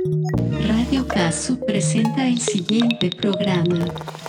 Radio Caso presenta el siguiente programa.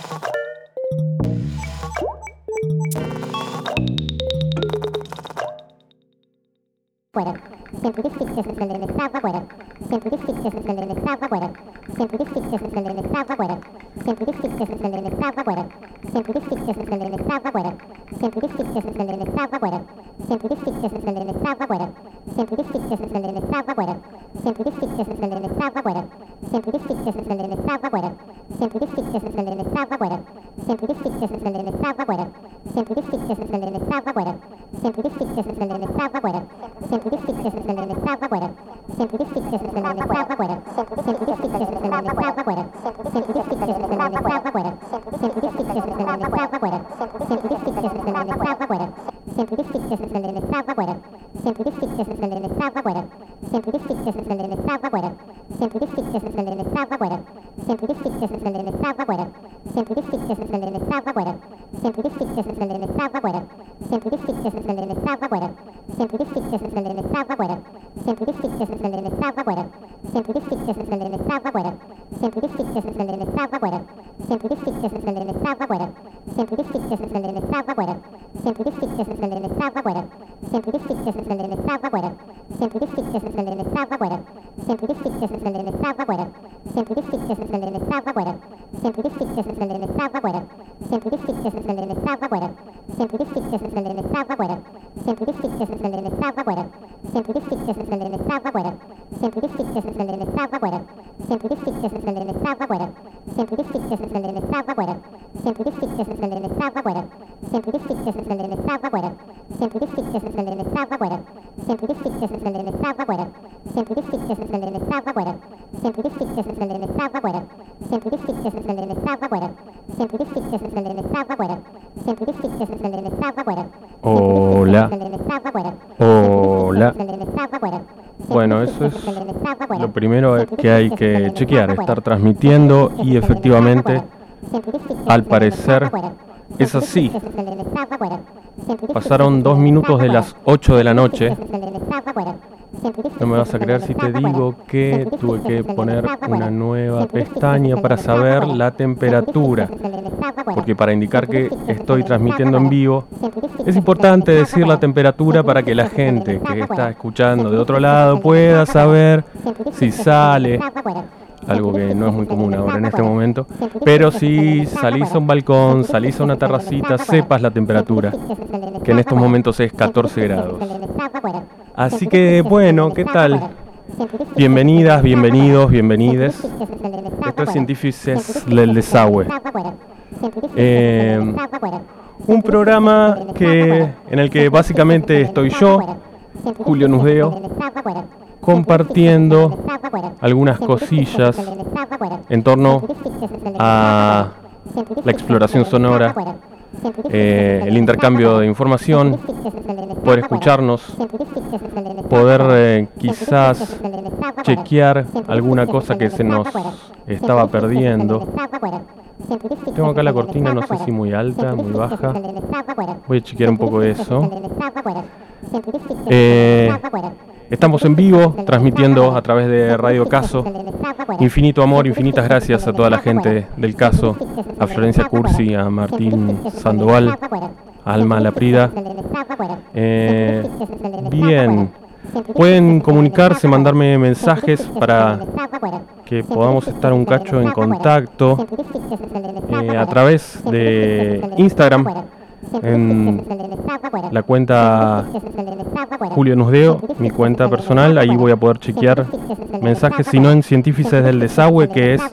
Hola. Hola. Bueno, eso es lo primero que hay que chequear, estar transmitiendo y efectivamente, al parecer, es así. Pasaron 2 minutos de las 8 de la noche. No me vas a creer si te digo que tuve que poner una nueva pestaña para saber la temperatura. Porque para indicar que estoy transmitiendo en vivo, es importante decir la temperatura para que la gente que está escuchando de otro lado pueda saber si sale, algo que no es muy común ahora en este momento, pero si salís a un balcón, salís a una terracita, sepas la temperatura, que en estos momentos es 14 grados. Así que, bueno, ¿qué tal? Bienvenidas, bienvenidos, bienvenides. Esto es Científices del Desagüe. Un programa en el que básicamente estoy yo, Julio Nusdeo, compartiendo algunas cosillas en torno a la exploración sonora, el intercambio de información, poder escucharnos, poder quizás chequear alguna cosa que se nos estaba perdiendo. Tengo acá la cortina, no sé si muy alta, muy baja. Voy a chequear un poco eso. Estamos en vivo, transmitiendo a través de Radio Caso. Infinito amor, infinitas gracias a toda la gente del Caso, a Florencia Cursi, a Martín Sandoval, a Alma Laprida. Bien, pueden comunicarse, mandarme mensajes para que podamos estar un cacho en contacto a través de Instagram, en la cuenta Julio Nusdeo, mi cuenta personal. Ahí voy a poder chequear mensajes, si no en Científices del Desagüe, que es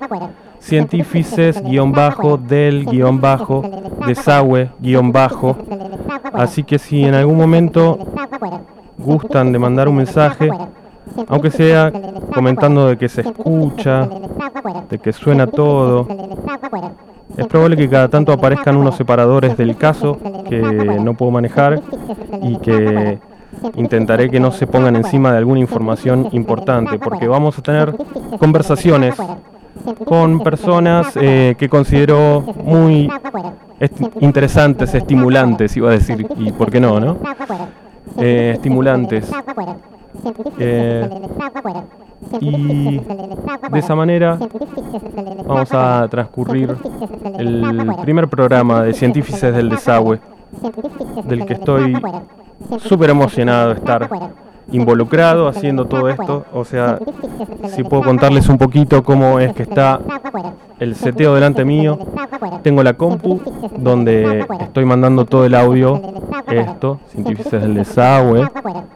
Científices-del-desagüe-. Así que si en algún momento gustan de mandar un mensaje, aunque sea comentando de que se escucha, de que suena todo, es probable que cada tanto aparezcan unos separadores del caso que no puedo manejar y que intentaré que no se pongan encima de alguna información importante, porque vamos a tener conversaciones con personas que considero muy interesantes, estimulantes, iba a decir, y por qué no, ¿no? Estimulantes. Y de esa manera vamos a transcurrir el primer programa de Científices del Desagüe, del que estoy súper emocionado de estar involucrado haciendo todo esto. O sea, si puedo contarles un poquito cómo es que está el seteo delante mío. Tengo la compu donde estoy mandando todo el audio, esto, Científices del Desagüe.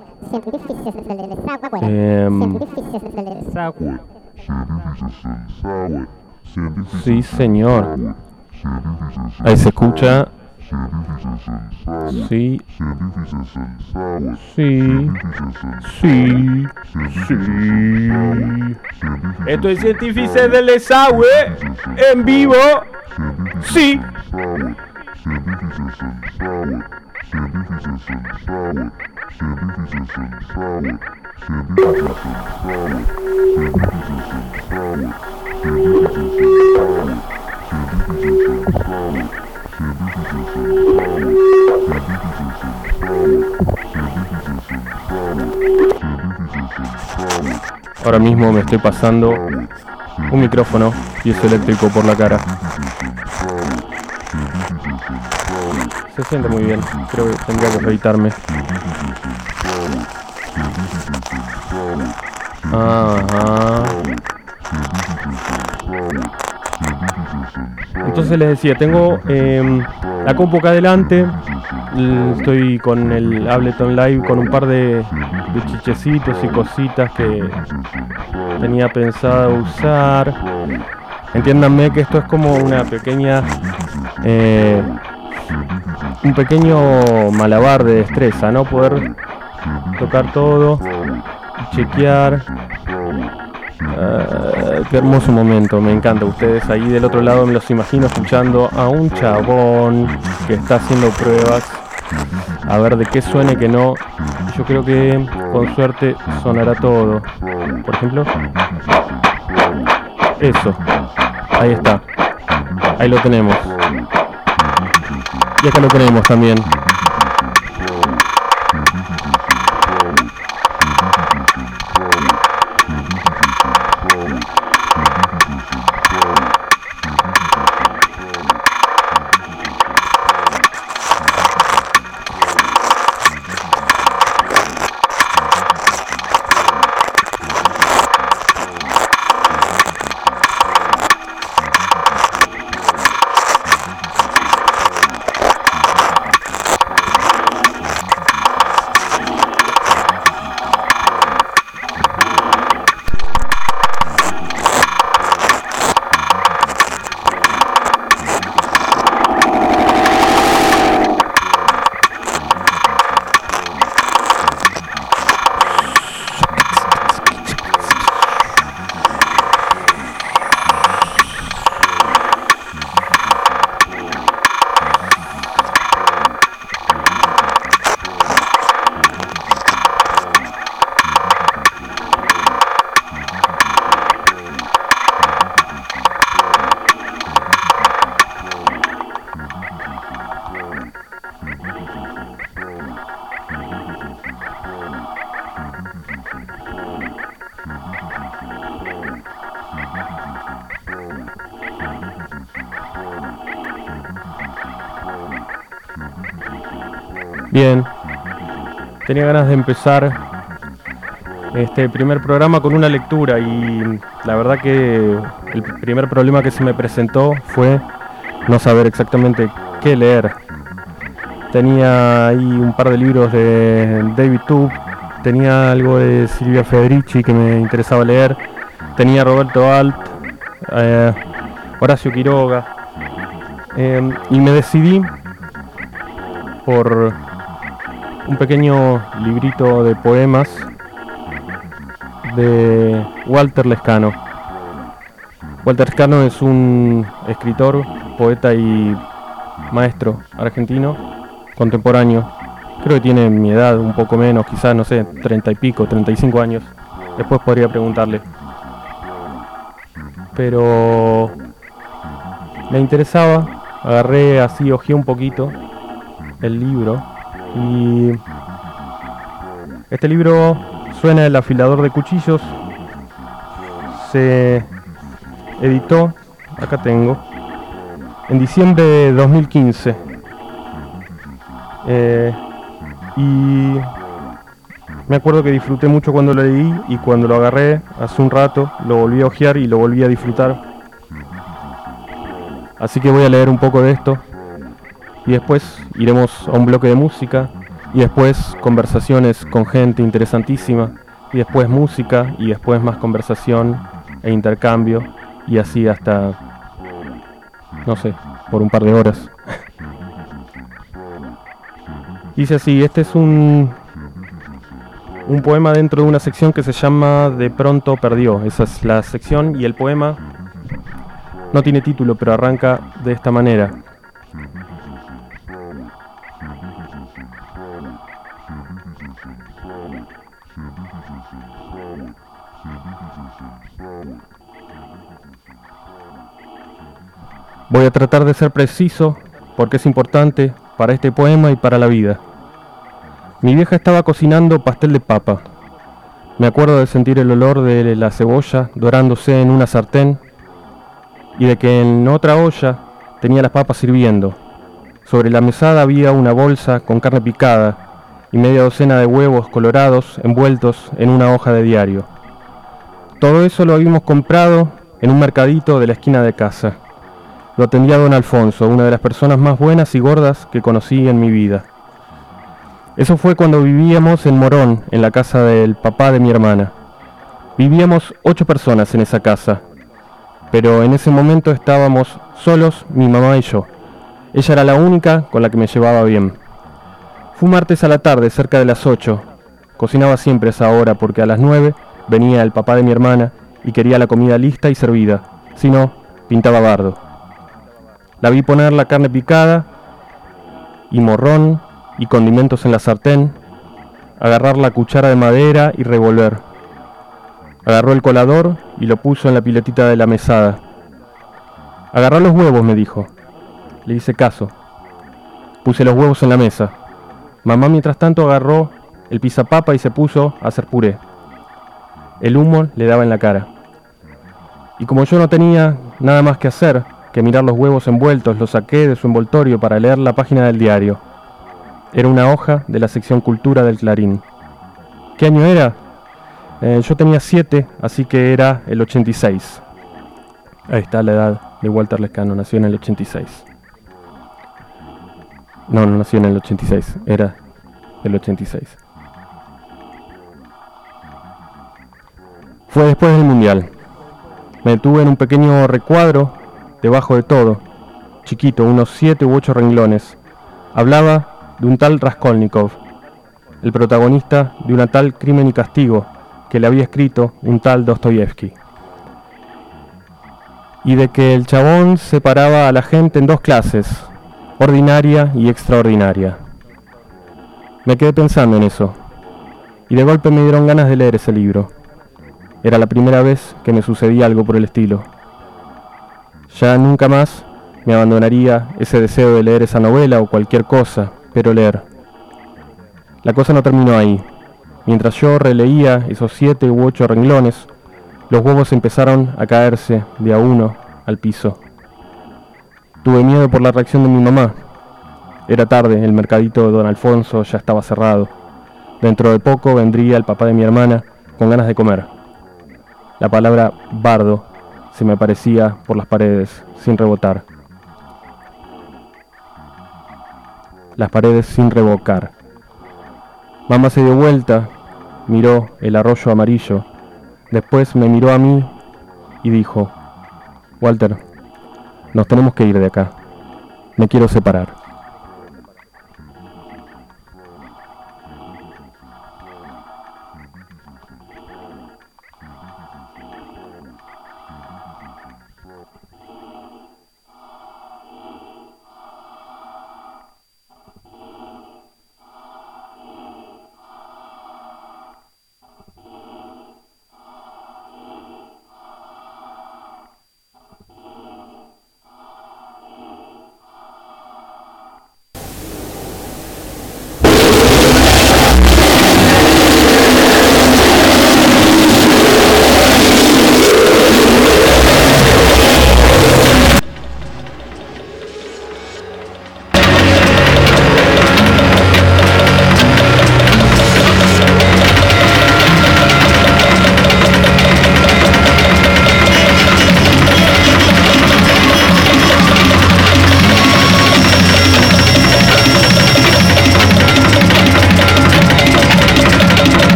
Sí, señor. Ahí se escucha. Sí. Sí. Sí. Sí. Esto es Científices del Desagüe en vivo. Sí. Ahora mismo me estoy pasando un micrófono piezoeléctrico por la cara. Se siente muy bien, creo que tendría que afeitarme. Ajá. Entonces les decía, tengo la compu acá adelante. Estoy con el Ableton Live con un par de chichecitos y cositas que tenía pensado usar. Entiéndanme que esto es como una pequeña un pequeño malabar de destreza, ¿no? Poder tocar todo, chequear. Qué hermoso momento, me encanta. Ustedes ahí del otro lado me los imagino escuchando a un chabón que está haciendo pruebas a ver de qué suene, que no. Yo creo que con suerte sonará todo. Por ejemplo, eso, ahí está, ahí lo tenemos. Y acá lo tenemos también. Bien, tenía ganas de empezar este primer programa con una lectura y la verdad que el primer problema que se me presentó fue no saber exactamente qué leer. Tenía ahí un par de libros de David Tubb, tenía algo de Silvia Federici que me interesaba leer, tenía Roberto Alt, Horacio Quiroga, y me decidí por un pequeño librito de poemas de Walter Lescano. Walter Lescano es un escritor, poeta y maestro argentino contemporáneo. Creo que tiene mi edad, un poco menos, quizás, no sé, 30 y pico, 35 años. Después podría preguntarle. Pero me interesaba, agarré así, hojeé un poquito el libro y este libro suena El afilador de cuchillos se editó, acá tengo, en diciembre de 2015. Y me acuerdo que disfruté mucho cuando lo leí, y cuando lo agarré hace un rato lo volví a hojear y lo volví a disfrutar. Así que voy a leer un poco de esto y después iremos a un bloque de música y después conversaciones con gente interesantísima y después música y después más conversación e intercambio y así hasta, no sé, por un par de horas. Dice así, este es un poema dentro de una sección que se llama De pronto perdió. Esa es la sección y el poema no tiene título, pero arranca de esta manera. Voy a tratar de ser preciso porque es importante para este poema y para la vida. Mi vieja estaba cocinando pastel de papa. Me acuerdo de sentir el olor de la cebolla dorándose en una sartén y de que en otra olla tenía las papas hirviendo. Sobre la mesada había una bolsa con carne picada y media docena de huevos colorados envueltos en una hoja de diario. Todo eso lo habíamos comprado en un mercadito de la esquina de casa. Lo atendía don Alfonso, una de las personas más buenas y gordas que conocí en mi vida. Eso fue cuando vivíamos en Morón, en la casa del papá de mi hermana. Vivíamos 8 personas en esa casa, pero en ese momento estábamos solos mi mamá y yo. Ella era la única con la que me llevaba bien. Fue un martes a la tarde, cerca de las 8. Cocinaba siempre a esa hora porque a las 9 venía el papá de mi hermana y quería la comida lista y servida. Si no, pintaba bardo. La vi poner la carne picada y morrón y condimentos en la sartén, agarrar la cuchara de madera y revolver. Agarró el colador y lo puso en la piletita de la mesada. Agarrá los huevos, me dijo. Le hice caso. Puse los huevos en la mesa. Mamá mientras tanto agarró el pisapapa y se puso a hacer puré. El humo le daba en la cara. Y como yo no tenía nada más que hacer que mirar los huevos envueltos, los saqué de su envoltorio para leer la página del diario. Era una hoja de la sección Cultura del Clarín. ¿Qué año era? Yo tenía 7, así que era el 86. Ahí está la edad de Walter Lescano, nació en el 86. No nació en el 86, era el 86. Fue después del Mundial. Me detuve en un pequeño recuadro debajo de todo, chiquito, unos 7 u 8 renglones. Hablaba de un tal Raskolnikov, el protagonista de una tal Crimen y Castigo que le había escrito un tal Dostoyevsky. Y de que el chabón separaba a la gente en 2 clases, ordinaria y extraordinaria. Me quedé pensando en eso, y de golpe me dieron ganas de leer ese libro. Era la primera vez que me sucedía algo por el estilo. Ya nunca más me abandonaría ese deseo de leer esa novela o cualquier cosa, pero leer. La cosa no terminó ahí. Mientras yo releía esos 7 u 8 renglones, los huevos empezaron a caerse de a uno al piso. Tuve miedo por la reacción de mi mamá. Era tarde, el mercadito de don Alfonso ya estaba cerrado. Dentro de poco vendría el papá de mi hermana con ganas de comer. La palabra bardo se me aparecía por las paredes sin rebotar. Las paredes sin revocar. Mamá se dio vuelta, miró el arroyo amarillo, después me miró a mí y dijo: Walter, nos tenemos que ir de acá. Me quiero separar.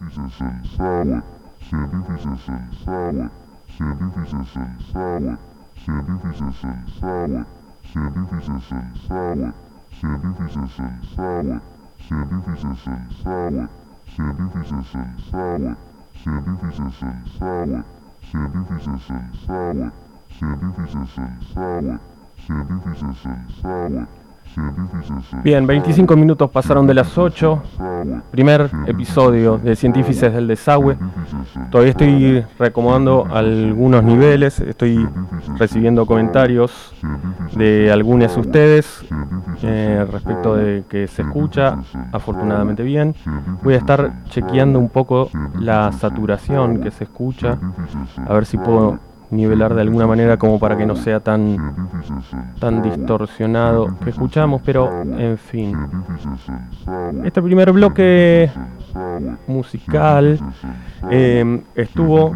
Bien, 25 minutos pasaron de las 8. Primer episodio de Científices del Desagüe. Todavía estoy reacomodando algunos niveles. Estoy recibiendo comentarios de algunos de ustedes respecto de que se escucha afortunadamente bien. Voy a estar chequeando un poco la saturación que se escucha, a ver si puedo nivelar de alguna manera como para que no sea tan distorsionado que escuchamos, pero en fin. Este primer bloque musical estuvo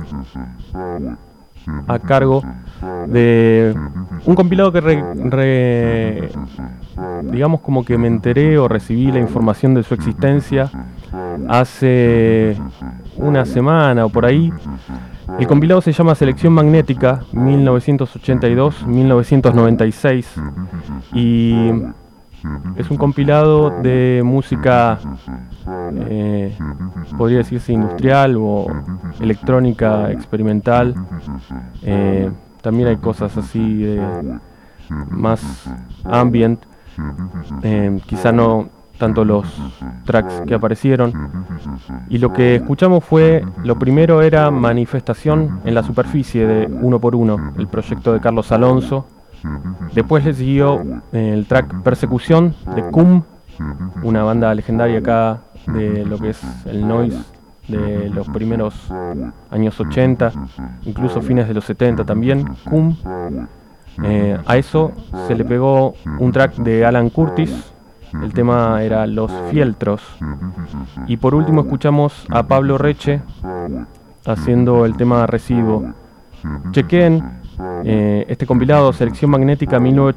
a cargo de un compilado que digamos como que me enteré o recibí la información de su existencia hace una semana o por ahí. El compilado se llama Selección Magnética 1982-1996 y es un compilado de música, podría decirse industrial o electrónica experimental. También hay cosas así de más ambient, quizá no tanto los tracks que aparecieron. Y lo que escuchamos fue, lo primero era Manifestación en la Superficie de Uno por Uno, el proyecto de Carlos Alonso. Después le siguió el track Persecución de CUM, una banda legendaria acá de lo que es el noise de los primeros años 80, incluso fines de los 70 también, CUM. A eso se le pegó un track de Alan Curtis. El tema era Los Fieltros. Y por último escuchamos a Pablo Reche haciendo el tema Residuo. Chequen este compilado, Selección Magnética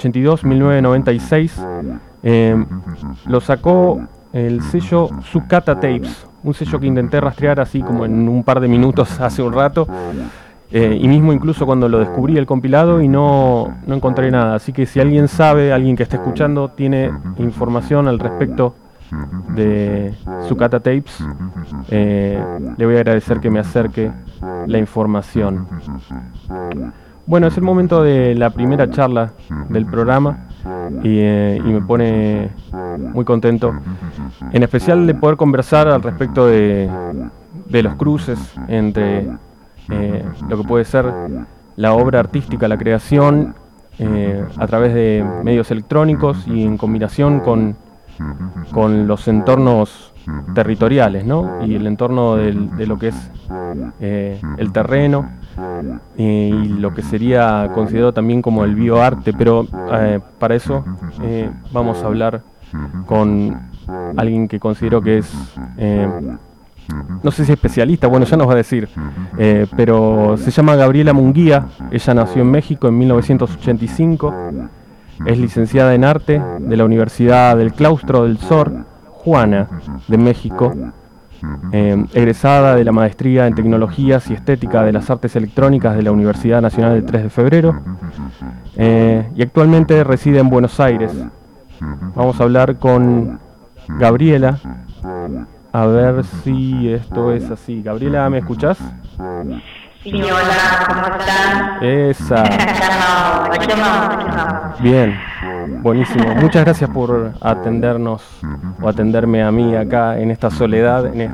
1982-1996. Lo sacó el sello Sucata Tapes, un sello que intenté rastrear así como en un par de minutos hace un rato. Y mismo incluso cuando lo descubrí el compilado y no encontré nada. Así que si alguien sabe, alguien que esté escuchando, tiene información al respecto de Sucata Tapes, le voy a agradecer que me acerque la información. Bueno, es el momento de la primera charla del programa y me pone muy contento, en especial de poder conversar al respecto de los cruces entre lo que puede ser la obra artística, la creación a través de medios electrónicos y en combinación con los entornos territoriales, ¿no? Y el entorno de lo que es el terreno y lo que sería considerado también como el bioarte, pero para eso vamos a hablar con alguien que considero que es no sé si especialista, bueno, ya nos va a decir, pero se llama Gabriela Munguía. Ella nació en México en 1985, es licenciada en arte de la Universidad del Claustro del Sor Juana de México, egresada de la maestría en Tecnologías y Estética de las Artes Electrónicas de la Universidad Nacional del 3 de Febrero, y actualmente reside en Buenos Aires. Vamos a hablar con Gabriela. A ver si esto es así. Gabriela, ¿me escuchás? Sí, hola, ¿cómo están? Esa. Aquí andamos. Bien, buenísimo. Muchas gracias por atendernos o atenderme a mí acá en esta soledad, en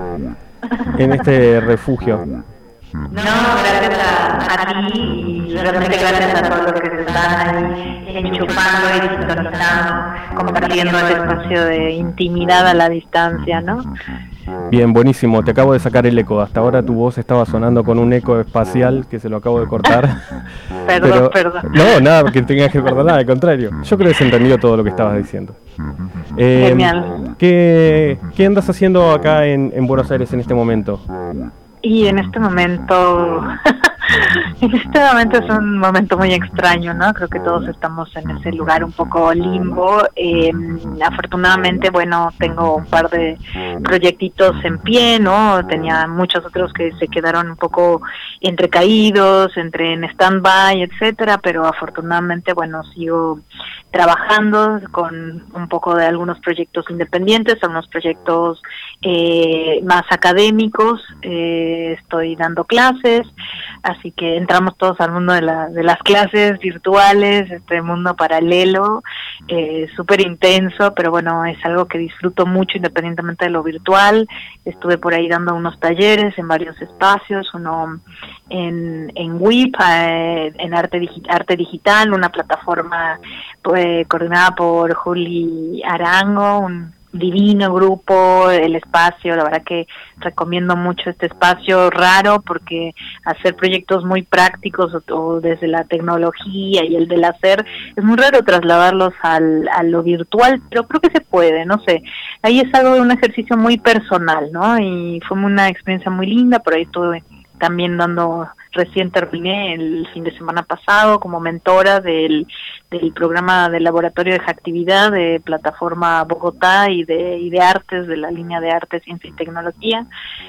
este refugio. No, gracias a ti y realmente gracias a todos los que se están ahí enchufando y sintonizando, compartiendo el espacio de intimidad a la distancia, ¿no? Bien, buenísimo. Te acabo de sacar el eco. Hasta ahora tu voz estaba sonando con un eco espacial que se lo acabo de cortar. Perdón. No, nada, porque tengas que perdonar, al contrario. Yo creo que se entendió todo lo que estabas diciendo. Genial. ¿Qué andas haciendo acá en Buenos Aires en este momento? Y en este momento En este momento es un momento muy extraño, ¿no? Creo que todos estamos en ese lugar un poco limbo. Afortunadamente, bueno, tengo un par de proyectitos en pie, ¿no? Tenía muchos otros que se quedaron un poco entrecaídos, en stand-by, etcétera, pero afortunadamente, bueno, sigo trabajando con un poco de algunos proyectos independientes, algunos proyectos más académicos, estoy dando clases, así que entramos todos al mundo de las clases virtuales, este mundo paralelo, súper intenso, pero bueno, es algo que disfruto mucho independientemente de lo virtual. Estuve por ahí dando unos talleres en varios espacios, uno en WIP, en arte digital, una plataforma coordinada por Juli Arango, un divino grupo, el espacio, la verdad que recomiendo mucho este espacio raro porque hacer proyectos muy prácticos o desde la tecnología y el del hacer, es muy raro trasladarlos a lo virtual, pero creo que se puede, no sé, ahí es algo de un ejercicio muy personal, ¿no? Y fue una experiencia muy linda, por ahí estuve también recién terminé el fin de semana pasado como mentora del programa de laboratorio de actividad de Plataforma Bogotá y de artes, de la línea de artes, ciencia y tecnología,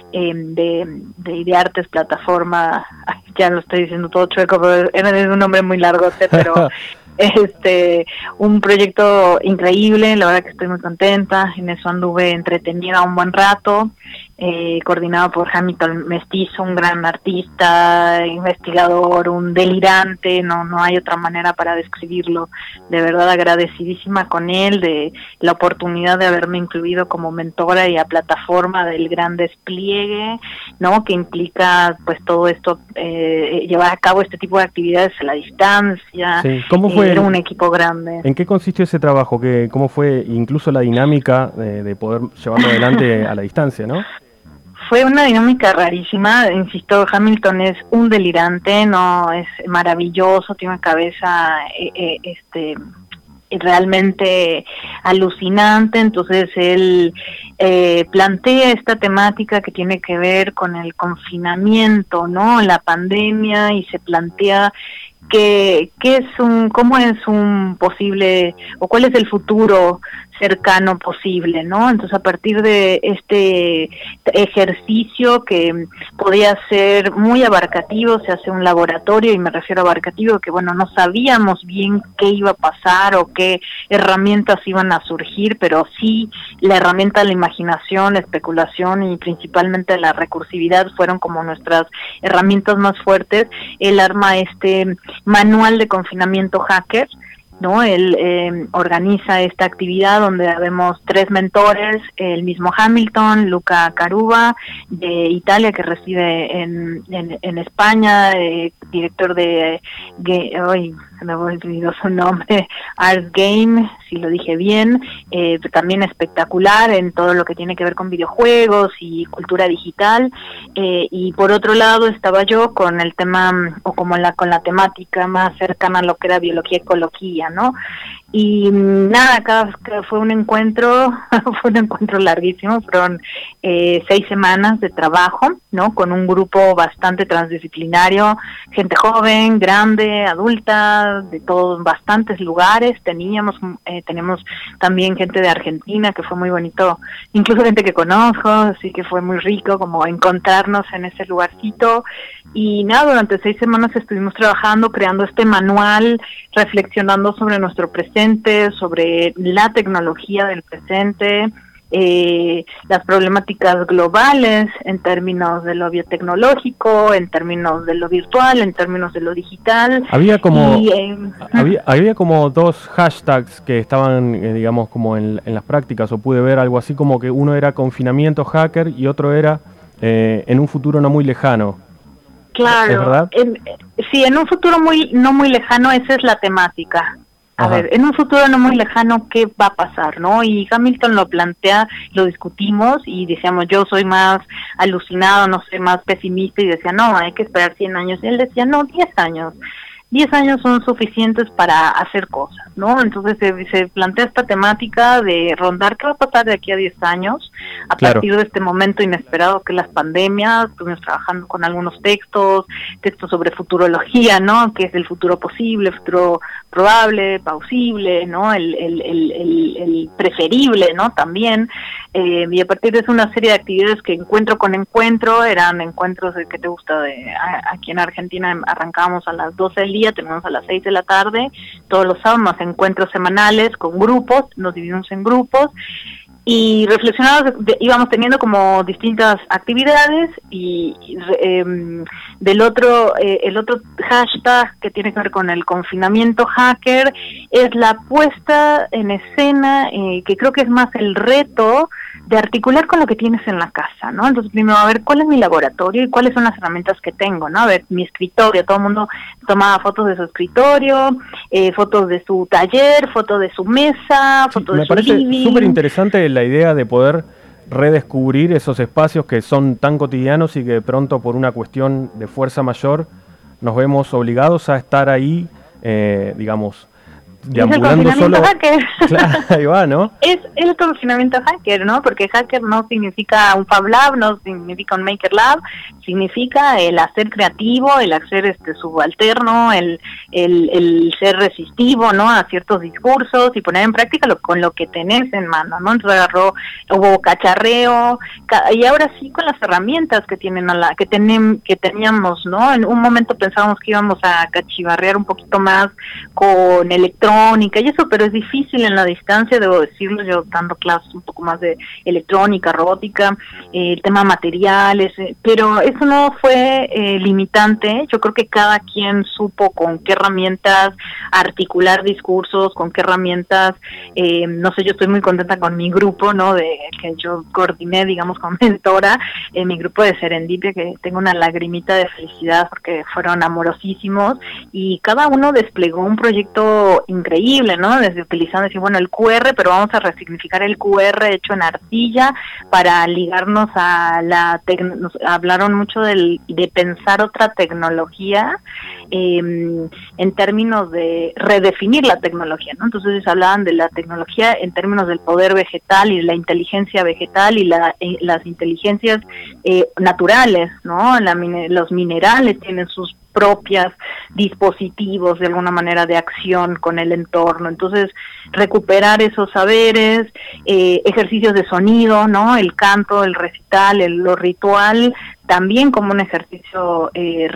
de artes plataforma, ya lo estoy diciendo todo chueco, pero es un nombre muy largote, pero un proyecto increíble, la verdad que estoy muy contenta, en eso anduve entretenida un buen rato, coordinado por Hamilton Mestizo, un gran artista, investigador, un delirante, no hay otra manera para describirlo, de verdad agradecidísima con él de la oportunidad de haberme incluido como mentora y a plataforma del gran despliegue, ¿no? Que implica pues todo esto, llevar a cabo este tipo de actividades a la distancia. Sí. ¿Cómo fue? Era un equipo grande. ¿En qué consistió ese trabajo? ¿Cómo fue incluso la dinámica de poder llevarlo adelante a la distancia, ¿no? Fue una dinámica rarísima, insisto, Hamilton es un delirante, no es maravilloso, tiene una cabeza realmente alucinante, entonces él plantea esta temática que tiene que ver con el confinamiento, ¿no? La pandemia, y se plantea cómo es un posible, o cuál es el futuro cercano posible, ¿no? Entonces, a partir de este ejercicio que podía ser muy abarcativo, se hace un laboratorio, y me refiero a abarcativo, que bueno, no sabíamos bien qué iba a pasar o qué herramientas iban a surgir, pero sí la herramienta de la imaginación, la especulación y principalmente la recursividad fueron como nuestras herramientas más fuertes. Él arma este manual de confinamiento hacker, ¿no? Él organiza esta actividad donde habemos 3 mentores, el mismo Hamilton, Luca Caruba de Italia, que reside en España, director de se me olvidó su nombre, Art Game, si lo dije bien, también espectacular en todo lo que tiene que ver con videojuegos y cultura digital, y por otro lado estaba yo con el tema, o con la temática más cercana a lo que era biología y ecología, ¿no? Y nada, fue un encuentro, larguísimo, fueron 6 semanas de trabajo, ¿no? Con un grupo bastante transdisciplinario, gente joven, grande, adulta, de todos, bastantes lugares, tenemos también gente de Argentina, que fue muy bonito, incluso gente que conozco, así que fue muy rico como encontrarnos en ese lugarcito. Y nada, durante 6 semanas estuvimos trabajando, creando este manual, reflexionando sobre nuestro presente, sobre la tecnología del presente, las problemáticas globales en términos de lo biotecnológico, en términos de lo virtual, en términos de lo digital. Había como 2 hashtags que estaban, digamos, como en las prácticas, o pude ver algo así como que uno era confinamiento hacker y otro era en un futuro no muy lejano. Claro, ¿Es verdad? Sí, en un futuro no muy lejano, esa es la temática. A ver, en un futuro no muy lejano, ¿qué va a pasar, no? Y Hamilton lo plantea, lo discutimos, y decíamos, yo soy más alucinado, no sé, más pesimista, y decía, no, hay que esperar 100 años. Y él decía, no, 10 años. 10 años son suficientes para hacer cosas, ¿no? Entonces se plantea esta temática de rondar qué va a pasar de aquí a 10 años, a partir de este momento inesperado que las pandemias. Estuvimos trabajando con algunos textos sobre futurología, ¿no? Que es el futuro posible, el futuro probable, plausible, ¿no? El preferible, ¿no? También, y a partir de eso una serie de actividades que encuentro con encuentro, eran encuentros de que te gusta, aquí en Argentina arrancábamos a las 12 del día, terminamos a las 6 de la tarde, todos los sábados, encuentros semanales con grupos, nos dividimos en grupos, y reflexionados, íbamos teniendo como distintas actividades, y el otro hashtag que tiene que ver con el confinamiento hacker es la puesta en escena, que creo que es más el reto de articular con lo que tienes en la casa, ¿no? Entonces, primero, a ver, ¿cuál es mi laboratorio y cuáles son las herramientas que tengo, ¿no? A ver, mi escritorio, todo el mundo tomaba fotos de su escritorio, fotos de su taller, fotos de su mesa, fotos de su living. Me parece súper interesante la idea de poder redescubrir esos espacios que son tan cotidianos y que de pronto, por una cuestión de fuerza mayor, nos vemos obligados a estar ahí, digamos, deambulando solo. Claro, ahí va, ¿no? Es el confinamiento hacker, ¿no? Porque hacker no significa un Fab Lab, no significa un Maker Lab, significa el hacer creativo, el hacer subalterno, el ser resistivo, ¿no? A ciertos discursos y poner en práctica con lo que tenés en mano, ¿no? Entonces hubo cacharreo, y ahora sí con las herramientas que teníamos, ¿no? En un momento pensábamos que íbamos a cachivarrear un poquito más con electrónica y eso, pero es difícil en la distancia, debo decirlo, yo dando clases un poco más de electrónica, robótica, el tema materiales, pero eso no fue limitante. Yo creo que cada quien supo con qué herramientas articular discursos, con qué herramientas, no sé, yo estoy muy contenta con mi grupo, ¿no? Que yo coordiné, digamos, como mentora, mi grupo de Serendipia, que tengo una lagrimita de felicidad porque fueron amorosísimos, y cada uno desplegó un proyecto increíble, ¿no? Desde utilizando, el QR, pero vamos a resignificar el QR hecho en arcilla para ligarnos a hablaron mucho de pensar otra tecnología, en términos de redefinir la tecnología, ¿no? Entonces hablaban de la tecnología en términos del poder vegetal y de la inteligencia vegetal y las inteligencias naturales, ¿no? Los minerales tienen sus propias dispositivos de alguna manera de acción con el entorno, entonces recuperar esos saberes, ejercicios de sonido, ¿no? El canto, el recital, lo ritual, también como un ejercicio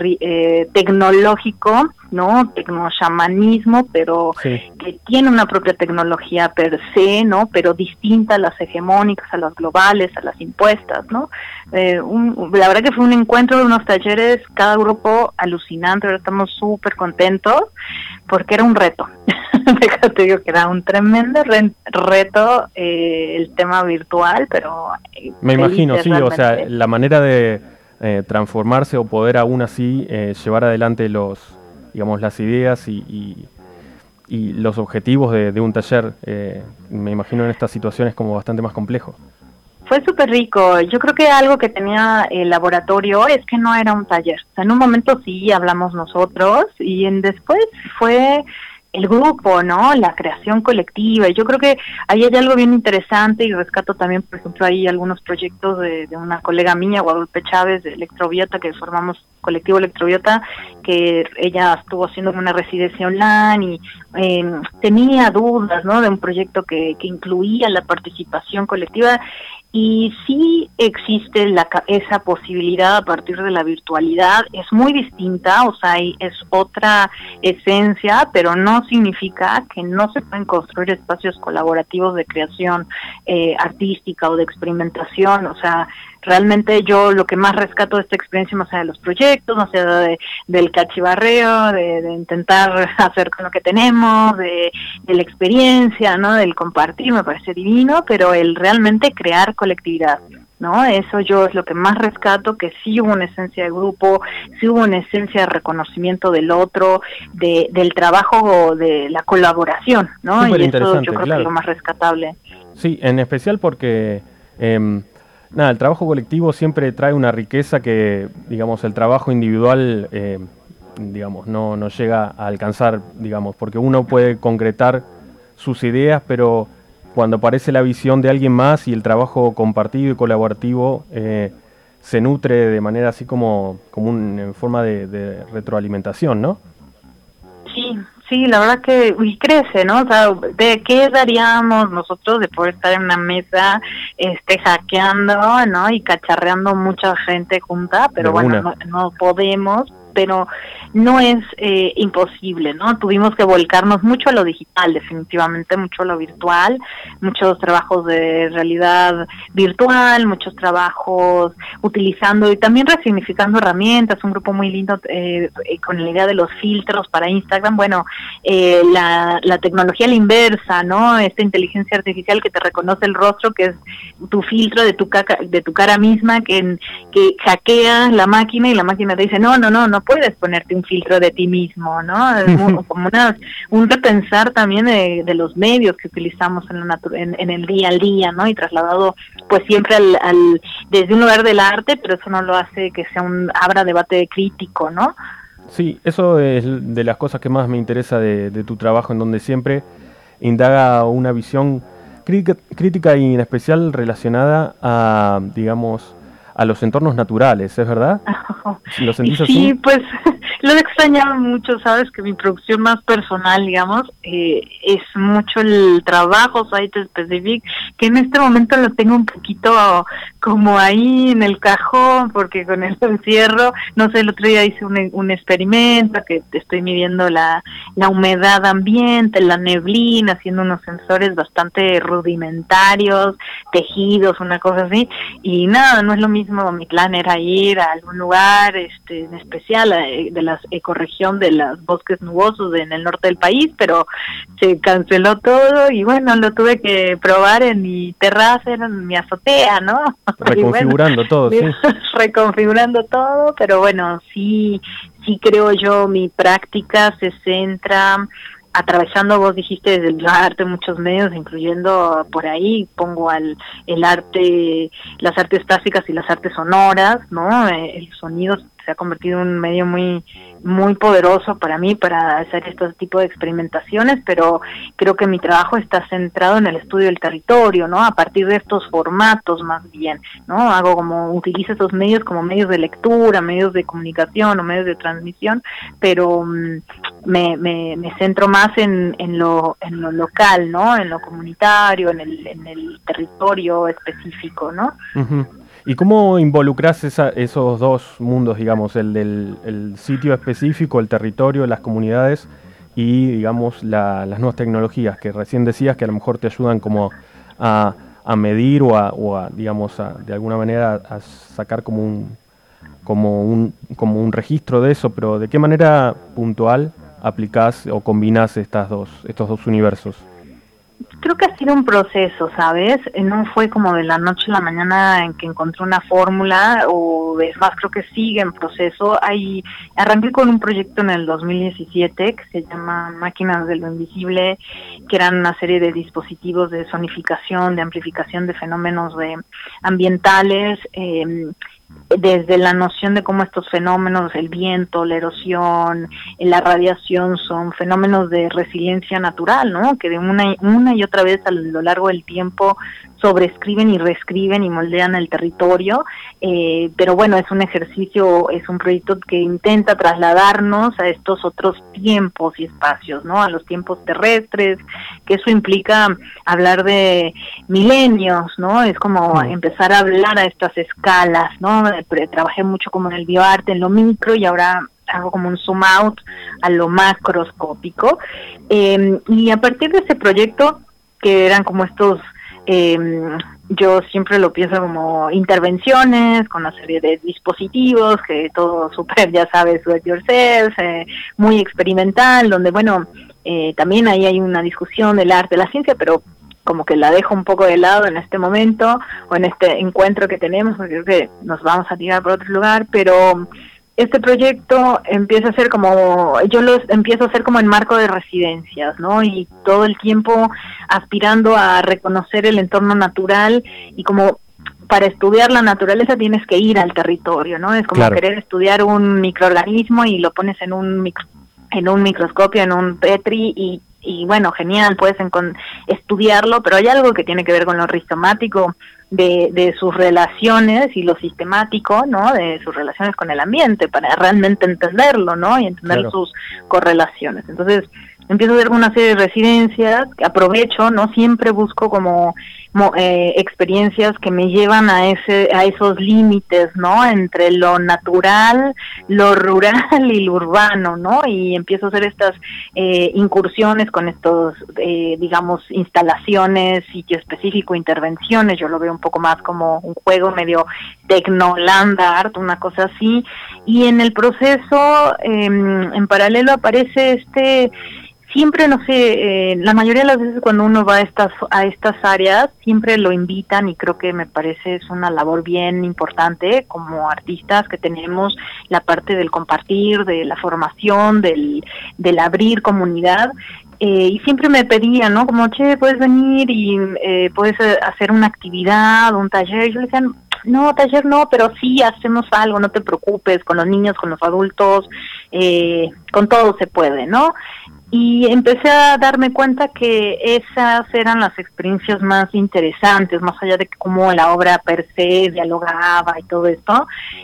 tecnológico, ¿no? Tecnochamanismo, pero sí, que tiene una propia tecnología per se, ¿no? Pero distinta a las hegemónicas, a las globales, a las impuestas, ¿no? La verdad que fue un encuentro de unos talleres, cada grupo alucinante, ahora estamos súper contentos, porque era un reto. Déjate, digo que era un tremendo reto el tema virtual, pero me imagino, sí, realmente. O sea, la manera de transformarse o poder aún así llevar adelante las ideas y los objetivos de un taller, me imagino en estas situaciones como bastante más complejo. Fue súper rico. Yo creo que algo que tenía el laboratorio es que no era un taller. O sea, en un momento sí hablamos nosotros y después fue el grupo, ¿no? La creación colectiva. Y yo creo que ahí hay algo bien interesante y rescato también, por ejemplo, ahí algunos proyectos de una colega mía, Guadalupe Chávez, de Electrobiota, que formamos colectivo Electrobiota, que ella estuvo haciendo una residencia online y tenía dudas, ¿no? De un proyecto que incluía la participación colectiva. Y sí existe esa posibilidad a partir de la virtualidad, es muy distinta, o sea, es otra esencia, pero no significa que no se pueden construir espacios colaborativos de creación artística o de experimentación. O sea, realmente yo lo que más rescato de esta experiencia, más allá de los proyectos, más allá del cachivarreo, de intentar hacer con lo que tenemos, de la experiencia, ¿no? Del compartir, me parece divino, pero el realmente crear colectividad, ¿no? Eso yo es lo que más rescato, que sí hubo una esencia de grupo, sí hubo una esencia de reconocimiento del otro, del trabajo, de la colaboración, ¿no? Y eso yo creo que es lo más rescatable. Sí, en especial porque el trabajo colectivo siempre trae una riqueza que, digamos, el trabajo individual digamos, no llega a alcanzar, digamos, porque uno puede concretar sus ideas, pero cuando aparece la visión de alguien más y el trabajo compartido y colaborativo se nutre de manera así como en forma de retroalimentación, ¿no? Sí, la verdad que crece, ¿no? O sea, ¿de qué daríamos nosotros de poder estar en una mesa hackeando, ¿no? Y cacharreando mucha gente junta, pero bueno, no podemos, pero no es imposible, ¿no? Tuvimos que volcarnos mucho a lo digital, definitivamente, mucho a lo virtual, muchos trabajos de realidad virtual, muchos trabajos utilizando y también resignificando herramientas, un grupo muy lindo con la idea de los filtros para Instagram, bueno, la tecnología a la inversa, ¿no? Esta inteligencia artificial que te reconoce el rostro, que es tu filtro de tu cara misma, que hackea la máquina y la máquina te dice, no puedes ponerte un filtro de ti mismo, ¿no? Es como un repensar también de los medios que utilizamos en el día al día, ¿no? Y trasladado pues siempre desde un lugar del arte, pero eso no lo hace que abra debate crítico, ¿no? Sí, eso es de las cosas que más me interesa de tu trabajo, en donde siempre indaga una visión crítica y en especial relacionada a, digamos, a los entornos naturales, ¿es verdad? ¿Lo sentís así? Sí, pues lo he extrañado mucho, sabes que mi producción más personal, digamos, es mucho el trabajo site specific, que en este momento lo tengo un poquito como ahí en el cajón, porque con el encierro, no sé, el otro día hice un experimento que estoy midiendo la humedad ambiente, la neblina, haciendo unos sensores bastante rudimentarios, tejidos, una cosa así, y nada, no es lo mismo. Mi plan era ir a algún lugar en especial de la ecorregión de los bosques nubosos en el norte del país, pero se canceló todo y bueno, lo tuve que probar en mi terraza, en mi azotea, ¿no? Reconfigurando todo, sí. Reconfigurando todo, pero bueno, sí creo yo, mi práctica se centra atravesando, vos dijiste, desde el arte, muchos medios, incluyendo por ahí, pongo el arte, las artes plásticas y las artes sonoras, ¿no? El sonido se ha convertido en un medio muy muy poderoso para mí para hacer este tipo de experimentaciones, pero creo que mi trabajo está centrado en el estudio del territorio, ¿no? A partir de estos formatos más bien, ¿no? Utilizo esos medios como medios de lectura, medios de comunicación o medios de transmisión, pero me centro más en lo local, ¿no? En lo comunitario, en el territorio específico, ¿no? Uh-huh. ¿Y cómo involucras esos dos mundos, digamos, el sitio específico, el territorio, las comunidades y, digamos, las nuevas tecnologías que recién decías que a lo mejor te ayudan como a medir digamos, de alguna manera a sacar como un registro de eso, pero ¿de qué manera puntual aplicás o combinás estos dos universos? Creo que ha sido un proceso, ¿sabes? No fue como de la noche a la mañana en que encontré una fórmula, o es más, creo que sigue en proceso. Arranqué con un proyecto en el 2017 que se llama Máquinas de lo Invisible, que eran una serie de dispositivos de sonificación, de amplificación de fenómenos ambientales, desde la noción de cómo estos fenómenos, el viento, la erosión, la radiación, son fenómenos de resiliencia natural, ¿no? Que de una y otra vez a lo largo del tiempo sobreescriben y reescriben y moldean el territorio, pero bueno, es un ejercicio, es un proyecto que intenta trasladarnos a estos otros tiempos y espacios, ¿no? A los tiempos terrestres, que eso implica hablar de milenios, ¿no? Es como empezar a hablar a estas escalas, ¿no? Trabajé mucho como en el bioarte, en lo micro, y ahora hago como un zoom out a lo macroscópico, y a partir de ese proyecto, que eran como estos, yo siempre lo pienso como intervenciones con una serie de dispositivos, que todo súper, ya sabes, do it yourself, muy experimental, donde bueno, también ahí hay una discusión del arte, de la ciencia, pero como que la dejo un poco de lado en este momento, o en este encuentro que tenemos, porque creo que nos vamos a tirar por otro lugar, pero este proyecto empieza a ser como, yo lo empiezo a hacer como en marco de residencias, ¿no? Y todo el tiempo aspirando a reconocer el entorno natural y como para estudiar la naturaleza tienes que ir al territorio, ¿no? Es como Claro. querer estudiar un microorganismo y lo pones en un microscopio, en un Petri, y bueno, genial, puedes estudiarlo, pero hay algo que tiene que ver con lo rizomático de sus relaciones y lo sistemático, ¿no? De sus relaciones con el ambiente, para realmente entenderlo, ¿no? Y entender Claro. sus correlaciones. Entonces, empiezo a hacer una serie de residencias, aprovecho, ¿no? Siempre busco como experiencias que me llevan a esos límites, ¿no? Entre lo natural, lo rural y lo urbano, ¿no? Y empiezo a hacer estas incursiones con estos, digamos, instalaciones, sitio específico, intervenciones. Yo lo veo un poco más como un juego medio tecno-land art, una cosa así. Y en el proceso, en paralelo aparece siempre, no sé, la mayoría de las veces cuando uno va a estas áreas, siempre lo invitan, y creo que me parece es una labor bien importante como artistas que tenemos la parte del compartir, de la formación, del abrir comunidad. Y siempre me pedían, ¿no? Como, che, puedes venir y puedes hacer una actividad, un taller. Y yo le decía, no, taller no, pero sí hacemos algo, no te preocupes, con los niños, con los adultos, con todo se puede, ¿no? Y empecé a darme cuenta que esas eran las experiencias más interesantes, más allá de cómo la obra per se dialogaba y todo esto,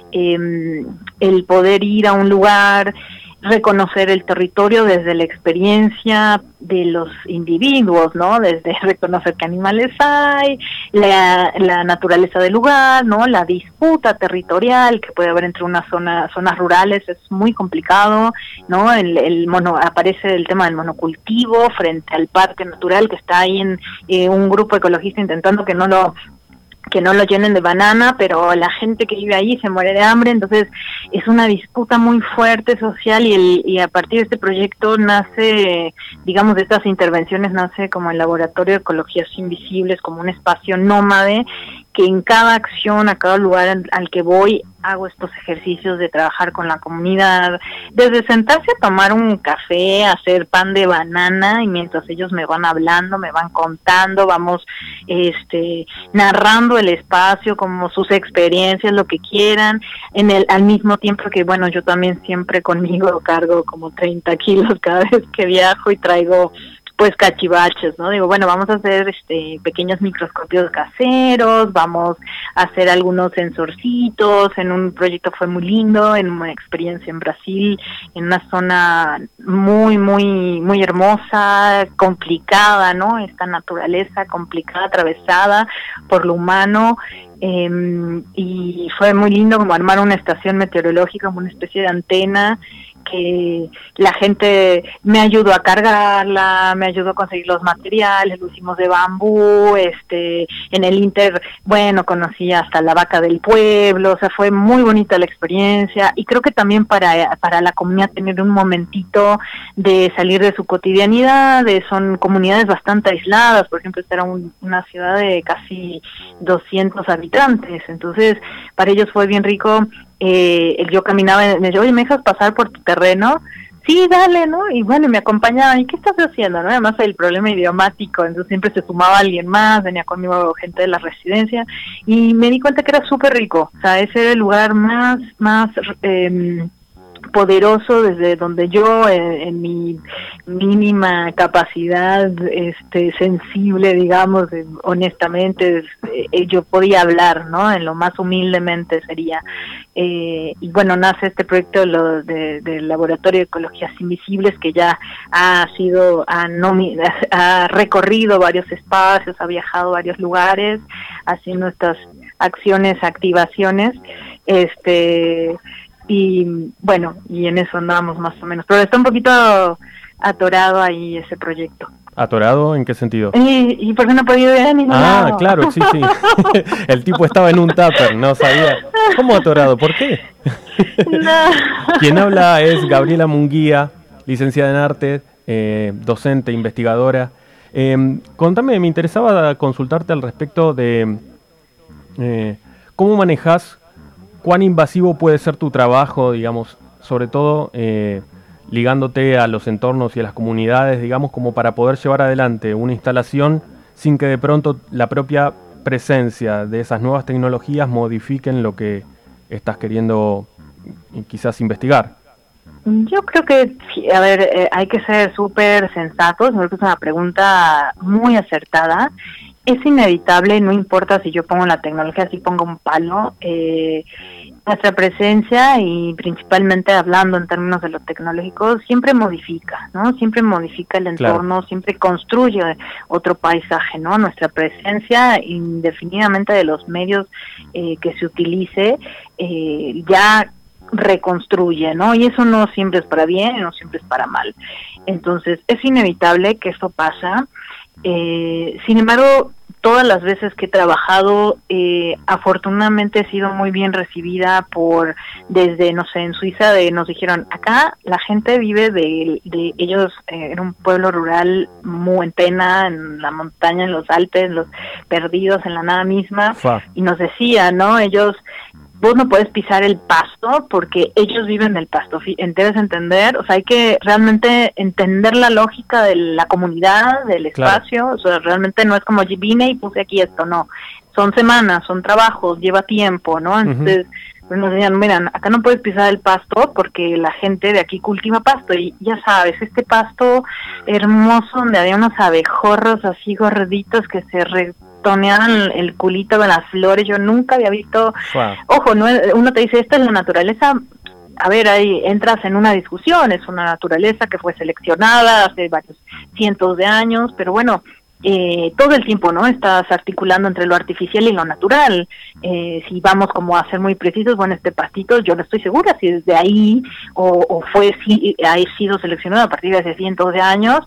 el poder ir a un lugar, reconocer el territorio desde la experiencia de los individuos, ¿no? Desde reconocer qué animales hay, la naturaleza del lugar, ¿no? La disputa territorial que puede haber entre zonas rurales es muy complicado, ¿no? Aparece el tema del monocultivo frente al parque natural, que está ahí en un grupo ecologista intentando que no lo llenen de banana, pero la gente que vive ahí se muere de hambre. Entonces es una disputa muy fuerte social, y a partir de este proyecto nace, digamos, de estas intervenciones nace como el Laboratorio de Ecologías Invisibles, como un espacio nómade, que en cada acción, a cada lugar al que voy, hago estos ejercicios de trabajar con la comunidad, desde sentarse a tomar un café, hacer pan de banana, y mientras ellos me van hablando, me van contando, vamos narrando el espacio, como sus experiencias, lo que quieran, al mismo tiempo que, bueno, yo también siempre conmigo cargo como 30 kilos cada vez que viajo y traigo pues cachivaches, ¿no? Digo, bueno, vamos a hacer pequeños microscopios caseros, vamos a hacer algunos sensorcitos. En un proyecto fue muy lindo, en una experiencia en Brasil, en una zona muy, muy, muy hermosa, complicada, ¿no? Esta naturaleza complicada, atravesada por lo humano. Y fue muy lindo como armar una estación meteorológica, como una especie de antena, que la gente me ayudó a cargarla, me ayudó a conseguir los materiales, lo hicimos de bambú, en el Inter, bueno, conocí hasta la vaca del pueblo, o sea, fue muy bonita la experiencia, y creo que también para la comunidad tener un momentito de salir de su cotidianidad. Son comunidades bastante aisladas, por ejemplo, esta era una ciudad de casi 200 habitantes, entonces para ellos fue bien rico. Yo caminaba y me decía, oye, ¿me dejas pasar por tu terreno? Sí, dale, ¿no? Y bueno, me acompañaban, ¿y qué estás haciendo? ¿No? Además el problema idiomático, entonces siempre se sumaba alguien más, venía conmigo gente de la residencia, y me di cuenta que era súper rico. O sea, ese era el lugar más poderoso desde donde yo, en mi mínima capacidad sensible, digamos, honestamente, yo podía hablar, ¿no? En lo más humildemente sería. Y bueno, nace este proyecto del Laboratorio de Ecologías Invisibles, que ya ha recorrido varios espacios, ha viajado a varios lugares, haciendo estas acciones, activaciones, y bueno, y en eso andamos más o menos, pero está un poquito atorado ahí ese proyecto. ¿Atorado? ¿En qué sentido? ¿Y por qué no he podido ir a ningún lado? Ah, claro, sí. El tipo estaba en un tupper, no sabía. ¿Cómo atorado? ¿Por qué? No. Quien habla es Gabriela Munguía, licenciada en arte, docente, investigadora. Contame, me interesaba consultarte al respecto de cómo manejás, cuán invasivo puede ser tu trabajo, digamos, sobre todo ligándote a los entornos y a las comunidades, digamos, como para poder llevar adelante una instalación sin que de pronto la propia presencia de esas nuevas tecnologías modifiquen lo que estás queriendo quizás investigar? Yo creo que, a ver, hay que ser súper sensatos. Me parece una pregunta muy acertada. Es inevitable, no importa si yo pongo la tecnología, si pongo un palo, nuestra presencia, y principalmente hablando en términos de lo tecnológico, siempre modifica, ¿no? Siempre modifica el entorno, claro. Siempre construye otro paisaje, ¿no? Nuestra presencia, indefinidamente de los medios que se utilice, ya reconstruye, ¿no? Y eso no siempre es para bien, no siempre es para mal. Entonces, es inevitable que esto pasa. Sin embargo, todas las veces que he trabajado, afortunadamente he sido muy bien recibida desde, no sé, en Suiza, nos dijeron, acá la gente vive de ellos, en un pueblo rural muy en pena, en la montaña, en los Alpes, los perdidos en la nada misma, y nos decían, ¿no? Vos no puedes pisar el pasto porque ellos viven del pasto, debes entender, o sea, hay que realmente entender la lógica de la comunidad, del espacio, claro. O sea, realmente no es como vine y puse aquí esto, no, son semanas, son trabajos, lleva tiempo, ¿no? Entonces, pues nos decían, miren, acá no puedes pisar el pasto porque la gente de aquí cultiva pasto, y ya sabes, este pasto hermoso donde había unos abejorros así gorditos que se toneaban el culito con las flores, yo nunca había visto, ojo, no, uno te dice, esta es la naturaleza, a ver, ahí entras en una discusión, es una naturaleza que fue seleccionada hace varios cientos de años, pero bueno, todo el tiempo, ¿no? Estás articulando entre lo artificial y lo natural. Si vamos como a ser muy precisos, bueno, este pastito, yo no estoy segura si desde ahí o si ha sido seleccionado a partir de hace cientos de años,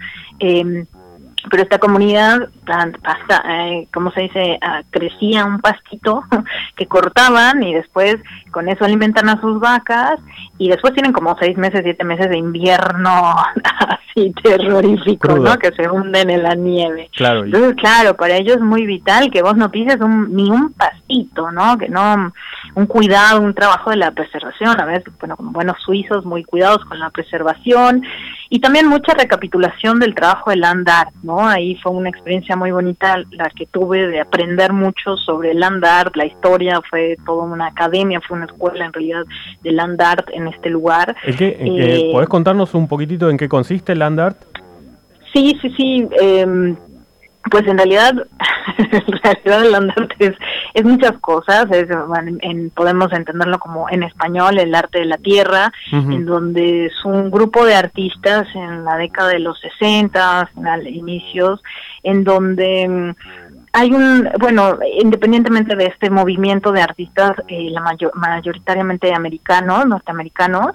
pero esta comunidad, ¿cómo se dice? Crecía un pastito que cortaban y después con eso alimentan a sus vacas, y después tienen como 6 meses, 7 meses de invierno así terrorífico, crudo, ¿no? Que se hunden en la nieve. Claro. Entonces, claro, para ellos es muy vital que vos no pises ni un pastito, ¿no? Que no, un cuidado, un trabajo de la preservación, a veces, bueno, como buenos suizos, muy cuidados con la preservación, y también mucha recapitulación del trabajo del land art, ¿no? Ahí fue una experiencia muy bonita la que tuve de aprender mucho sobre el land art, la historia, fue toda una academia, fue una escuela en realidad de land art en este lugar. ¿Podés contarnos un poquitito en qué consiste el land art? Sí, pues en realidad el land art es muchas cosas, podemos entenderlo como en español, el arte de la tierra, en donde es un grupo de artistas en la década de los 60, inicios, en donde hay independientemente de este movimiento de artistas, mayoritariamente norteamericanos,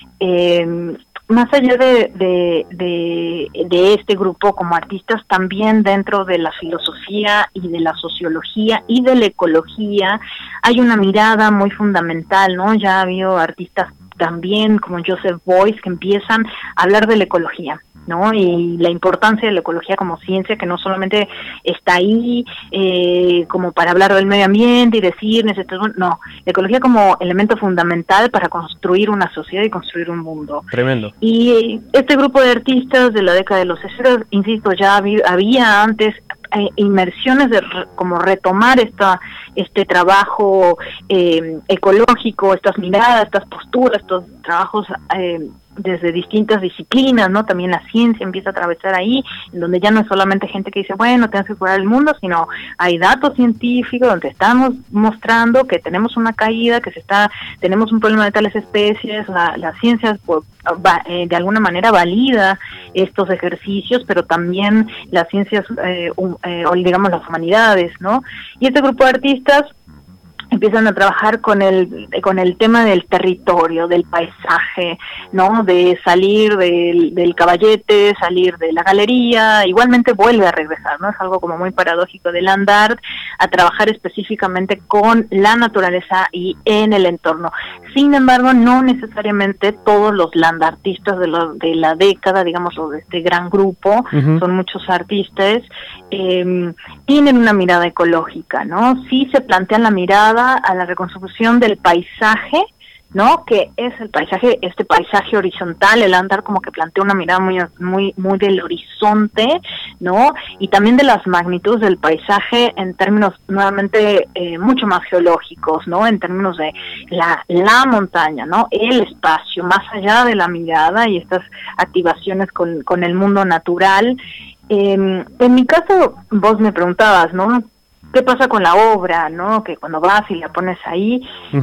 más allá de este grupo como artistas, también dentro de la filosofía y de la sociología y de la ecología hay una mirada muy fundamental, ¿no? Ya ha habido artistas también como Joseph Beuys que empiezan a hablar de la ecología, ¿no? Y la importancia de la ecología como ciencia, que no solamente está ahí como para hablar del medio ambiente y decir, no, la ecología como elemento fundamental para construir una sociedad y construir un mundo. Tremendo. Y este grupo de artistas de la década de los 60, insisto, ya había antes inmersiones de como retomar este trabajo ecológico, estas miradas, estas posturas, estos trabajos desde distintas disciplinas, ¿no? También la ciencia empieza a atravesar ahí, en donde ya no es solamente gente que dice, bueno, tenemos que cuidar el mundo, sino hay datos científicos donde estamos mostrando que tenemos una caída, tenemos un problema de tales especies, la ciencia de alguna manera valida estos ejercicios, pero también las ciencias, o digamos las humanidades, ¿no? Y este grupo de artistas empiezan a trabajar con el tema del territorio, del paisaje, ¿no? De salir del caballete, salir de la galería, igualmente vuelve a regresar, ¿no? Es algo como muy paradójico del land art, a trabajar específicamente con la naturaleza y en el entorno. Sin embargo, no necesariamente todos los land artistas de la década, digamos, o de este gran grupo, son muchos artistas, tienen una mirada ecológica, ¿no? Sí se plantean la mirada a la reconstrucción del paisaje, ¿no? Que es el paisaje, este paisaje horizontal, el land art como que plantea una mirada muy del horizonte, ¿no? Y también de las magnitudes del paisaje en términos nuevamente mucho más geológicos, ¿no? En términos de la montaña, ¿no? El espacio, más allá de la mirada y estas activaciones con el mundo natural. En mi caso, vos me preguntabas, ¿no? ¿Qué pasa con la obra, no? Que cuando vas y la pones ahí,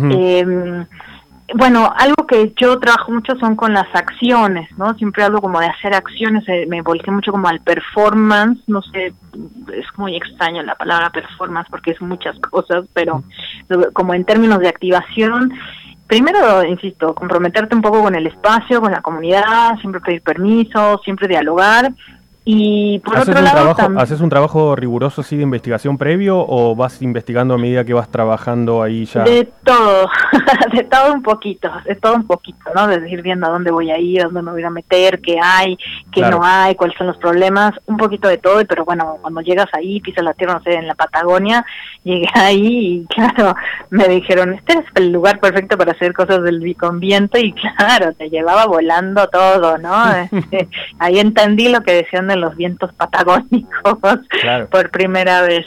bueno, algo que yo trabajo mucho son con las acciones, ¿no? Siempre hablo como de hacer acciones, me volqué mucho como al performance, no sé, es muy extraño la palabra performance porque es muchas cosas, pero como en términos de activación, primero, insisto, comprometerte un poco con el espacio, con la comunidad, siempre pedir permiso, siempre dialogar. Y por otro lado, ¿haces un trabajo riguroso así de investigación previo o vas investigando a medida que vas trabajando ahí ya? De todo, de todo un poquito, ¿no? De ir viendo a dónde voy a ir, a dónde me voy a meter, qué hay, qué no hay, cuáles son los problemas, un poquito de todo, pero bueno, cuando llegas ahí, pisas la tierra, no sé, en la Patagonia, llegué ahí y claro, me dijeron, este es el lugar perfecto para hacer cosas con viento y claro, te llevaba volando todo, ¿no? Ahí entendí lo que decían de los vientos patagónicos por primera vez.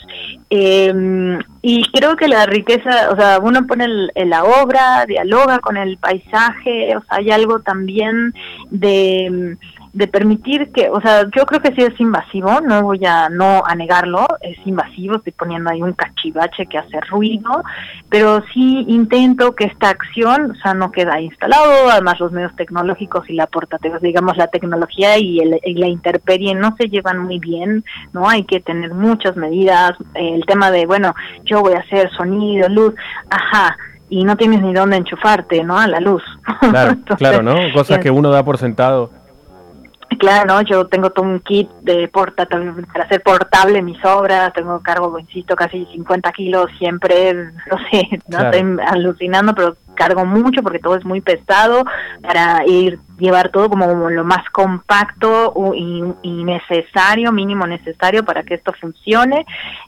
Y creo que la riqueza, o sea, uno pone la obra, dialoga con el paisaje, o sea, hay algo también de permitir que, o sea, yo creo que sí es invasivo, no voy a negarlo, es invasivo, estoy poniendo ahí un cachivache que hace ruido, pero sí intento que esta acción, o sea, no queda instalado, además los medios tecnológicos y la portátil, digamos, la tecnología y la intemperie no se llevan muy bien, ¿no? Hay que tener muchas medidas, el tema de, bueno, yo voy a hacer sonido, luz, y no tienes ni dónde enchufarte, ¿no? A la luz. Claro, entonces, claro, ¿no? Cosas que uno da por sentado. Claro, ¿no? Yo tengo todo un kit de para hacer portable mis obras, cargo, insisto, casi 50 kilos siempre, no sé, no estoy alucinando, pero cargo mucho porque todo es muy pesado para llevar todo como lo más compacto y necesario, mínimo necesario para que esto funcione.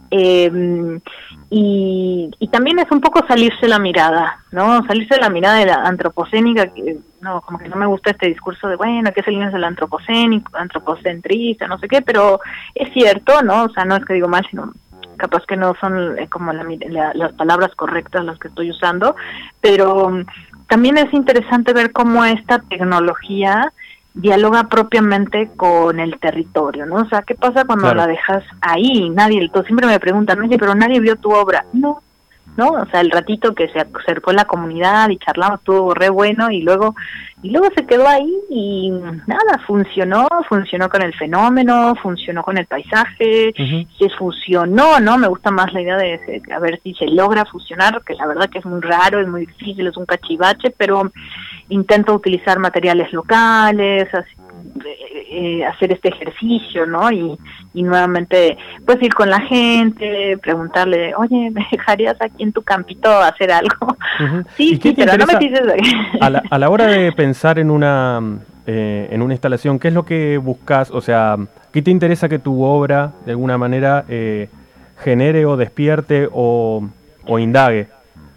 Y también es un poco salirse la mirada, ¿no? Salirse la mirada de la antropocénica, que no, como que no me gusta este discurso de, bueno, que es el del antropocénico, antropocentrista, no sé qué, pero es cierto, ¿no? O sea, no es que digo mal, sino capaz que no son como las palabras correctas las que estoy usando, pero también es interesante ver cómo esta tecnología dialoga propiamente con el territorio, ¿no? O sea, ¿qué pasa cuando la dejas ahí? Siempre me preguntan, oye, pero nadie vio tu obra. No, o sea, el ratito que se acercó la comunidad y charlamos estuvo re bueno y luego se quedó ahí y nada, funcionó con el fenómeno, funcionó con el paisaje, se fusionó, ¿no? Me gusta más la idea de a ver si se logra fusionar, que la verdad que es muy raro, es muy difícil, es un cachivache, pero intento utilizar materiales locales, hacer este ejercicio, ¿no? Y nuevamente, pues ir con la gente, preguntarle, oye, ¿me dejarías aquí en tu campito hacer algo? Sí, pero no me dices... a la hora de pensar en una instalación, ¿qué es lo que buscas? O sea, ¿qué te interesa que tu obra, de alguna manera, genere o despierte o indague?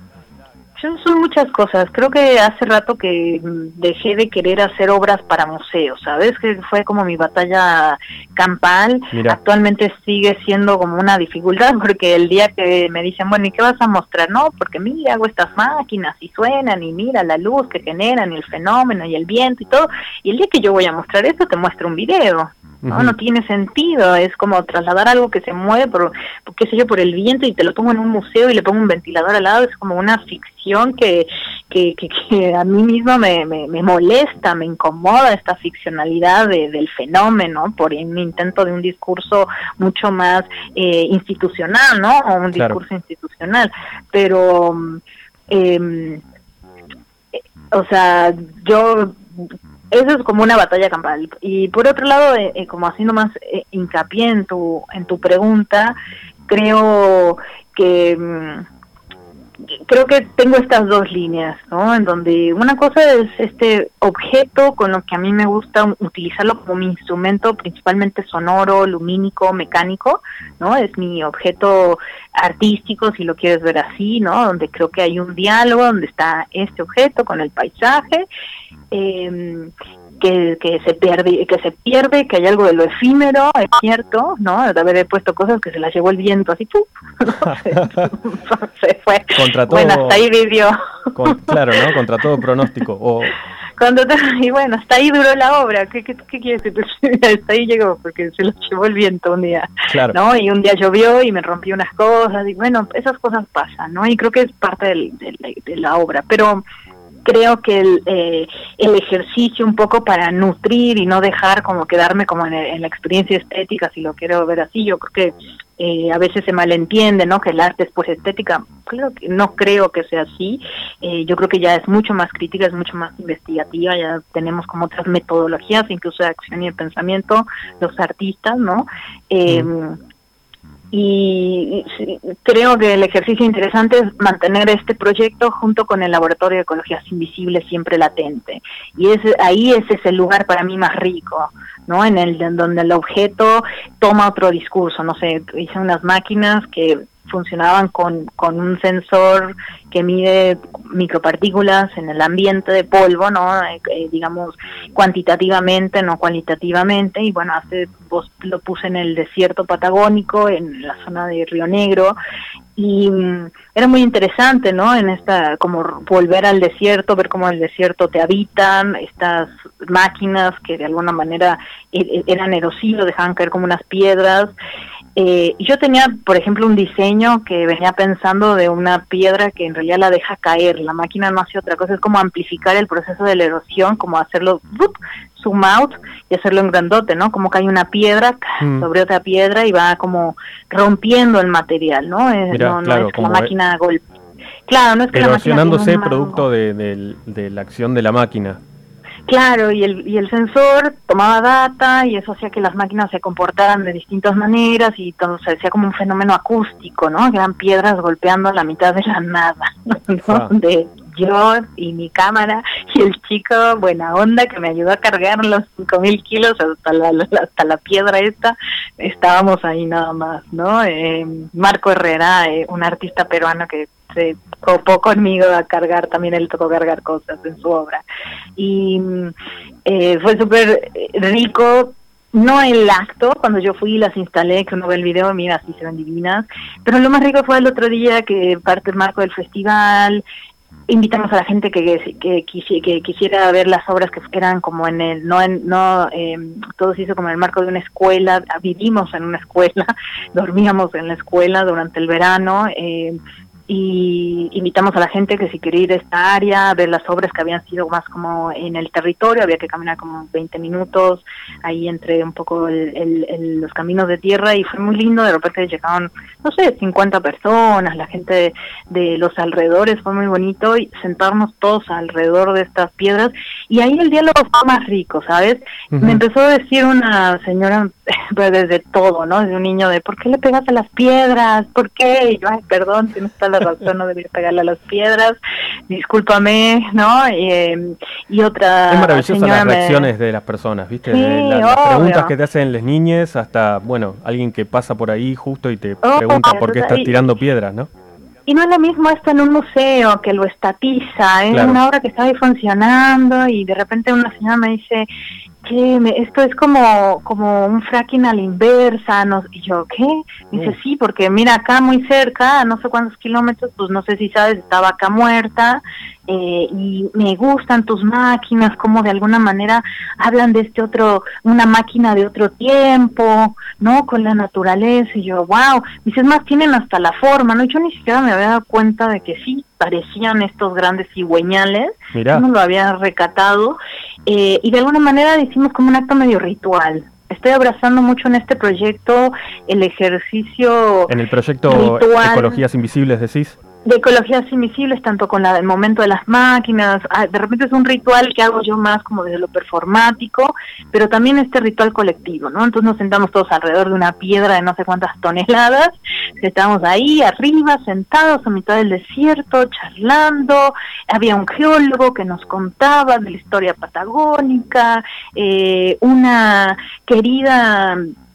Son muchas cosas. Creo que hace rato que dejé de querer hacer obras para museos, ¿sabes? Que fue como mi batalla campal. Mira. Actualmente sigue siendo como una dificultad porque el día que me dicen, bueno, ¿y qué vas a mostrar? No, porque mira, hago estas máquinas y suenan y mira la luz que generan y el fenómeno y el viento y todo. Y el día que yo voy a mostrar eso te muestro un video. No tiene sentido, es como trasladar algo que se mueve por qué sé yo, por el viento y te lo pongo en un museo y le pongo un ventilador al lado, es como una ficción que a mí misma me molesta, me incomoda esta ficcionalidad del fenómeno por un intento de un discurso mucho más institucional, ¿no? O un discurso institucional, pero o sea, eso es como una batalla campal. Y por otro lado, como haciendo más hincapié en tu pregunta, creo que tengo estas dos líneas, ¿no? En donde una cosa es este objeto con lo que a mí me gusta utilizarlo como mi instrumento, principalmente sonoro, lumínico, mecánico, ¿no? Es mi objeto artístico, si lo quieres ver así, ¿no? Donde creo que hay un diálogo, donde está este objeto con el paisaje, que se pierde, que hay algo de lo efímero, es cierto, ¿no? De haber puesto cosas que se las llevó el viento, así, ¡pum! ¿No? se fue. Contra todo, bueno, hasta ahí vivió. Claro, ¿no? Contra todo pronóstico. Y bueno, hasta ahí duró la obra. ¿Qué quieres que te diga? Hasta ahí llegó, porque se lo llevó el viento un día, claro. ¿no? Y un día llovió y me rompí unas cosas, y bueno, esas cosas pasan, ¿no? Y creo que es parte de la obra, pero creo que el ejercicio un poco para nutrir y no dejar como quedarme como en la experiencia estética, si lo quiero ver así, yo creo que a veces se malentiende, ¿no? Que el arte es pues estética. No creo que sea así. Yo creo que ya es mucho más crítica, es mucho más investigativa, ya tenemos como otras metodologías, incluso de acción y de pensamiento, los artistas, ¿no? Y creo que el ejercicio interesante es mantener este proyecto junto con el Laboratorio de Ecologías Invisibles siempre latente, y ahí ese es el lugar para mí más rico, ¿no? En donde el objeto toma otro discurso. No sé, hice unas máquinas que funcionaban con un sensor que mide micropartículas en el ambiente de polvo, ¿no? Digamos cuantitativamente, no cualitativamente, y bueno, lo puse en el desierto patagónico, en la zona de Río Negro, y era muy interesante, ¿no? En esta, como volver al desierto, ver cómo el desierto te habitan, estas máquinas que de alguna manera eran erosivos, dejaban caer como unas piedras. Yo tenía, por ejemplo, un diseño que venía pensando de una piedra que en realidad la deja caer. La máquina no hace otra cosa, es como amplificar el proceso de la erosión, como hacerlo zoom out y hacerlo en grandote, ¿no? Como que hay una piedra sobre otra piedra y va como rompiendo el material, ¿no? Mirá, claro, no es que la máquina golpea. Claro, no es que erosionándose la máquina producto de la acción de la máquina. Claro, y el sensor tomaba data y eso hacía que las máquinas se comportaran de distintas maneras, y todo se hacía como un fenómeno acústico, ¿no? Que eran piedras golpeando la mitad de la nada, ¿no? De yo y mi cámara y el chico buena onda que me ayudó a cargar los 5.000 kilos hasta la piedra esta. Estábamos ahí nada más, ¿no? Marco Herrera, un artista peruano que se copó conmigo a cargar, también él tocó cargar cosas en su obra, y fue súper rico, no el acto, cuando yo fui y las instalé, que uno ve el video, mira, sí se ven divinas, pero lo más rico fue el otro día, que parte del marco del festival, invitamos a la gente que quisiera ver las obras que eran como todo se hizo como en el marco de una escuela, vivimos en una escuela, dormíamos en la escuela durante el verano, y invitamos a la gente que si quería ir a esta área, a ver las obras que habían sido más como en el territorio, había que caminar como 20 minutos ahí entre un poco los caminos de tierra, y fue muy lindo. De repente llegaban, no sé, 50 personas, la gente de los alrededores, fue muy bonito, y sentarnos todos alrededor de estas piedras, y ahí el diálogo fue más rico, ¿sabes? Me empezó a decir una señora, pues desde todo, ¿no? Desde un niño, de ¿por qué le pegas a las piedras? ¿Por qué? Y yo, ay, perdón, tienes toda la razón, no debería pegarle a las piedras, discúlpame, ¿no? Y otra es maravillosa señora las reacciones de las personas, ¿viste? Sí, las preguntas que te hacen las niñas, hasta, bueno, alguien que pasa por ahí justo y te pregunta por qué estás tirando piedras, ¿no? Y no es lo mismo esto en un museo, que lo estatiza, es Claro. una obra que está ahí funcionando, y de repente una señora me dice, esto es como un fracking a la inversa, no, y yo, ¿qué? Me dice, sí, porque mira, acá muy cerca, a no sé cuántos kilómetros, pues no sé si sabes, está Vaca Muerta, y me gustan tus máquinas, como de alguna manera hablan de una máquina de otro tiempo, ¿no? Con la naturaleza, y yo, wow, dices, más tienen hasta la forma, ¿no? Y yo ni siquiera me había dado cuenta de que sí, parecían estos grandes cigüeñales, yo no lo había recatado, y de alguna manera hicimos como un acto medio ritual. Estoy abrazando mucho en este proyecto el ejercicio. En el proyecto ritual, Ecologías Invisibles, decís. De Ecologías Invisibles, tanto con el momento de las máquinas, de repente es un ritual que hago yo más como desde lo performático, pero también este ritual colectivo, ¿no? Entonces nos sentamos todos alrededor de una piedra de no sé cuántas toneladas, estábamos ahí arriba, sentados a mitad del desierto, charlando, había un geólogo que nos contaba de la historia patagónica, una querida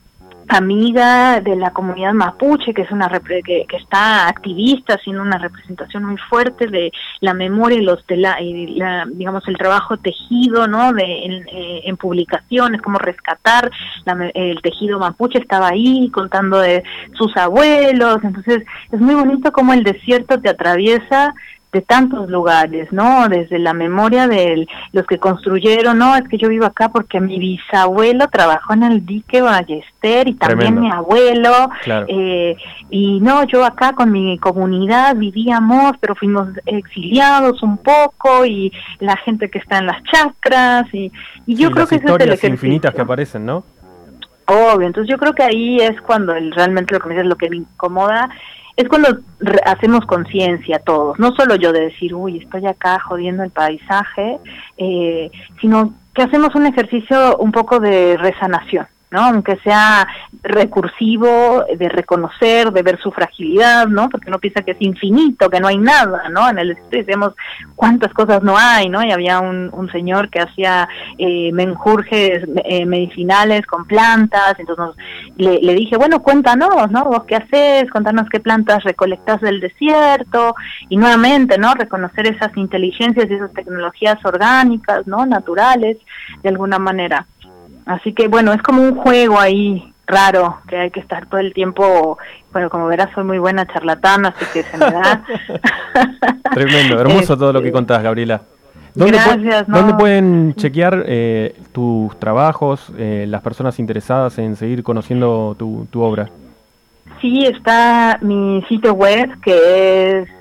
amiga de la comunidad mapuche, que es que está activista, haciendo una representación muy fuerte de la memoria y digamos el trabajo tejido, ¿no? En publicaciones, cómo rescatar el tejido mapuche. Estaba ahí contando de sus abuelos. Entonces es muy bonito cómo el desierto te atraviesa de tantos lugares, ¿no? Desde la memoria de los que construyeron, ¿no? Es que yo vivo acá porque mi bisabuelo trabajó en el dique Ballester y también mi abuelo, claro. Y no, yo acá con mi comunidad vivíamos, pero fuimos exiliados un poco, y la gente que está en las chacras, y yo creo que ese es el ejercicio infinitas que aparecen, ¿no? Obvio, entonces yo creo que ahí es cuando realmente lo que me dices, lo que me incomoda, es cuando hacemos conciencia todos, no solo yo de decir, uy, estoy acá jodiendo el paisaje, sino que hacemos un ejercicio un poco de resanación, ¿no? Aunque sea recursivo, de reconocer, de ver su fragilidad, ¿no? Porque uno piensa que es infinito, que no hay nada, ¿no? En el desierto decimos cuántas cosas no hay, ¿no? Y había un señor que hacía menjurjes medicinales con plantas. Entonces le dije, bueno, cuéntanos, ¿no? ¿Vos qué haces? Cuéntanos qué plantas recolectás del desierto. Y nuevamente, ¿no? Reconocer esas inteligencias y esas tecnologías orgánicas, ¿no? Naturales, de alguna manera. Así que bueno, es como un juego ahí raro, que hay que estar todo el tiempo. Bueno, como verás, soy muy buena charlatana, así que se me da. Tremendo, hermoso todo lo que contás, Gabriela. Gracias, ¿Dónde pueden chequear tus trabajos, las personas interesadas en seguir conociendo tu obra? Sí, está mi sitio web, que es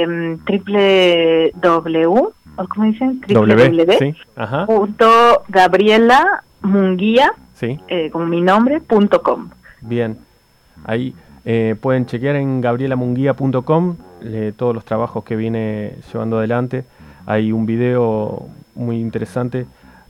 www, ¿cómo dicen? Sí, ajá. Gabriela Munguía, sí. Como mi nombre, .com. Bien, ahí pueden chequear en gabrielamunguia.com todos los trabajos que viene llevando adelante. Hay un video muy interesante.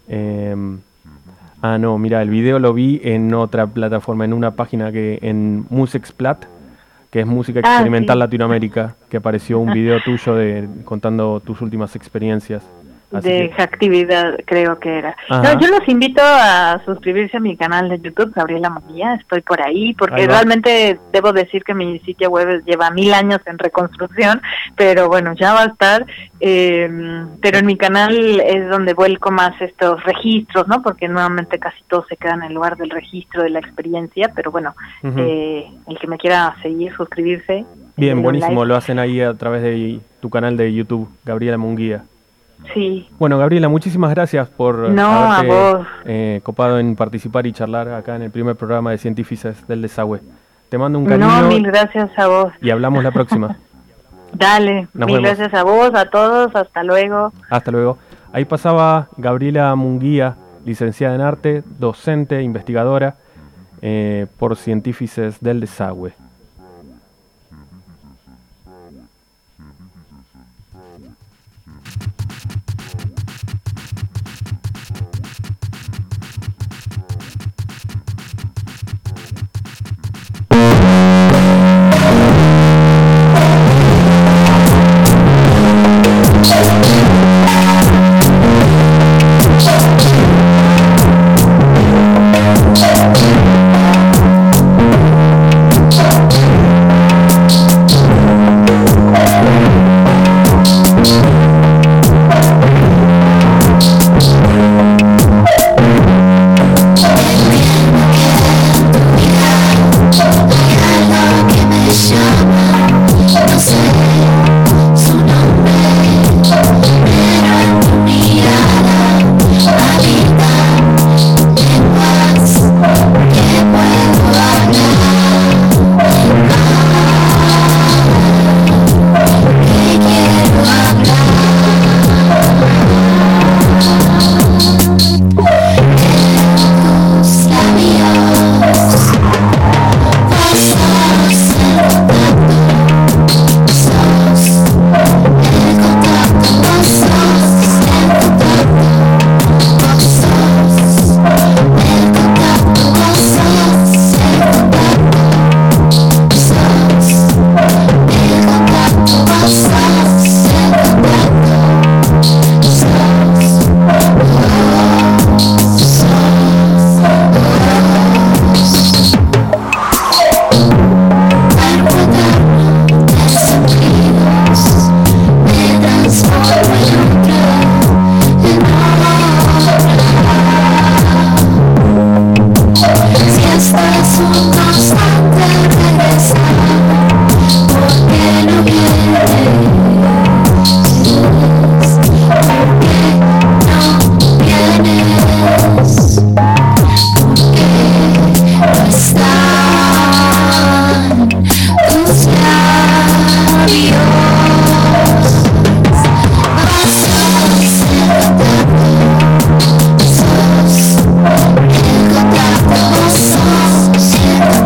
Mira, el video lo vi en otra plataforma, en una página en Musexplat, que es música experimental Latinoamérica, que apareció un video tuyo contando tus últimas experiencias. De actividad, creo que era. No, yo los invito a suscribirse a mi canal de YouTube, Gabriela Munguía. Estoy por ahí, porque realmente debo decir que mi sitio web lleva 1000 años en reconstrucción, pero bueno, ya va a estar. Pero en mi canal es donde vuelco más estos registros, ¿no? Porque nuevamente casi todo se queda en el lugar del registro de la experiencia, pero bueno, el que me quiera seguir, suscribirse. Bien, buenísimo, lo hacen ahí a través de tu canal de YouTube, Gabriela Munguía. Sí. Bueno, Gabriela, muchísimas gracias por haberte copado en participar y charlar acá en el primer programa de Científicos del Desagüe. Te mando un cariño. No, mil gracias a vos. Y hablamos la próxima. Dale, mil gracias a vos, a todos, hasta luego. Hasta luego. Ahí pasaba Gabriela Munguía, licenciada en arte, docente, investigadora por Científicos del Desagüe. Encontrarte vos sos, siento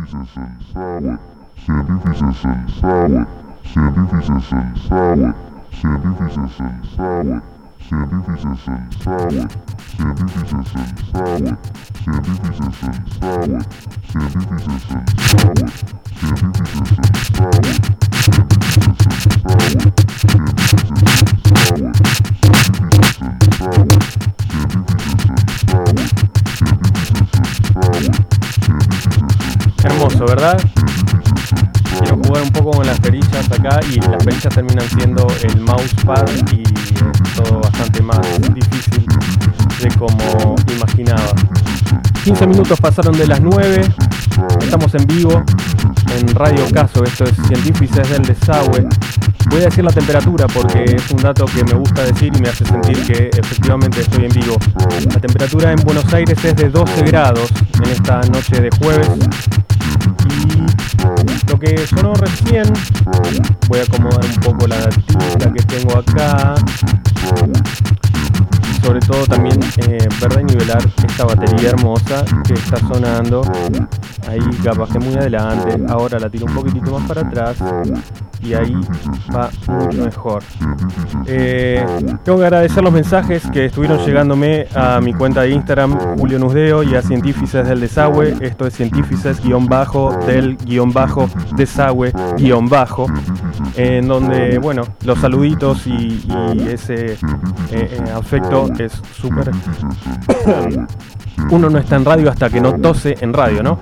Hermoso, ¿verdad? Quiero jugar un poco con las perillas acá y las perillas terminan siendo el mousepad y es todo bastante más difícil de como imaginaba. 15 minutos pasaron de las 9, estamos en vivo en Radio Caso, esto es Científices del Desagüe. Voy a decir la temperatura porque es un dato que me gusta decir y me hace sentir que efectivamente estoy en vivo. La temperatura en Buenos Aires es de 12 grados en esta noche de jueves. Y lo que sonó recién, voy a acomodar un poco la datita que tengo acá. Sobre todo también ver y nivelar esta batería hermosa que está sonando. Ahí capaz que muy adelante, ahora la tiro un poquitito más para atrás y ahí va mucho mejor. Tengo que agradecer los mensajes que estuvieron llegándome a mi cuenta de Instagram, Julio Nusdeo, y a Científices del Desagüe. Esto es Científices-del-desagüe-, en donde, bueno, los saluditos y ese afecto es súper. Uno no está en radio hasta que no tose en radio, ¿no?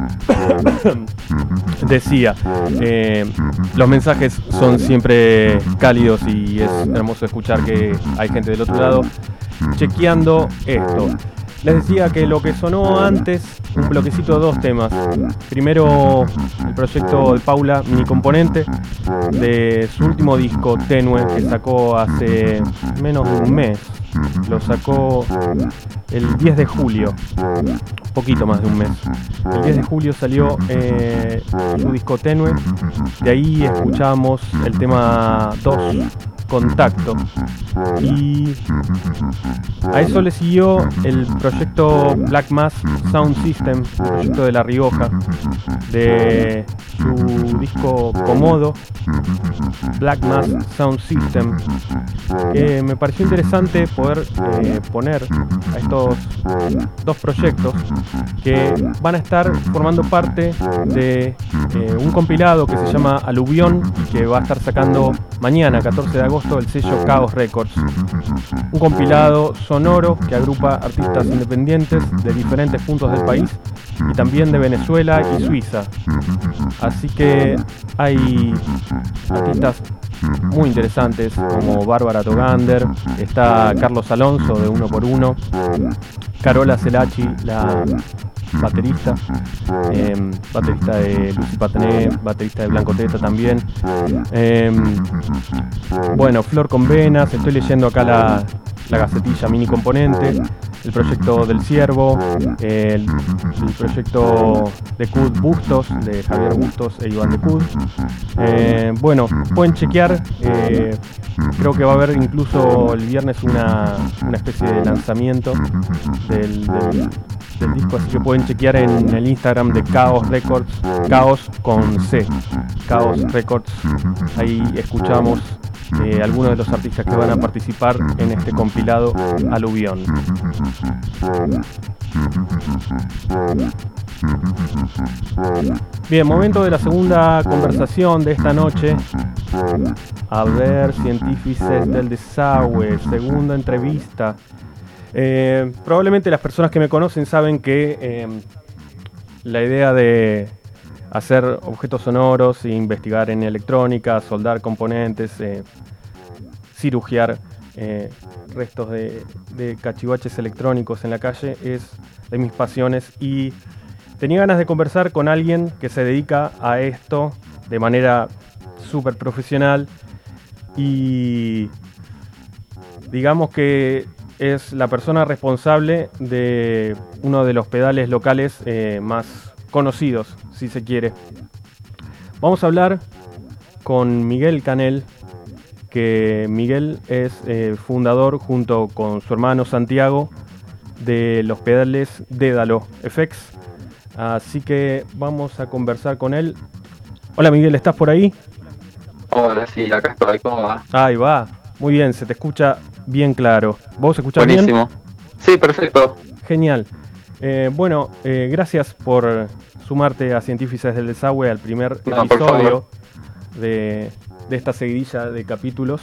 Decía, los mensajes son siempre cálidos y es hermoso escuchar que hay gente del otro lado chequeando esto. Les decía que lo que sonó antes, un bloquecito de dos temas. Primero, el proyecto de Paula Mini Componente, de su último disco, Tenue, que sacó hace menos de un mes. Lo sacó el 10 de julio, poquito más de un mes. El 10 de julio salió su disco Tenue. De ahí escuchamos el tema 2, Contacto, y a eso le siguió el proyecto Black Mass Sound System, el proyecto de La Rioja, de su disco Comodo, Black Mass Sound System, que me pareció interesante poder poner a estos dos proyectos que van a estar formando parte de un compilado que se llama Aluvión y que va a estar sacando mañana, 14 de agosto, el sello Chaos Records. Un compilado sonoro que agrupa artistas independientes de diferentes puntos del país y también de Venezuela y Suiza. Así que hay artistas muy interesantes como Bárbara Togander, está Carlos Alonso de 1x1, Carola Celachi, la baterista, baterista de Lucy Patané, baterista de Blanco Teta también. Bueno, Flor con Venas, estoy leyendo acá la gacetilla Mini Componente, el proyecto del Ciervo, el proyecto de Cud Bustos, de Javier Bustos e Iván de Cud. Bueno, pueden chequear, creo que va a haber incluso el viernes una especie de lanzamiento del disco, así que pueden chequear en el Instagram de Chaos Records, Chaos con C, Chaos Records. Ahí escuchamos algunos de los artistas que van a participar en este compilado Aluvión. Bien, momento de la segunda conversación de esta noche. A ver, Científices del Desagüe, segunda entrevista. Probablemente las personas que me conocen saben que la idea de hacer objetos sonoros, investigar en electrónica, soldar componentes, cirugiar restos de cachivaches electrónicos en la calle es de mis pasiones, y tenía ganas de conversar con alguien que se dedica a esto de manera súper profesional y digamos que es la persona responsable de uno de los pedales locales más conocidos, si se quiere. Vamos a hablar con Miguel Canel, que Miguel es fundador junto con su hermano Santiago de los pedales Dédalo FX. Así que vamos a conversar con él. Hola Miguel, ¿estás por ahí? Hola, sí, acá estoy, ¿cómo va? Ahí va, muy bien, se te escucha bien claro. ¿Vos escuchás bien? Buenísimo. Sí, perfecto. Genial. Gracias por sumarte a Científicas del Desagüe, al primer No, por episodio de esta seguidilla de capítulos.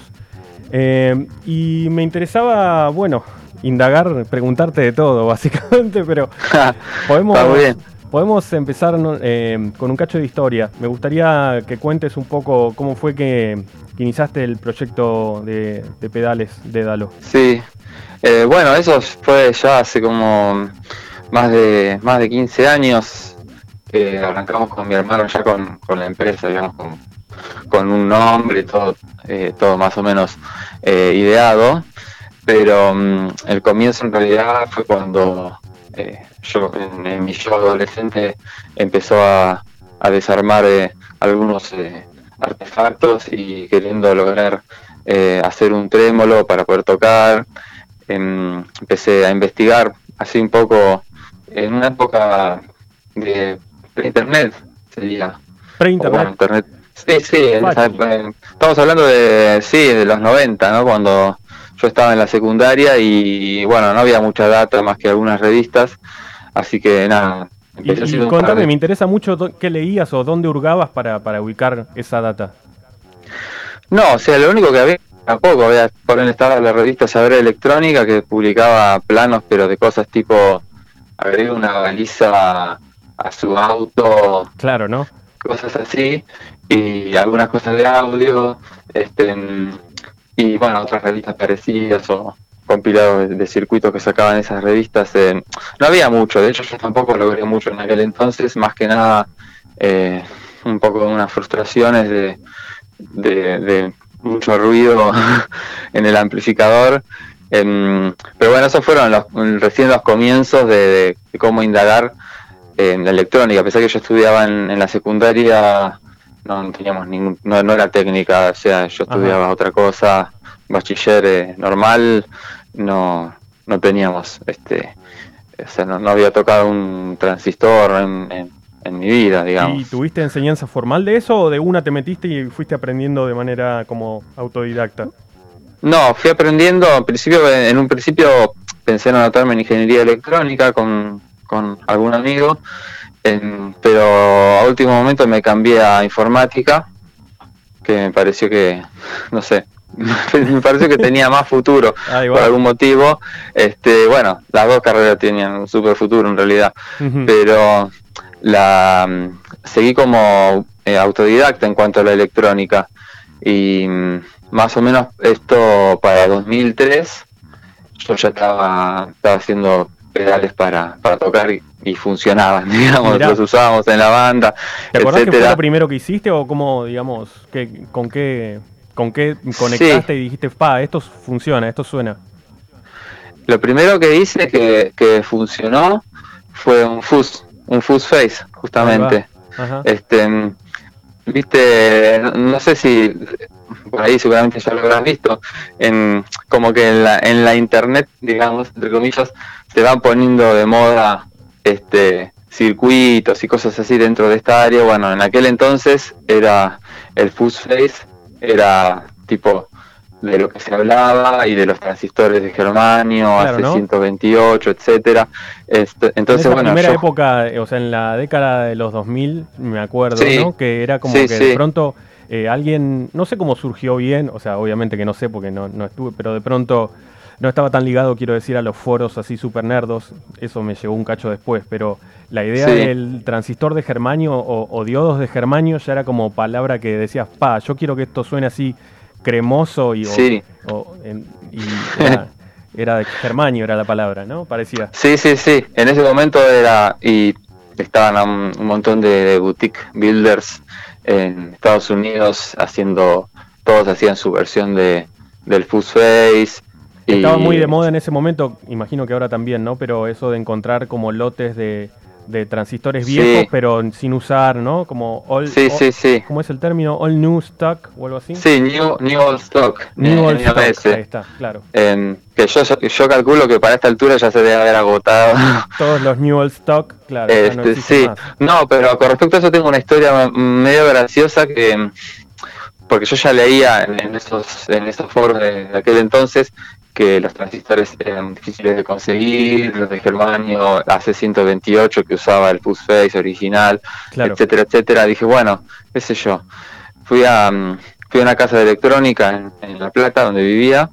Y me interesaba, indagar, preguntarte de todo, básicamente, pero Está muy bien. podemos empezar con un cacho de historia. Me gustaría que cuentes un poco cómo fue que iniciaste el proyecto de pedales Dédalo. Sí. Bueno, eso fue ya hace como más de 15 años que arrancamos con mi hermano ya con la empresa, digamos, con un nombre, todo más o menos ideado. Pero el comienzo en realidad fue cuando yo en mi yo adolescente empezó a desarmar algunos artefactos y queriendo lograr hacer un trémolo para poder tocar. Empecé a investigar así un poco en una época de pre-internet, sería. Pre-internet. Bueno, internet. Sí, estamos hablando de los 90, ¿no? Cuando yo estaba en la secundaria y bueno, no había mucha data más que algunas revistas, así que nada. Y contame, me interesa mucho qué leías o dónde hurgabas para ubicar esa data. No, o sea, lo único que había tampoco, por ejemplo, estaba la revista Saber Electrónica que publicaba planos, pero de cosas tipo agregue una baliza a su auto. Claro, ¿no? Cosas así, y algunas cosas de audio, y bueno, otras revistas parecidas o compilados de circuitos que sacaban esas revistas. No había mucho, de hecho yo tampoco logré mucho en aquel entonces, más que nada un poco unas frustraciones de mucho ruido en el amplificador. Pero bueno, esos fueron recién los comienzos de cómo indagar en la electrónica. A pesar que yo estudiaba en la secundaria, no teníamos no era técnica, o sea, yo estudiaba otra cosa, bachiller normal, no teníamos, o sea, no había tocado un transistor en mi vida, digamos. ¿Y tuviste enseñanza formal de eso o de una te metiste y fuiste aprendiendo de manera como autodidacta? No, fui aprendiendo. En un principio pensé en anotarme en ingeniería electrónica con algún amigo, pero a último momento me cambié a informática, que me pareció que, no sé, me pareció que tenía más futuro por algún motivo. Bueno, las dos carreras tenían un super futuro en realidad, pero seguí como autodidacta en cuanto a la electrónica, y más o menos esto para 2003 yo ya estaba haciendo pedales para tocar y funcionaban, digamos. Mirá. Los usábamos en la banda. ¿Te acordás que fue lo primero que hiciste o cómo, digamos, con qué conectaste y dijiste, esto funciona, esto suena? Lo primero que hice que funcionó fue un fuzz face, justamente. Viste, no sé si por ahí seguramente ya lo habrás visto, como que en la internet, digamos, entre comillas, se van poniendo de moda circuitos y cosas así dentro de esta área. Bueno, en aquel entonces era el fuzz face, era tipo de lo que se hablaba y de los transistores de germanio, claro, AC128, etcétera. Entonces, en la primera época, o sea, en la década de los 2000, me acuerdo, sí, ¿no? Que era como que de pronto alguien, no sé cómo surgió bien, o sea, obviamente que no sé porque no estuve, pero de pronto no estaba tan ligado, quiero decir, a los foros así super nerdos, eso me llegó un cacho después, pero la idea del transistor de germanio o diodos de germanio ya era como palabra que decías, yo quiero que esto suene así cremoso y era de germanio, era la palabra, ¿no? Parecía. Sí. En ese momento estaban un montón de boutique builders en Estados Unidos todos hacían su versión del fuzz face. Estaba muy de moda en ese momento, imagino que ahora también, ¿no? Pero eso de encontrar como lotes de de transistores viejos, pero sin usar, ¿no? Como sí. ¿Cómo es el término? All new stock o algo así. Sí, new old stock. New old stock, ahí está, claro. Que yo calculo que para esta altura ya se debe haber agotado. Todos los new old stock, claro. Ya no sí, más. No, pero con respecto a eso tengo una historia medio graciosa que... Porque yo ya leía en esos foros de aquel entonces que los transistores eran difíciles de conseguir, los de germanio AC128 que usaba el Fuzzface original, claro, etcétera, etcétera. Dije, bueno, qué sé yo. Fui a una casa de electrónica en La Plata, donde vivía,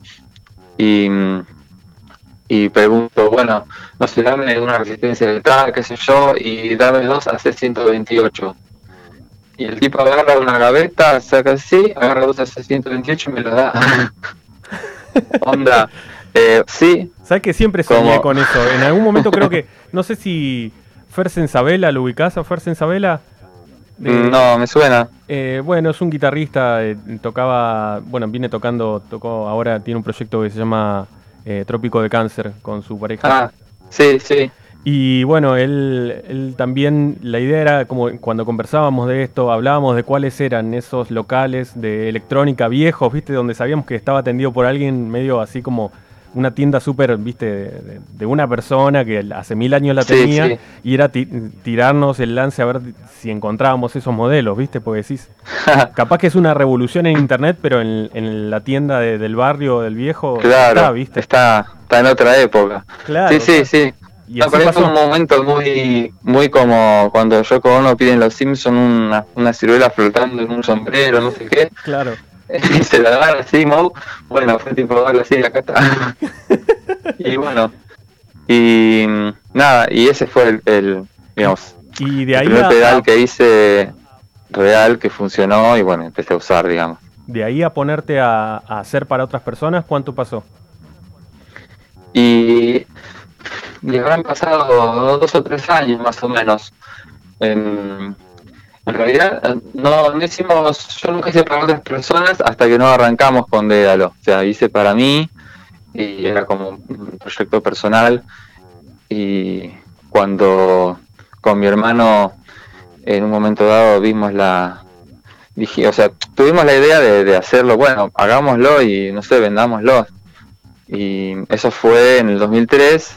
y pregunto, bueno, no sé, dame una resistencia de tal, qué sé yo, y dame 2 AC128. Y el tipo agarra una gaveta, saca así, agarra 2 AC128 y me lo da. Onda, sí. ¿Sabes que siempre soñé con eso? En algún momento creo que, no sé si Fersen Sabela, ¿lo ubicás a Fersen Sabela? No, me suena. Bueno, es un guitarrista, tocó, ahora tiene un proyecto que se llama Trópico de Cáncer con su pareja. Ah, sí. Y bueno, él también, la idea era como cuando conversábamos de esto, hablábamos de cuáles eran esos locales de electrónica viejos, ¿viste? Donde sabíamos que estaba atendido por alguien medio así como una tienda súper, ¿viste? De una persona que hace 1000 años la tenía, sí. Y era tirarnos el lance a ver si encontrábamos esos modelos, ¿viste? Porque decís, capaz que es una revolución en internet, pero en la tienda del barrio del viejo, claro, está, ¿viste? Está en otra época. Claro, Sí. No, pero es un momento muy como cuando Yoko Ono pide en Los Simpsons una ciruela flotando en un sombrero, no sé qué. Claro. Y se la agarra así, Moe. Bueno, fue tipo, darle así, acá está. Y bueno, y nada, y ese fue el digamos, y de ahí el primer pedal que hice real, que funcionó, y bueno, empecé a usar, digamos. De ahí a ponerte a hacer para otras personas, ¿cuánto Y habrán pasado 2 o 3 años más o menos. En realidad no hicimos, yo nunca hice para otras personas hasta que no arrancamos con Dédalo. O sea, hice para mí y era como un proyecto personal. Y cuando con mi hermano en un momento dado tuvimos la idea de hacerlo, bueno, hagámoslo y no sé, vendámoslo. Y eso fue en el 2003.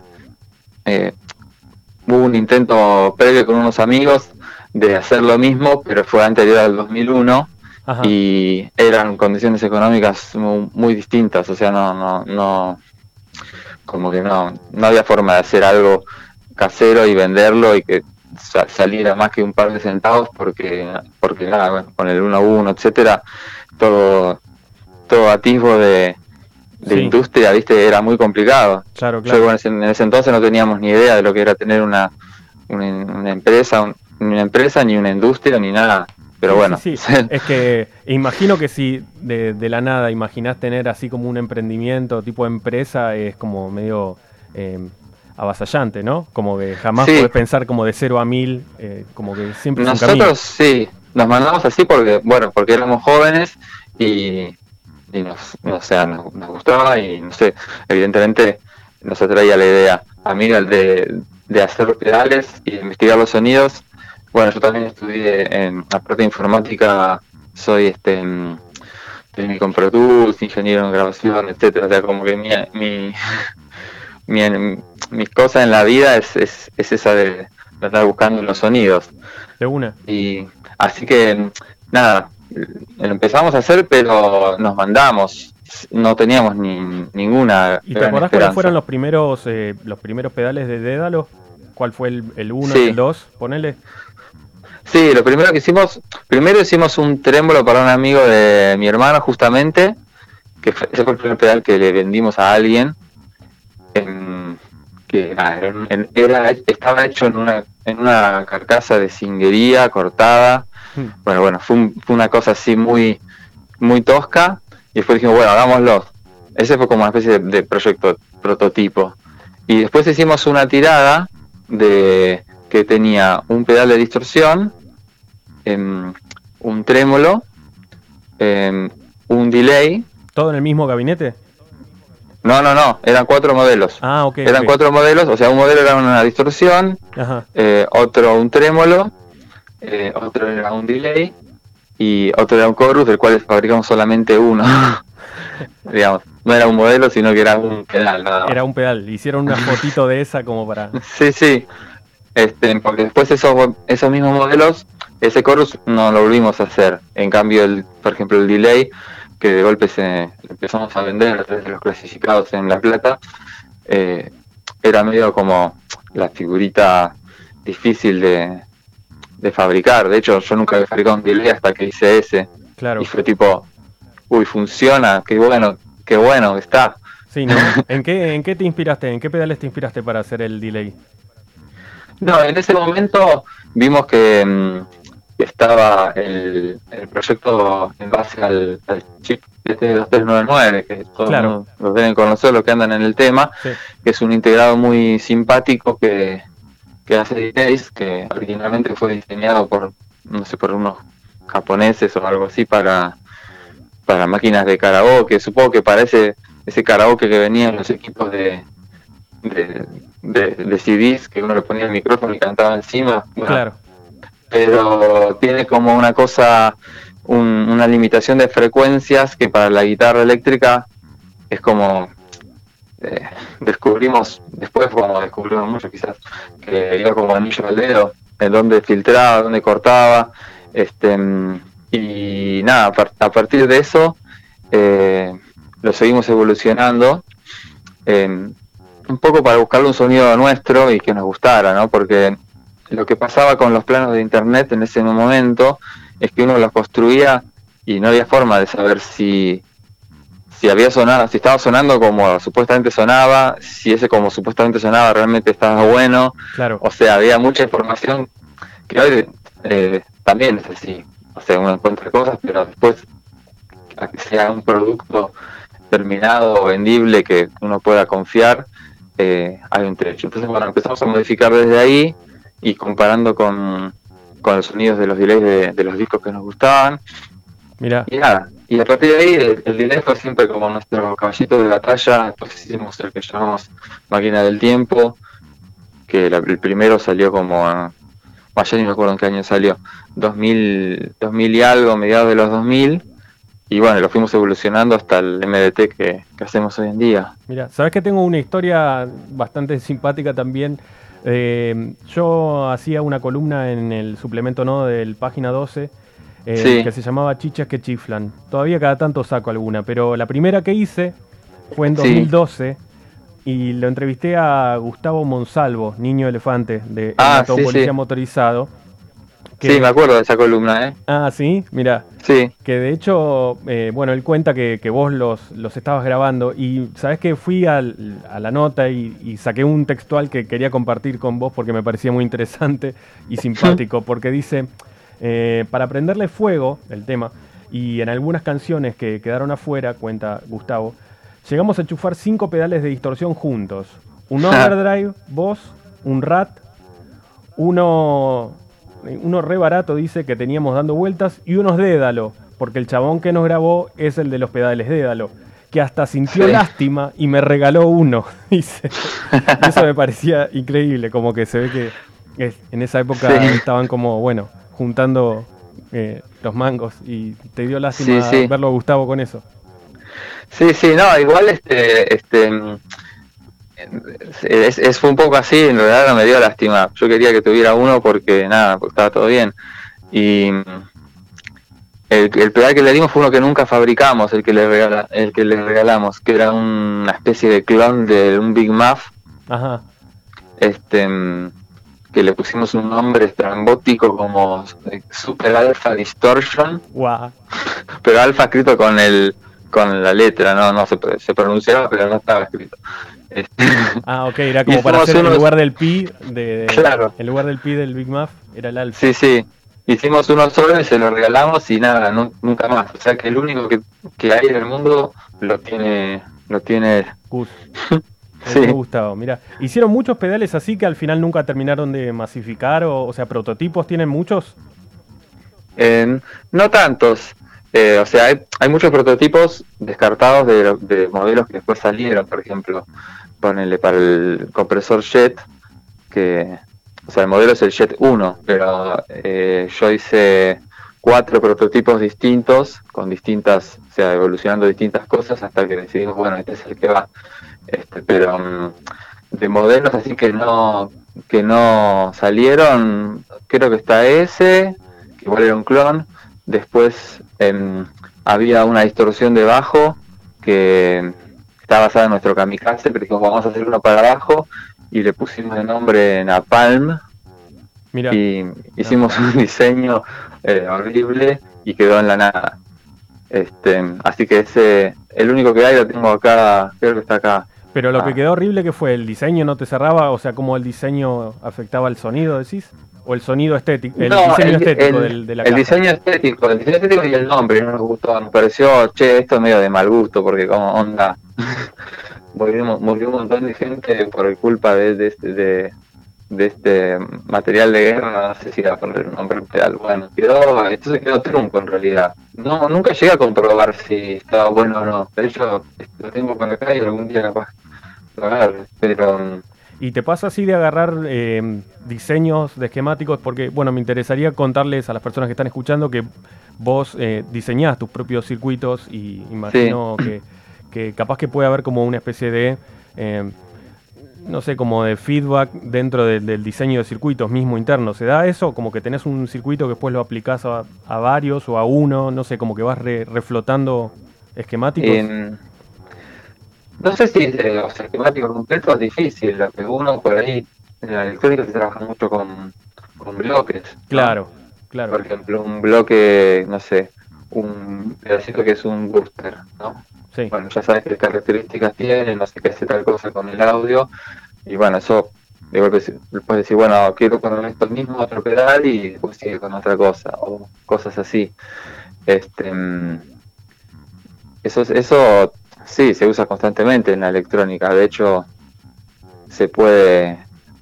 Hubo un intento previo con unos amigos de hacer lo mismo, pero fue anterior al 2001. Ajá. Y eran condiciones económicas muy distintas, o sea, no como que no había forma de hacer algo casero y venderlo y que saliera más que un par de centavos porque nada, bueno, con el 1 a 1, etcétera, todo atisbo de sí. Industria, viste, era muy complicado. Claro. Yo en ese entonces no teníamos ni idea de lo que era tener una empresa, ni una empresa, ni una industria, ni nada. Pero bueno. Sí. Es que imagino que si de la nada imaginás tener así como un emprendimiento tipo empresa, es como medio avasallante, ¿no? Como que jamás podés pensar como de 0 a 1000, como que siempre es un camino. Nosotros sí, nos mandamos así porque éramos jóvenes y nos gustaba y no sé, evidentemente nos atraía la idea. A mí de hacer pedales y de investigar los sonidos. Bueno, yo también estudié en la parte de informática, soy técnico en Pro Tools, ingeniero en grabación, etcétera. O sea, como que mi cosa en la vida es esa de andar buscando los sonidos. De una. Y así que nada, lo empezamos a hacer, pero nos mandamos, no teníamos ninguna. ¿Y te acordás cuáles fueron los primeros pedales de Dédalo? ¿Cuál fue el 1 y el 2? Ponele. Sí, lo primero que hicimos, hicimos un trémolo para un amigo de mi hermano, justamente, ese fue el primer pedal que le vendimos a alguien, que estaba hecho en una carcasa de cinguería cortada. Bueno, fue una cosa así muy, muy tosca, y después dijimos, bueno, hagámoslo. Ese fue como una especie de proyecto prototipo. Y después hicimos una tirada que tenía un pedal de distorsión, un trémolo, un delay. ¿Todo en el mismo gabinete? No, eran 4 modelos. Ah, ok. Eran ok. 4 modelos, o sea, un modelo era una distorsión, Ajá. otro un trémolo, otro era un delay y otro era un chorus, del cual fabricamos solamente uno. Digamos, no era un modelo, sino que era un pedal, nada más. Era un pedal. Hicieron una fotito de esa como para... Sí. Porque después esos mismos modelos, ese chorus no lo volvimos a hacer. En cambio, por ejemplo, el delay, que de golpe empezamos a vender a través de los clasificados en La Plata, era medio como la figurita difícil de fabricar. De hecho, yo nunca había fabricado un delay hasta que hice ese. Claro. Y fue tipo, uy, funciona, qué bueno que está. Sí, ¿no? ¿En qué te inspiraste? ¿En qué pedales te inspiraste para hacer el delay? No, en ese momento vimos que estaba el proyecto en base al chip ST2399, que todos Claro. los deben conocer, los que andan en el tema, Sí. que es un integrado muy simpático que hace delays, que originalmente fue diseñado por unos japoneses o algo así para máquinas de karaoke. Supongo que para ese karaoke que venía en los equipos de CDs, que uno le ponía el micrófono y cantaba encima. Bueno, Claro. pero tiene como una cosa, una limitación de frecuencias que para la guitarra eléctrica es como descubrimos mucho quizás, que iba como anillo al dedo, en donde filtraba, donde cortaba, y nada, a partir de eso lo seguimos evolucionando, un poco para buscarle un sonido nuestro y que nos gustara, ¿no? Porque lo que pasaba con los planos de internet en ese momento es que uno los construía y no había forma de saber si había sonado, si estaba sonando como supuestamente sonaba, si ese como supuestamente sonaba realmente estaba bueno. Claro. O sea, había mucha información que hoy también es así. O sea, uno encuentra cosas, pero después a que sea un producto terminado o vendible que uno pueda confiar, hay un trecho. Entonces, bueno, empezamos a modificar desde ahí y comparando con los sonidos de los delays de los discos que nos gustaban. Mira. Y nada, y a partir de ahí el delay fue siempre como nuestro caballito de batalla. Después hicimos el que llamamos Máquina del Tiempo, que el primero salió como, ya ni me acuerdo en qué año salió, 2000 y algo, mediados de los 2000. Y bueno, lo fuimos evolucionando hasta el MDT que hacemos hoy en día. Mira, sabes que tengo una historia bastante simpática también. Yo hacía una columna en el suplemento No del Página 12 Sí. que se llamaba Chichas que chiflan. Todavía cada tanto saco alguna, pero la primera que hice fue en 2012 y lo entrevisté a Gustavo Monsalvo, niño elefante de Policía Motorizado. Sí, me acuerdo de esa columna, ¿eh? Ah, sí, mira. Sí. Que de hecho, bueno, él cuenta que vos los estabas grabando y sabés que fui a la nota y saqué un textual que quería compartir con vos porque me parecía muy interesante y simpático, porque dice, para prenderle fuego, el tema, y en algunas canciones que quedaron afuera, cuenta Gustavo, llegamos a enchufar 5 pedales de distorsión juntos. Un overdrive, voz, un rat, uno re barato, dice, que teníamos dando vueltas, y unos Dédalo, porque el chabón que nos grabó es el de los pedales Dédalo, que hasta sintió lástima y me regaló uno, dice. Eso me parecía increíble, como que se ve que en esa época estaban como, bueno, juntando los mangos, y te dio lástima verlo a Gustavo con eso. Sí, no, igual fue un poco así, en realidad no me dio lástima. Yo quería que tuviera uno porque estaba todo bien. Y el pedal que le dimos fue uno que nunca fabricamos, el que le regalamos, que era una especie de clon de un Big Muff. Ajá. Que le pusimos un nombre estrambótico como Super Alpha Distortion. Wow. Pero alfa escrito con la letra, no se pronunciaba, pero no estaba escrito. Ah, ok, era como para hacer en lugar del pi claro. En lugar del pi del Big Muff era el alfa. Sí. Hicimos uno solo y se lo regalamos y nada, nunca más. O sea que el único que hay en el mundo lo tiene Gus. Sí. Me gustaba, mira. ¿Hicieron muchos pedales así que al final nunca terminaron de masificar? O sea, ¿prototipos tienen muchos? No tantos. O sea, hay muchos prototipos descartados de modelos que después salieron, por ejemplo, ponele para el compresor Jet, o sea, el modelo es el Jet 1, pero yo hice 4 prototipos distintos, con distintas, o sea, evolucionando distintas cosas, hasta que decidimos, bueno, este es el que va. Pero de modelos así que no salieron, creo que está ese, que igual era un clon. Después había una distorsión de bajo que está basada en nuestro Kamikaze, pero dijimos, vamos a hacer uno para abajo, y le pusimos el nombre Napalm. Mirá. Y hicimos un diseño horrible y quedó en la nada. Así que ese, el único que hay lo tengo acá, creo que está acá. Pero lo que quedó horrible, ¿qué fue? ¿El diseño no te cerraba? O sea, ¿cómo el diseño afectaba el sonido, decís? ¿O el sonido estético? El diseño estético de la caja. El diseño estético y el nombre no nos gustó. Nos pareció, esto es medio de mal gusto, porque como onda murió un montón de gente por culpa de este material de guerra. No sé si iba a poner un nombre real. Bueno, entonces quedó trunco en realidad. No, nunca llegué a comprobar si estaba bueno o no. De hecho, lo tengo por acá y algún día capaz lo agarre, pero... ¿Y te pasa así de agarrar diseños de esquemáticos? Porque, bueno, me interesaría contarles a las personas que están escuchando que vos diseñás tus propios circuitos y imagino que capaz que puede haber como una especie de, no sé, como de feedback dentro del diseño de circuitos mismo interno. ¿Se da eso? Como que tenés un circuito que después lo aplicás a varios o a uno, no sé, como que vas reflotando esquemáticos. No sé si los esquemáticos completos es difícil, lo que uno por ahí, en la electrónica se trabaja mucho con bloques, ¿no? Claro. Por ejemplo, un bloque, no sé, un pedacito que es un booster, ¿no? Sí. Bueno, ya sabes qué características tiene, no sé qué hace tal cosa con el audio, y bueno, eso de golpe puedes decir, bueno, quiero poner esto mismo otro pedal y después sigue con otra cosa, o cosas así. Eso sí, se usa constantemente en la electrónica. De hecho, se puede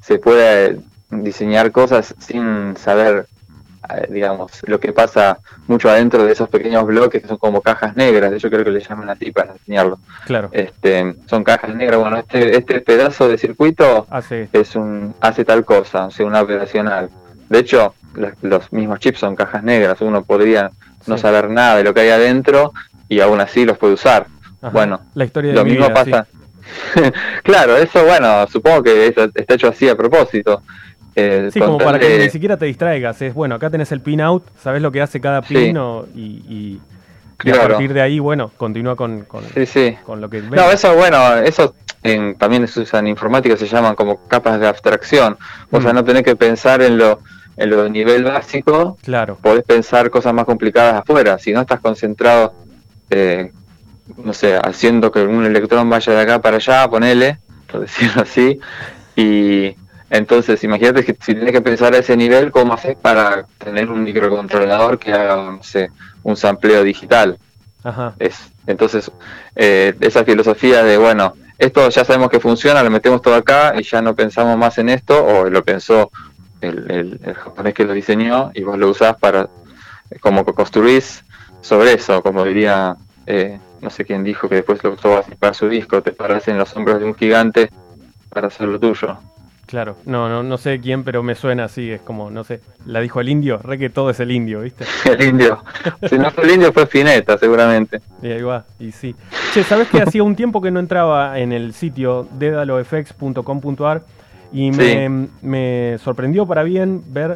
diseñar cosas sin saber, digamos, lo que pasa mucho adentro de esos pequeños bloques que son como cajas negras. De hecho, creo que le llaman así para enseñarlo. Claro. Son cajas negras. Bueno, este pedazo de circuito hace tal cosa, o sea, una operacional. De hecho, los mismos chips son cajas negras. Uno podría no saber nada de lo que hay adentro y aún así los puede usar. Ajá, bueno, la historia de lo mismo vida, pasa. Sí. Claro, eso, bueno, supongo que está hecho así a propósito. Sí, como para que ni siquiera te distraigas. Es bueno, acá tenés el pin out, sabés lo que hace cada pin y a partir de ahí, bueno, continúa con lo que ves. No, eso, bueno, eso también se usa en informática, se llaman como capas de abstracción. O sea, no tenés que pensar en lo de nivel básico. Claro. Podés pensar cosas más complicadas afuera. Si no estás concentrado, no sé, haciendo que un electrón vaya de acá para allá, ponele, por decirlo así, y entonces imagínate que si tienes que pensar a ese nivel, ¿cómo haces para tener un microcontrolador que haga, no sé, un sampleo digital? Ajá. Entonces, esa filosofía de, bueno, esto ya sabemos que funciona, lo metemos todo acá y ya no pensamos más en esto, o lo pensó el japonés que lo diseñó y vos lo usás para, como que construís sobre eso, como diría... no sé quién dijo que después lo usó así para su disco, te paras en los hombros de un gigante para hacer lo tuyo. Claro, no sé quién, pero me suena así, es como, no sé, la dijo el indio, que todo es el indio, ¿viste? El indio, si no fue el indio fue Spinetta, seguramente. Y ahí va, y sí. Che, ¿sabés que hacía un tiempo que no entraba en el sitio dedalofx.com.ar y me sorprendió para bien ver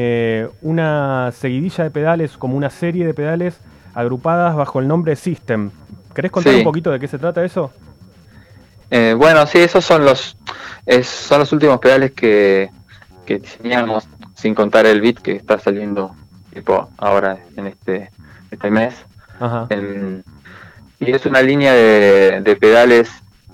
una seguidilla de pedales, como una serie de pedales agrupadas bajo el nombre System? ¿Querés contar un poquito de qué se trata eso? Bueno, sí, esos son los últimos pedales que diseñamos, sin contar el Beat que está saliendo tipo ahora en este mes. Ajá. Y es una línea de pedales.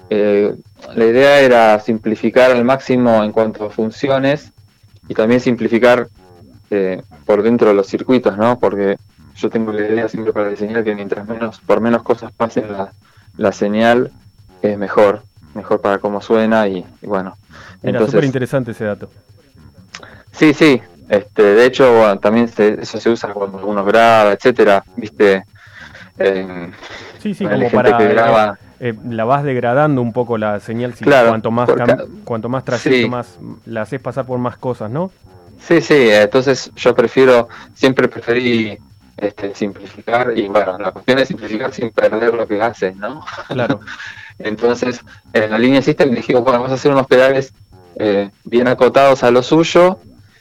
La idea era simplificar al máximo en cuanto a funciones y también simplificar por dentro de los circuitos, ¿no? Porque yo tengo la idea siempre para diseñar que mientras por menos cosas pasen la señal, es mejor para cómo suena y bueno. Mira, súper interesante ese dato. Sí, de hecho, bueno, también eso se usa cuando uno graba, etcétera, viste, Sí, con el como gente para que graba. la vas degradando un poco la señal, si Claro, cuanto más cuanto más trayecto, sí. más la haces pasar por más cosas, ¿no? Sí, entonces yo siempre preferí simplificar, y bueno, la cuestión es simplificar sin perder lo que haces, ¿no? Claro. Entonces, en la línea System dijimos, bueno, vamos a hacer unos pedales bien acotados a lo suyo,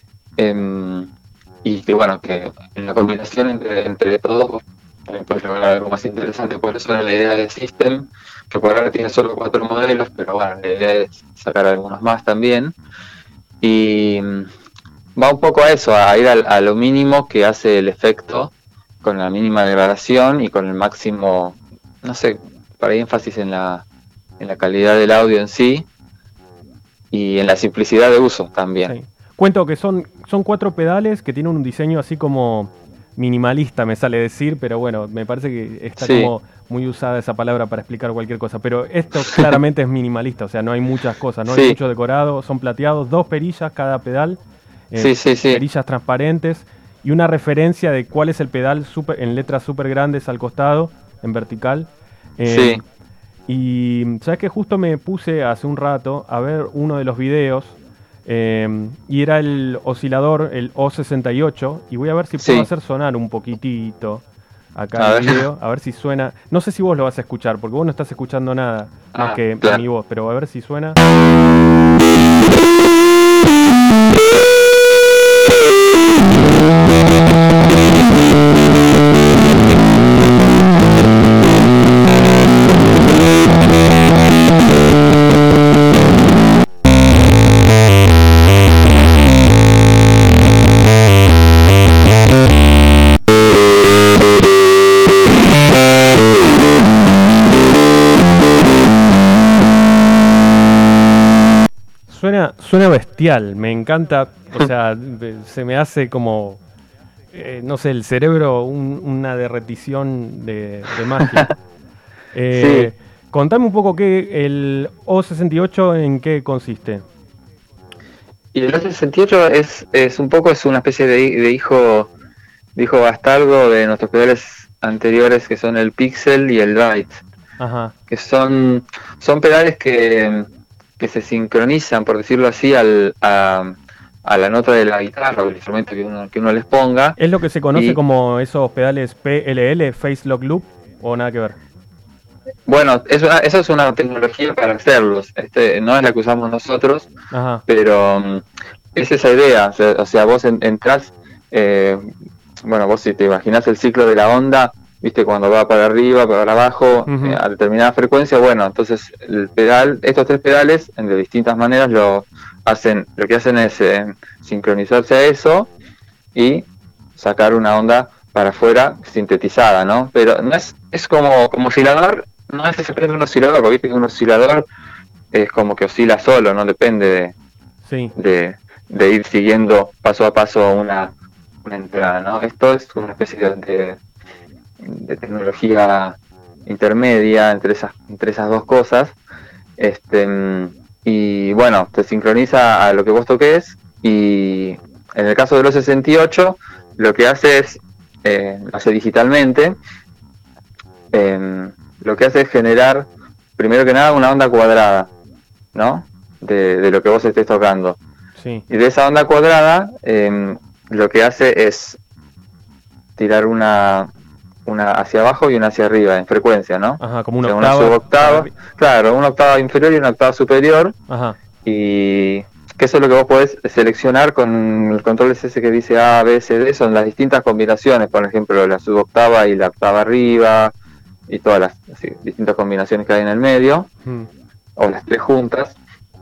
y que bueno, que en la combinación entre todos también puedes lograr algo más interesante. Por eso era la idea de System, que por ahora tiene solo 4 modelos, pero bueno, la idea es sacar algunos más también. Y va un poco a eso, a ir a lo mínimo que hace el efecto, con la mínima degradación y con el máximo, no sé, para énfasis en la calidad del audio en sí y en la simplicidad de uso también. Sí. Cuento que son 4 pedales que tienen un diseño así como minimalista, me sale decir, pero bueno, me parece que está como muy usada esa palabra para explicar cualquier cosa, pero esto claramente es minimalista, o sea, no hay muchas cosas, no hay mucho decorado, son plateados, 2 perillas cada pedal, perillas transparentes y una referencia de cuál es el pedal en letras súper grandes al costado, en vertical. Y sabes que justo me puse hace un rato a ver uno de los videos y era el oscilador, el O68, y voy a ver si puedo hacer sonar un poquitito acá el video, a ver si suena. No sé si vos lo vas a escuchar, porque vos no estás escuchando nada más que mi voz, pero a ver si suena. Suena bestial, me encanta, o sea, se me hace como, no sé, el cerebro una derretición de magia. Contame un poco el O68 en qué consiste. Y el O68 es un poco una especie de hijo bastardo de nuestros pedales anteriores, que son el Pixel y el Byte. Ajá. Que son pedales que se sincronizan, por decirlo así, a la nota de la guitarra o el instrumento que uno les ponga. ¿Es lo que se conoce como esos pedales PLL, Phase Lock Loop, o nada que ver? Bueno, eso es una tecnología para hacerlos. No es la que usamos nosotros, pero es esa idea. O sea, vos entrás, bueno, vos si te imaginás el ciclo de la onda, viste, cuando va para arriba, para abajo, a determinada frecuencia, bueno, entonces el pedal, estos 3 pedales, de distintas maneras lo que hacen es sincronizarse a eso y sacar una onda para afuera sintetizada, ¿no? Pero no es como oscilador, no es exactamente un oscilador, porque viste que un oscilador es como que oscila solo, no depende de ir siguiendo paso a paso una entrada, ¿no? Esto es una especie de tecnología intermedia entre esas dos cosas, y bueno, te sincroniza a lo que vos toques, y en el caso de los 68 lo que hace es lo hace digitalmente, lo que hace es generar primero que nada una onda cuadrada, ¿no? De lo que vos estés tocando, y de esa onda cuadrada lo que hace es tirar una hacia abajo y una hacia arriba en frecuencia, ¿no? Ajá, como una suboctava. Claro, una octava inferior y una octava superior. Ajá. Y que eso es lo que vos podés seleccionar con el control ese que dice A, B, C, D, son las distintas combinaciones, por ejemplo, la suboctava y la octava arriba, y todas las distintas combinaciones que hay en el medio, o las 3 juntas.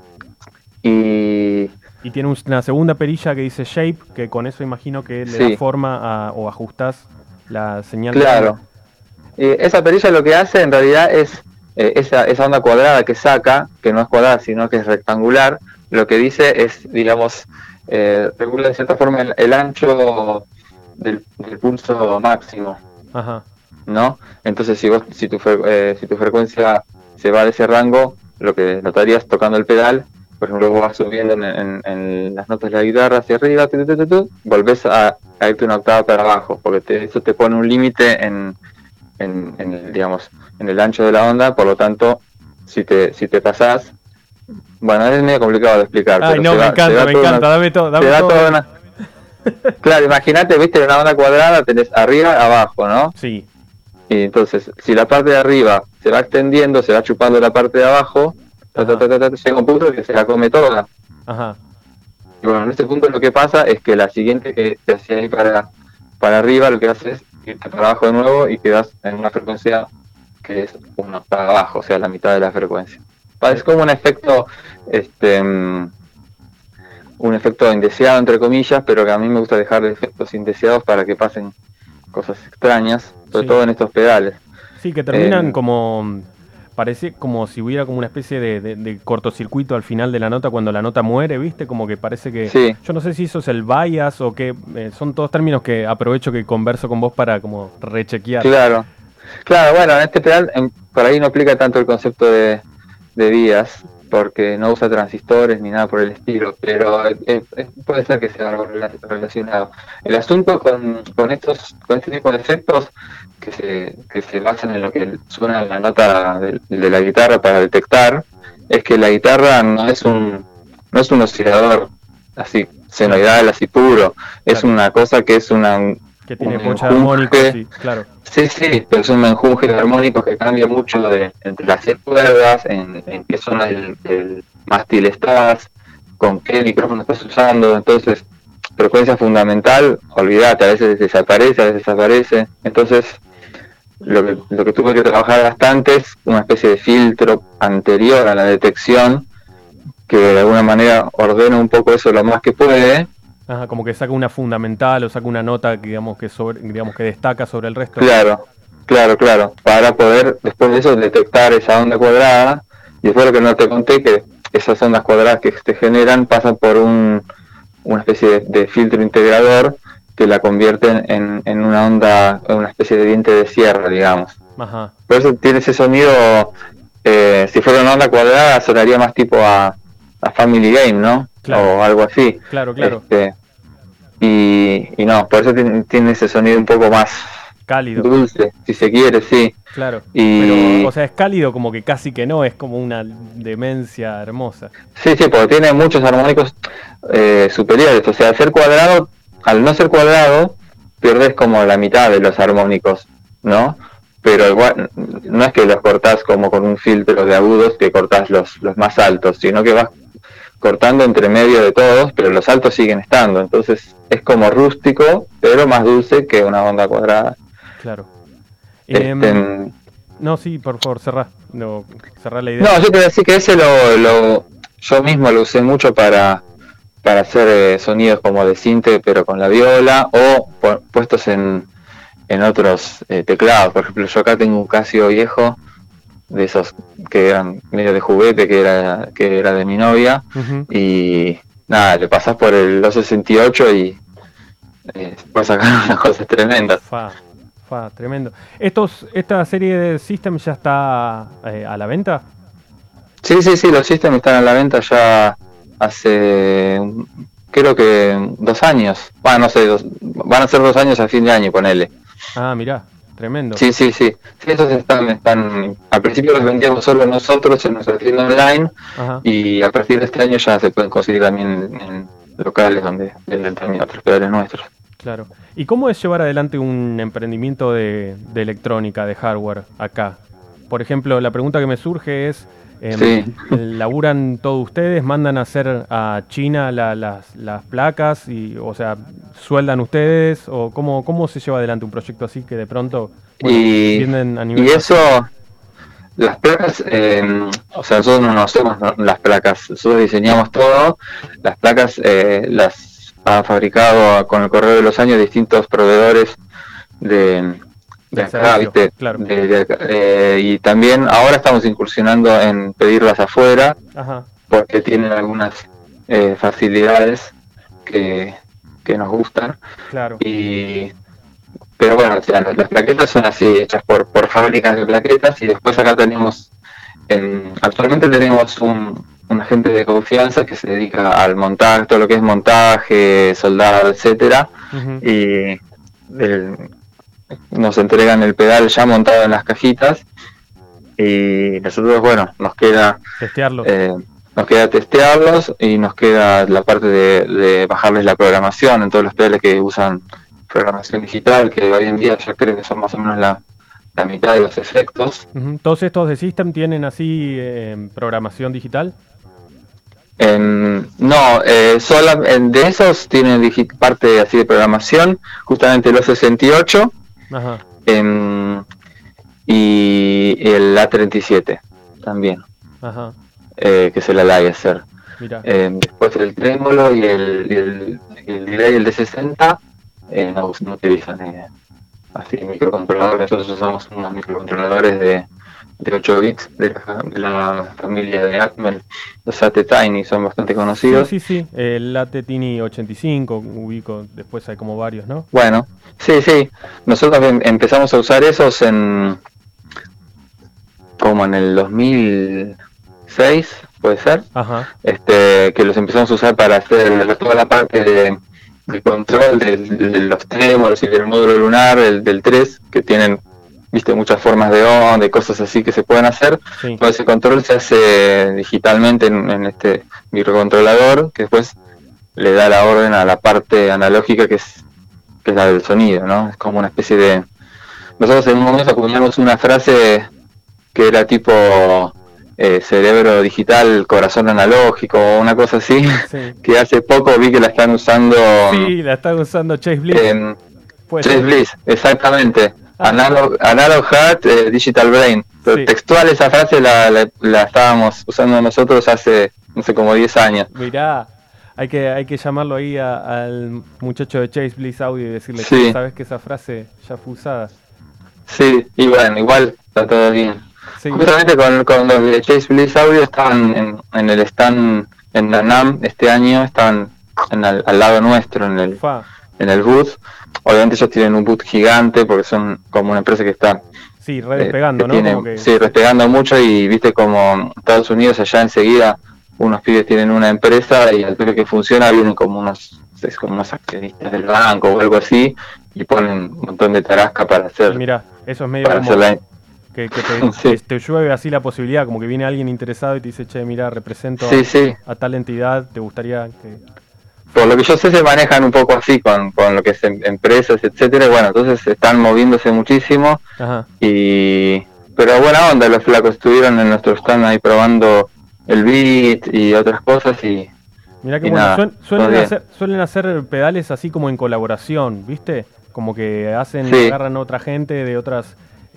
Y tiene una segunda perilla que dice Shape, que con eso imagino que le da forma o ajustás la señal. Claro. Esa perilla lo que hace en realidad es esa onda cuadrada que saca, que no es cuadrada sino que es rectangular, lo que dice es, digamos, regula de cierta forma el ancho del pulso máximo. Ajá. ¿No? Entonces si tu frecuencia se va de ese rango, lo que notarías tocando el pedal, por ejemplo, vos vas subiendo en las notas de la guitarra hacia arriba, volvés a irte una octava para abajo, porque eso te pone un límite en digamos, en el ancho de la onda, por lo tanto, si te pasás, bueno, es medio complicado de explicar. Ay, pero no, me encanta, dame todo. Claro, imagínate, viste, una onda cuadrada tenés arriba, abajo, ¿no? Sí. Y entonces, si la parte de arriba se va extendiendo, se va chupando la parte de abajo, llega un punto que se la come toda. Ajá. Y bueno, en este punto lo que pasa es que la siguiente que te hacía ahí para arriba, lo que haces es irte para abajo de nuevo y quedas en una frecuencia que es 1 para abajo, o sea, la mitad de la frecuencia. Es como un efecto, indeseado, entre comillas, pero que a mí me gusta dejar efectos indeseados para que pasen cosas extrañas, sobre todo en estos pedales. Sí, que terminan parece como si hubiera como una especie de cortocircuito al final de la nota cuando la nota muere, ¿viste? Como que parece que... Sí. Yo no sé si eso es el bias o que son todos términos que aprovecho que converso con vos para como rechequear. Claro, bueno, en este pedal por ahí no aplica tanto el concepto de bias, porque no usa transistores ni nada por el estilo, pero puede ser que sea algo relacionado. El asunto con este tipo de efectos que se basan en lo que suena la nota de la guitarra para detectar, es que la guitarra no es un oscilador así senoidal, así puro, es una cosa que es que tiene muchos armónicos, sí, claro. Sí, pero es un menjunje de armónicos que cambia mucho entre las 6 cuerdas, en qué zona del mástil estás, con qué micrófono estás usando. Entonces, frecuencia fundamental, olvídate, a veces desaparece, a veces aparece. Entonces, lo que tuve que trabajar bastante es una especie de filtro anterior a la detección, que de alguna manera ordena un poco eso lo más que puede. Ajá, como que saca una fundamental o saca una nota que que destaca sobre el resto. Claro, para poder después de eso detectar esa onda cuadrada. Y después lo que no te conté, que esas ondas cuadradas que se generan pasan por una especie de filtro integrador que la convierte en una onda, una especie de diente de sierra, digamos. Ajá. Por eso tiene ese sonido, si fuera una onda cuadrada sonaría más tipo a Family Game, ¿no? Claro. O algo así. Claro. Y no, por eso tiene ese sonido un poco más cálido, dulce, si se quiere, sí. Claro. Pero, o sea, es cálido como que casi que no, es como una demencia hermosa. Sí, porque tiene muchos armónicos superiores. O sea, al no ser cuadrado, pierdes como la mitad de los armónicos, ¿no? Pero igual, no es que los cortás como con un filtro de agudos, que cortás los más altos, sino que vas cortando entre medio de todos, pero los altos siguen estando. Entonces es como rústico, pero más dulce que una onda cuadrada. Claro. No, sí, por favor, cerrá la idea. No, yo te voy a decir que ese yo mismo lo usé mucho para hacer sonidos como de sinte, pero con la viola, o puestos en otros teclados. Por ejemplo, yo acá tengo un Casio viejo, de esos que eran medio de juguete, que era de mi novia. Uh-huh. Y nada, le pasás por el 268 y puedes sacar unas cosas tremendas. Tremendo. ¿Esta serie de System ya está a la venta? Sí, los System están a la venta ya hace, creo que 2 años. Bueno, no sé, van a ser 2 años a fin de año, ponele. Ah, mirá, tremendo. Sí, esos están, al principio los vendíamos solo nosotros en nuestra tienda online. Ajá. Y a partir de este año ya se pueden conseguir también en locales donde venden también otros pedales nuestros. Claro. ¿Y cómo es llevar adelante un emprendimiento de electrónica, de hardware acá? Por ejemplo, la pregunta que me surge es, ¿laburan todos ustedes? ¿Mandan a hacer a China las placas? O sea, ¿sueldan ustedes? ¿O cómo se lleva adelante un proyecto así que de pronto vienen a nivel... Y eso, las placas, o sea, nosotros no hacemos las placas, nosotros diseñamos todo. Las placas las ha fabricado con el correr de los años distintos proveedores de acá, ¿viste? Claro. Y también ahora estamos incursionando en pedirlas afuera. Ajá. Porque tienen algunas facilidades que nos gustan. Claro. Pero bueno, o sea, las plaquetas son así, hechas por fábricas de plaquetas, y después acá actualmente tenemos un agente de confianza que se dedica al montaje, todo lo que es montaje, soldado, etcétera. Uh-huh. Y nos entregan el pedal ya montado en las cajitas y nosotros, bueno, nos queda testearlos y nos queda la parte de bajarles la programación en todos los pedales que usan programación digital, que hoy en día ya creo que son más o menos la mitad de los efectos. ¿Todos estos de System tienen así programación digital? No, solo de esos tienen parte así de programación, justamente los 68. Ajá. Y el A37 también. Ajá. Que es el Aliaser. Mira. Después el trémolo y el delay, el D60, no utilizan así microcontroladores. Nosotros usamos unos microcontroladores de 8 bits de la familia de Atmel, los AT-Tiny, son bastante conocidos. Sí, el AT-Tiny 85 ubico, después hay como varios, ¿no? Bueno, sí, nosotros empezamos a usar esos como en el 2006, puede ser. Ajá. Que los empezamos a usar para hacer toda la parte de control de los trémolos y del módulo lunar, del 3, que tienen, viste, muchas formas de onda y cosas así que se pueden hacer. Sí. Todo ese control se hace digitalmente en este microcontrolador, que después le da la orden a la parte analógica que es la del sonido, ¿no? Es como una especie de... Nosotros en un momento acuñamos una frase que era tipo cerebro digital, corazón analógico, o una cosa así, sí. Que hace poco vi que la están usando... Sí, la están usando Chase Bliss. Chase Bliss, exactamente. Analog Heart, Digital Brain. Sí. Textual esa frase la estábamos usando nosotros hace, no sé, como 10 años. Mirá, hay que llamarlo ahí al muchacho de Chase Bliss Audio y decirle que sabes que esa frase ya fue usada. Sí, y bueno, igual está todo bien. Sí. Justamente con los de Chase Bliss Audio estaban en el stand en la NAMM este año, estaban al lado nuestro en el booth. Obviamente ellos tienen un boot gigante porque son como una empresa que está despegando, ¿no? Sí, despegando mucho, y viste como Estados Unidos allá enseguida unos pibes tienen una empresa y al toque que funciona vienen como unos accionistas del banco o algo así y ponen un montón de tarasca para hacer. Mira, eso es medio como que te llueve así la posibilidad, como que viene alguien interesado y te dice, che, mira, represento a tal entidad, ¿te gustaría que...? Por lo que yo sé se manejan un poco así con lo que es empresas, etcétera. Bueno, entonces están moviéndose muchísimo. Ajá. Pero buena onda, los flacos estuvieron en nuestro stand ahí probando el beat y otras cosas y... Mirá que bueno, suelen hacer pedales así como en colaboración, ¿viste? Como que agarran a otra gente de otras...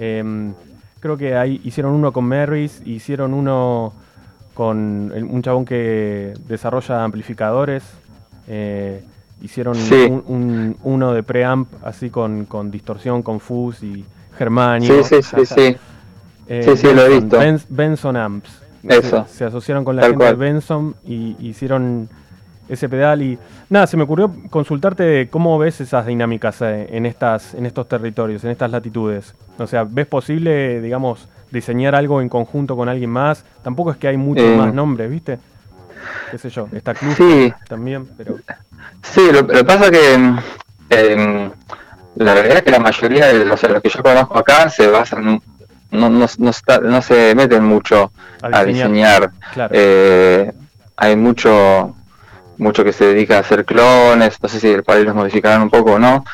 creo que hicieron uno con Merris, hicieron uno con un chabón que desarrolla amplificadores. Hicieron uno de preamp así con distorsión, con fuzz y germanio. Sí, lo he visto. Benson Amps. Eso. Se asociaron con la gente de Benson y hicieron ese pedal. Y nada, se me ocurrió consultarte de cómo ves esas dinámicas en estos territorios, en estas latitudes. O sea, ¿ves posible, digamos, diseñar algo en conjunto con alguien más? Tampoco es que hay muchos más nombres, ¿viste? Qué sé yo, está Cluster también, pero... Sí, lo que pasa que la verdad es que la mayoría de los que yo conozco acá se basan, no se meten mucho a diseñar. Claro. Hay mucho que se dedica a hacer clones, no sé si el país los modificarán un poco o no.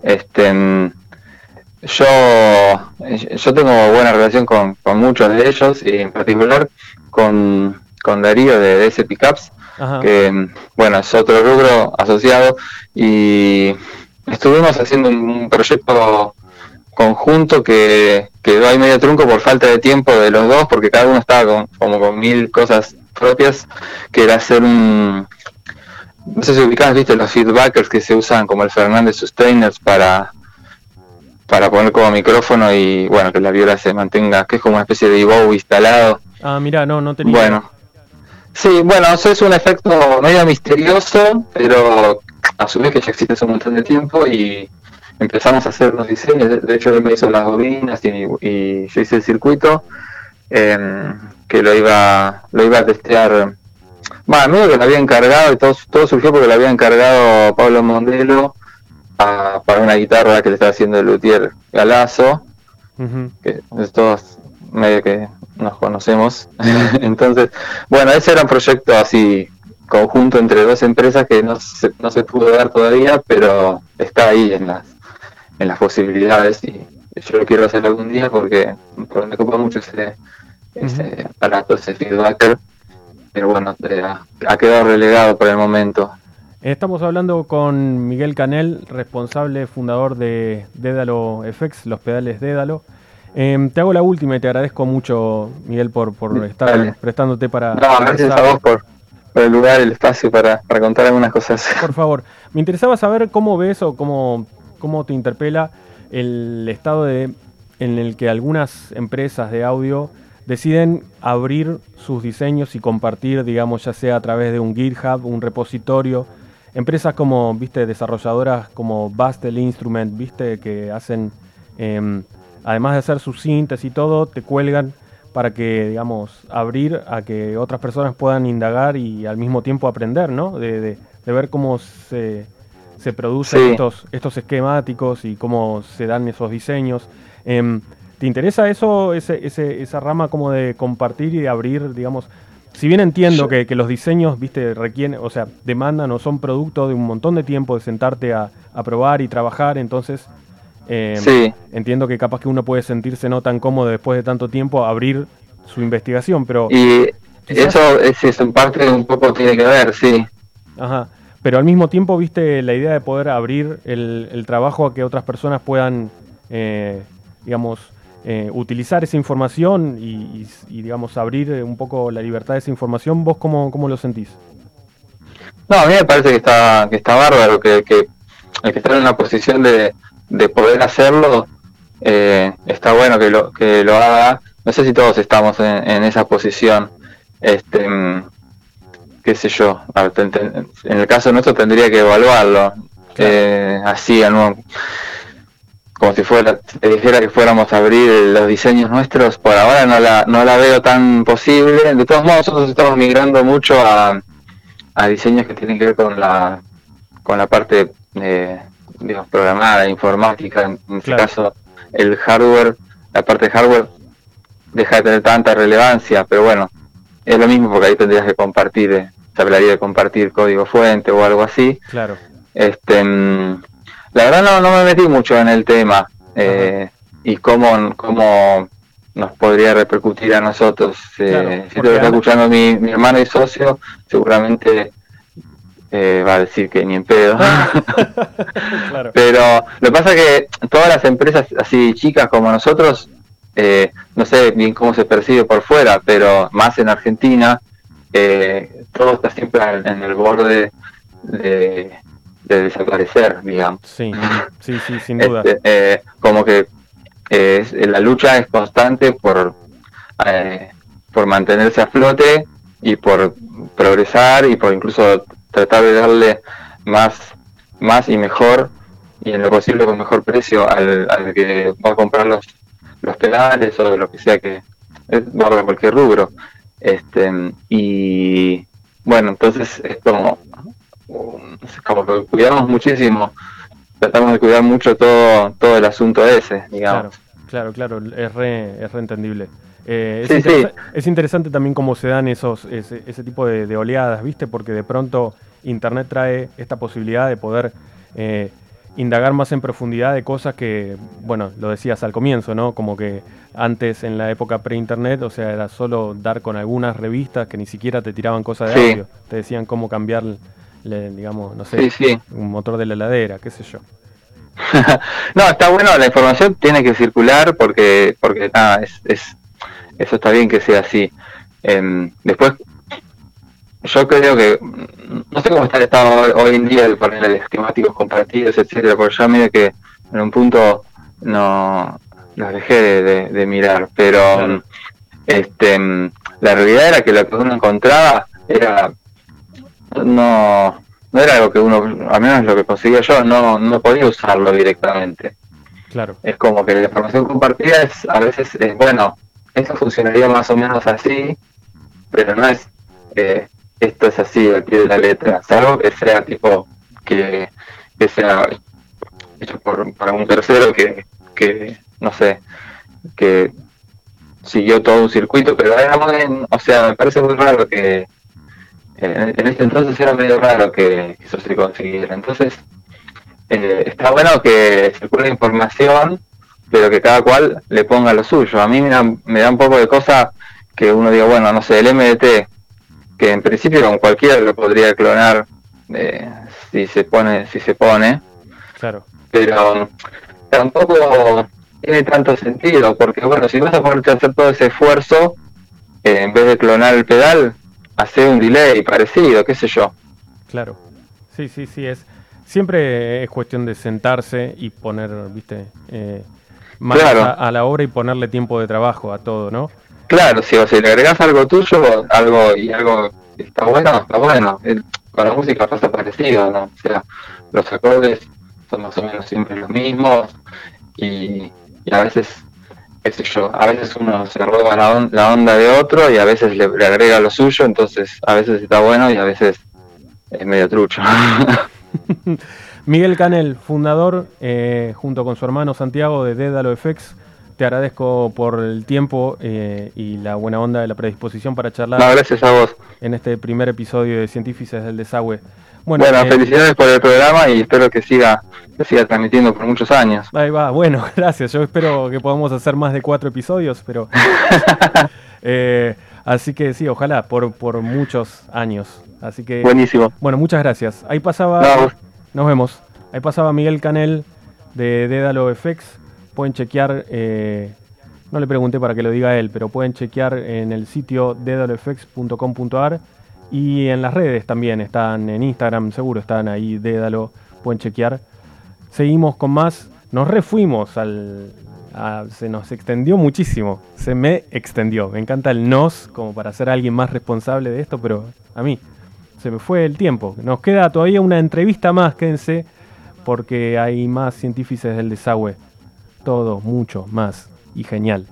Yo tengo buena relación con muchos de ellos, y en particular con Darío de DS Pickups, que bueno, es otro rubro asociado, y estuvimos haciendo un proyecto conjunto que quedó ahí medio trunco por falta de tiempo de los dos, porque cada uno estaba con 1000 cosas propias, que era hacer no sé si ubicás, viste, los feedbackers que se usan como el Fernández Sustainers para poner como micrófono y bueno, que la viola se mantenga, que es como una especie de EVO instalado. Mira, no tenía. Bueno, sí, bueno, eso es un efecto medio misterioso, pero a su vez que ya existe hace un montón de tiempo, y empezamos a hacer los diseños. De hecho él me hizo las bobinas y yo hice el circuito, que lo iba a testear. Bueno, medio que lo había encargado, y todo surgió porque lo había encargado Pablo Mondelo para una guitarra que le estaba haciendo el luthier Galazo, que es todos medio que nos conocemos. Entonces, bueno, ese era un proyecto así conjunto entre dos empresas que no se pudo dar todavía, pero está ahí en las posibilidades, y yo lo quiero hacer algún día porque me ocupa mucho ese aparato, ese feedbacker, pero bueno, ha quedado relegado por el momento. Estamos hablando con Miguel Canel, responsable, fundador de Dédalo FX, los pedales Dédalo. Te hago la última y te agradezco mucho, Miguel, por estar prestándote para... No, gracias a vos por el lugar, el espacio para contar algunas cosas. Por favor, me interesaba saber cómo ves o cómo te interpela el estado en el que algunas empresas de audio deciden abrir sus diseños y compartir, digamos, ya sea a través de un GitHub, un repositorio. Empresas como, viste, desarrolladoras como Bastel Instrument, viste, que hacen, además de hacer sus cintas y todo, te cuelgan para que, digamos, abrir a que otras personas puedan indagar y al mismo tiempo aprender, ¿no? De ver cómo se producen estos esquemáticos y cómo se dan esos diseños. ¿Te interesa eso, esa rama como de compartir y de abrir, digamos? Si bien entiendo que los diseños, viste, requieren, o sea, demandan o son producto de un montón de tiempo de sentarte a probar y trabajar, entonces entiendo que capaz que uno puede sentirse no tan cómodo después de tanto tiempo a abrir su investigación, pero... Y eso en parte un poco tiene que ver, sí. Ajá, pero al mismo tiempo, viste, la idea de poder abrir el trabajo a que otras personas puedan, digamos... utilizar esa información y digamos, abrir un poco la libertad de esa información, ¿vos cómo lo sentís? No, a mí me parece que está bárbaro, que el que está en una posición de poder hacerlo, está bueno que lo haga. No sé si todos estamos en esa posición, qué sé yo, en el caso nuestro tendría que evaluarlo, así, como si te dijera que fuéramos a abrir los diseños nuestros. Por ahora no la veo tan posible. De todos modos, nosotros estamos migrando mucho a diseños que tienen que ver con la parte digamos, programada, informática. En este caso, el hardware, la parte de hardware deja de tener tanta relevancia, pero bueno, es lo mismo porque ahí tendrías que compartir, se hablaría de compartir código fuente o algo así. Claro. La verdad no me metí mucho en el tema, y cómo nos podría repercutir a nosotros. Si te lo está escuchando mi hermano y socio, seguramente va a decir que ni en pedo. Claro. Pero lo que pasa es que todas las empresas así chicas como nosotros, no sé bien cómo se percibe por fuera, pero más en Argentina, todo está siempre en el borde de desaparecer, digamos. Sí, sin duda. Como que la lucha es constante por mantenerse a flote y por progresar y por incluso tratar de darle más y mejor, y en lo posible con mejor precio al que va a comprar los pedales o lo que sea que va a cualquier rubro. Y bueno, entonces es como que cuidamos muchísimo, tratamos de cuidar mucho todo el asunto ese, digamos. Claro, es re entendible. Sí. Es interesante también cómo se dan ese tipo de oleadas, ¿viste? Porque de pronto Internet trae esta posibilidad de poder indagar más en profundidad de cosas que, bueno, lo decías al comienzo, ¿no? Como que antes, en la época pre-internet, o sea, era solo dar con algunas revistas que ni siquiera te tiraban cosas de audio. Te decían cómo cambiar, digamos, no sé, un motor de la heladera, qué sé yo. No, está bueno, la información tiene que circular porque nada, eso está bien que sea así. Después, yo creo que no sé cómo está el estado hoy en día de paneles esquemáticos compartidos, etcétera, porque ya medio que en un punto no los dejé de mirar, pero la realidad era que lo que uno encontraba era no era algo que uno, al menos lo que conseguía yo, no podía usarlo directamente. Claro. Es como que la información compartida a veces bueno, esto funcionaría más o menos así, pero no es esto es así al pie de la letra, salvo que sea tipo que sea hecho por un tercero que no sé, que siguió todo un circuito, pero era o sea, me parece muy raro que en ese entonces era medio raro que eso se consiguiera. Entonces, está bueno que circule información, pero que cada cual le ponga lo suyo. A mí me da un poco de cosa que uno diga, bueno, no sé, el MDT, que en principio con cualquiera lo podría clonar si se pone, Claro. pero tampoco tiene tanto sentido, porque bueno, si vas a ponerte a hacer todo ese esfuerzo, en vez de clonar el pedal, hacer un delay parecido, qué sé yo. Claro. Sí, siempre es cuestión de sentarse y poner, viste, manos Claro. a la obra y ponerle tiempo de trabajo a todo, ¿no? Claro, si le agregás algo tuyo, algo está bueno, con la música pasa parecido, ¿no? O sea, los acordes son más o menos siempre los mismos y a veces, qué sé yo, a veces uno se roba la onda de otro y a veces le agrega lo suyo, entonces a veces está bueno y a veces es medio trucho. Miguel Canel, fundador, junto con su hermano Santiago de Dédalo FX, te agradezco por el tiempo y la buena onda de la predisposición para charlar. No, gracias a vos. En este primer episodio de Científices del Desagüe. Bueno, felicidades por el programa y espero que siga transmitiendo por muchos años. Ahí va, bueno, gracias. Yo espero que podamos hacer más de 4 episodios, pero así que sí, ojalá por muchos años. Así que buenísimo. Bueno, muchas gracias. Ahí pasaba, nos vemos. Ahí pasaba Miguel Canel de Dédalo FX. Pueden chequear, no le pregunté para que lo diga él, pero pueden chequear en el sitio dedalofx.com.ar y en las redes también, están en Instagram, seguro están ahí, Dédalo, pueden chequear. Seguimos con más, nos refuimos, se nos extendió muchísimo, se me extendió, me encanta el nos, como para ser alguien más responsable de esto, pero a mí se me fue el tiempo. Nos queda todavía una entrevista más, quédense, porque hay más Científices del Desagüe. Todo, mucho más y genial.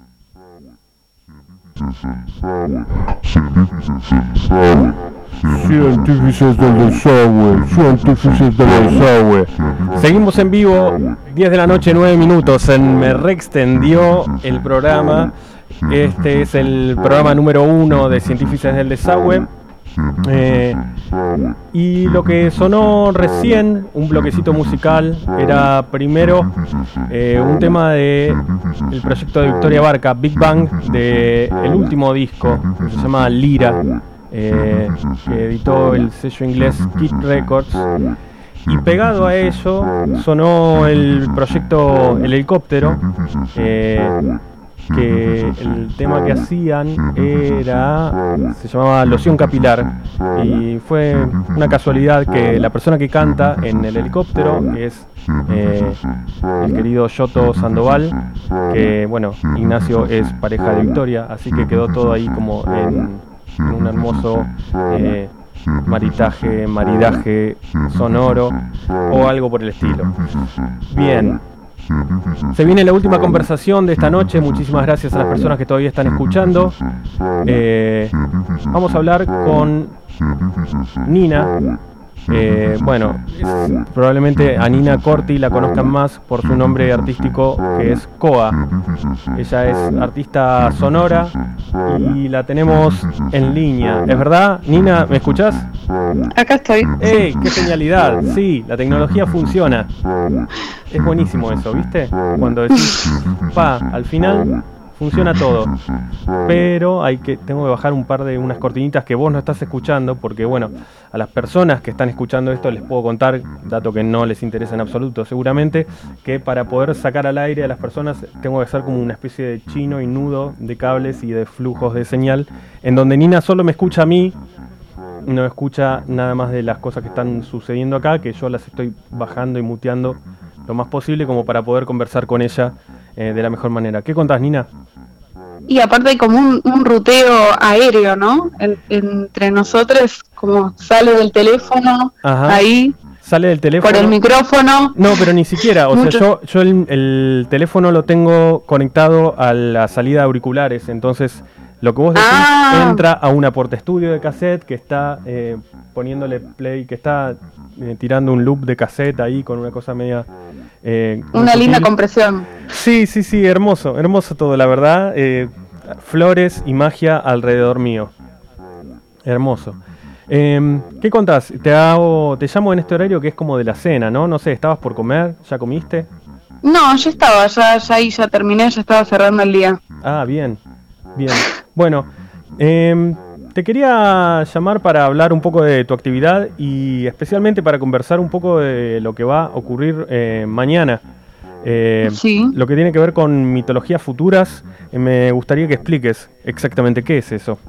Científicos del desagüe, científicos del desagüe. Seguimos en vivo, 10 de la noche, 9 minutos. Me reextendió el programa. Este es el programa número 1 de Científicos del desagüe. Y lo que sonó recién, un bloquecito musical, era primero un tema de el proyecto de Victoria Barca, Big Bang, de el último disco, que se llama Lira, que editó el sello inglés Kid Records. Y pegado a ello sonó el proyecto El Helicóptero, que el tema que hacían se llamaba Loción Capilar, y fue una casualidad que la persona que canta en El Helicóptero es el querido Yoto Sandoval, que bueno, Ignacio es pareja de Victoria, así que quedó todo ahí como en un hermoso maridaje sonoro o algo por el estilo. Bien. Se viene la última conversación de esta noche. Muchísimas gracias a las personas que todavía están escuchando. Vamos a hablar con Nina. Bueno, probablemente a Nina Corti la conozcan más por su nombre artístico, que es Koa. Ella es artista sonora y la tenemos en línea. ¿Es verdad? Nina, ¿me escuchás? Acá estoy. ¡Ey! ¡Qué genialidad! Sí, la tecnología funciona. Es buenísimo eso, ¿viste? Cuando decís, al final funciona todo. Pero tengo que bajar unas cortinitas que vos no estás escuchando, porque bueno, a las personas que están escuchando esto les puedo contar, dato que no les interesa en absoluto seguramente, que para poder sacar al aire a las personas tengo que hacer como una especie de chino y nudo de cables y de flujos de señal, en donde Nina solo me escucha a mí, no escucha nada más de las cosas que están sucediendo acá, que yo las estoy bajando y muteando lo más posible como para poder conversar con ella de la mejor manera. ¿Qué contás, Nina? Y aparte hay como un ruteo aéreo, ¿no? Entre nosotros, como sale del teléfono. Ajá. Ahí. Sale del teléfono. Por el micrófono. No, pero ni siquiera. O sea, yo el teléfono lo tengo conectado a la salida de auriculares. Entonces, lo que vos decís entra a un aporte estudio de cassette que está poniéndole play, que está tirando un loop de cassette ahí con una cosa media... una linda compresión. Sí, hermoso todo, la verdad. Flores y magia alrededor mío. Hermoso. ¿Qué contás? Te llamo en este horario que es como de la cena, ¿no? No sé, ¿estabas por comer? ¿Ya comiste? No, ya estaba, ya terminé, ya estaba cerrando el día. Ah, bien. Bueno, te quería llamar para hablar un poco de tu actividad y especialmente para conversar un poco de lo que va a ocurrir mañana. Sí. Lo que tiene que ver con mitologías futuras. Me gustaría que expliques exactamente qué es eso.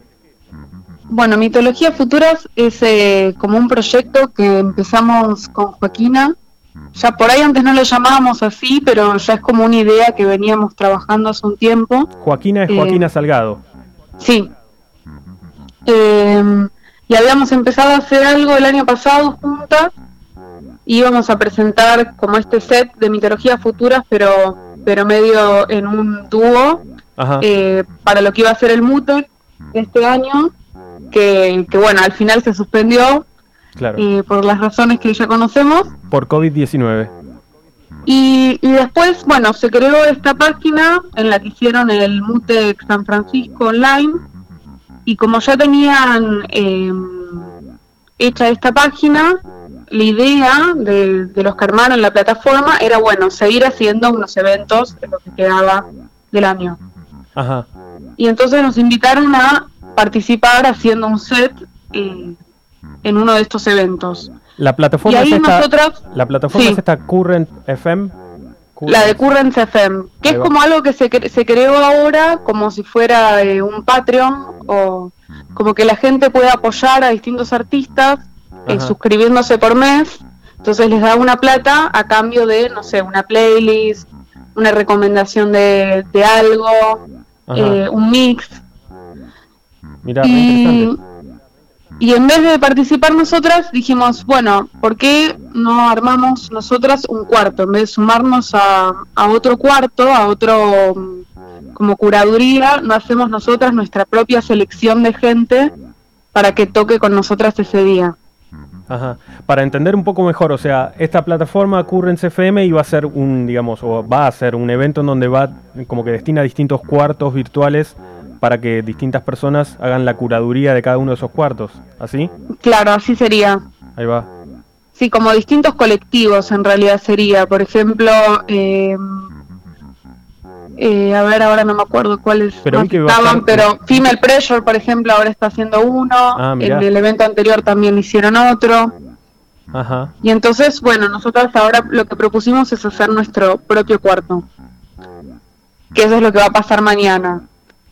Bueno, Mitologías Futuras es como un proyecto que empezamos con Joaquina. Ya por ahí antes no lo llamábamos así, pero ya es como una idea que veníamos trabajando hace un tiempo. Joaquina es Joaquina Salgado. Sí. Y habíamos empezado a hacer algo el año pasado juntas. Íbamos a presentar como este set de Mitologías Futuras, pero medio en un dúo, para lo que iba a ser el MUTEC este año, que bueno, al final se suspendió. Claro. Por las razones que ya conocemos. Por COVID-19. Y después, bueno, se creó esta página en la que hicieron el MUTEC San Francisco online. Y como ya tenían hecha esta página, la idea de los que armaron la plataforma era, bueno, seguir haciendo unos eventos en lo que quedaba del año. Ajá. Y entonces nos invitaron a participar haciendo un set en uno de estos eventos. La plataforma es esta Current FM. La de Current FM, que es como algo que se creó ahora como si fuera un Patreon, o como que la gente puede apoyar a distintos artistas suscribiéndose por mes. Entonces les da una plata a cambio de, no sé, una playlist, una recomendación de algo, un mix. Mirá, interesante. Y en vez de participar nosotras, dijimos, bueno, ¿por qué no armamos nosotras un cuarto? En vez de sumarnos a otro cuarto, a otro como curaduría, no hacemos nosotras nuestra propia selección de gente para que toque con nosotras ese día. Ajá. Para entender un poco mejor, o sea, esta plataforma Currents FM iba a ser va a ser un evento en donde va como que destina distintos cuartos virtuales para que distintas personas hagan la curaduría de cada uno de esos cuartos, ¿así? Claro, así sería. Ahí va. Sí, como distintos colectivos en realidad sería. Por ejemplo, a ver, ahora no me acuerdo cuáles pero estaban, pero Female Pressure, por ejemplo, ahora está haciendo uno. En el evento anterior también hicieron otro. Ajá. Y entonces, bueno, nosotros ahora lo que propusimos es hacer nuestro propio cuarto, que eso es lo que va a pasar mañana.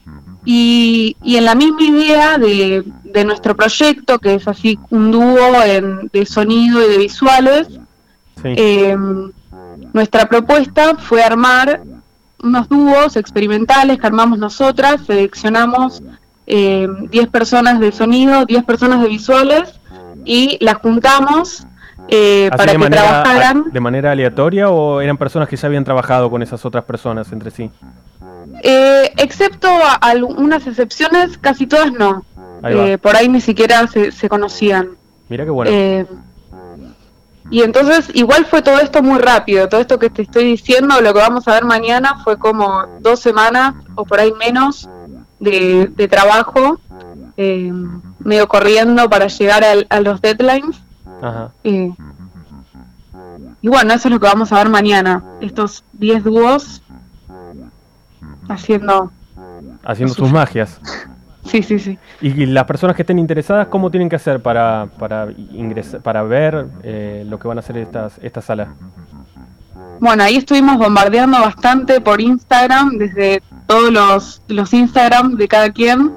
Y en la misma idea de nuestro proyecto, que es así un dúo de sonido y de visuales, sí. Nuestra propuesta fue armar unos dúos experimentales que armamos nosotras, seleccionamos 10 personas de sonido, 10 personas de visuales, y las juntamos para que trabajaran. ¿De manera aleatoria o eran personas que ya habían trabajado con esas otras personas entre sí? Excepto algunas excepciones, casi todas no. Por ahí ni siquiera se conocían. Mira qué bueno. Y entonces igual fue todo esto muy rápido. Todo esto que te estoy diciendo, lo que vamos a ver mañana, fue como 2 semanas o por ahí menos de trabajo, medio corriendo para llegar a los deadlines. Ajá. Y bueno, eso es lo que vamos a ver mañana. Estos 10 dúos haciendo sus magias. Sí, sí, sí. Y las personas que estén interesadas, ¿cómo tienen que hacer para ingresar, para ver lo que van a hacer esta sala? Bueno, ahí estuvimos bombardeando bastante por Instagram, desde todos los Instagram de cada quien.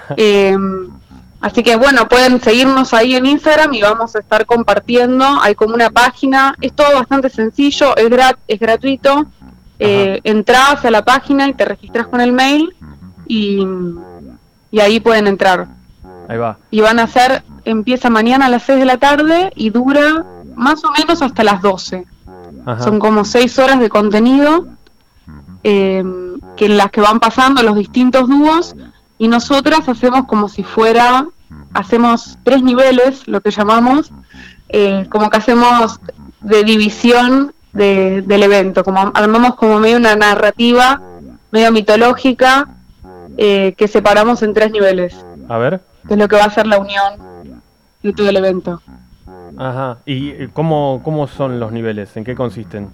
Así que bueno, pueden seguirnos ahí en Instagram y vamos a estar compartiendo. Hay como una página, es todo bastante sencillo, es gratuito. Entras a la página y te registras con el mail y ahí pueden entrar. Ahí va. Y empieza mañana a las 6 de la tarde y dura más o menos hasta las 12. Ajá. Son como 6 horas de contenido que en las que van pasando los distintos dúos, y nosotras hacemos como si hacemos 3 niveles, lo que llamamos, como que hacemos de división del evento, como armamos como medio una narrativa, medio mitológica, que separamos en 3 niveles. A ver. Que es lo que va a ser la unión de todo el evento. Ajá. ¿Y cómo son los niveles? ¿En qué consisten?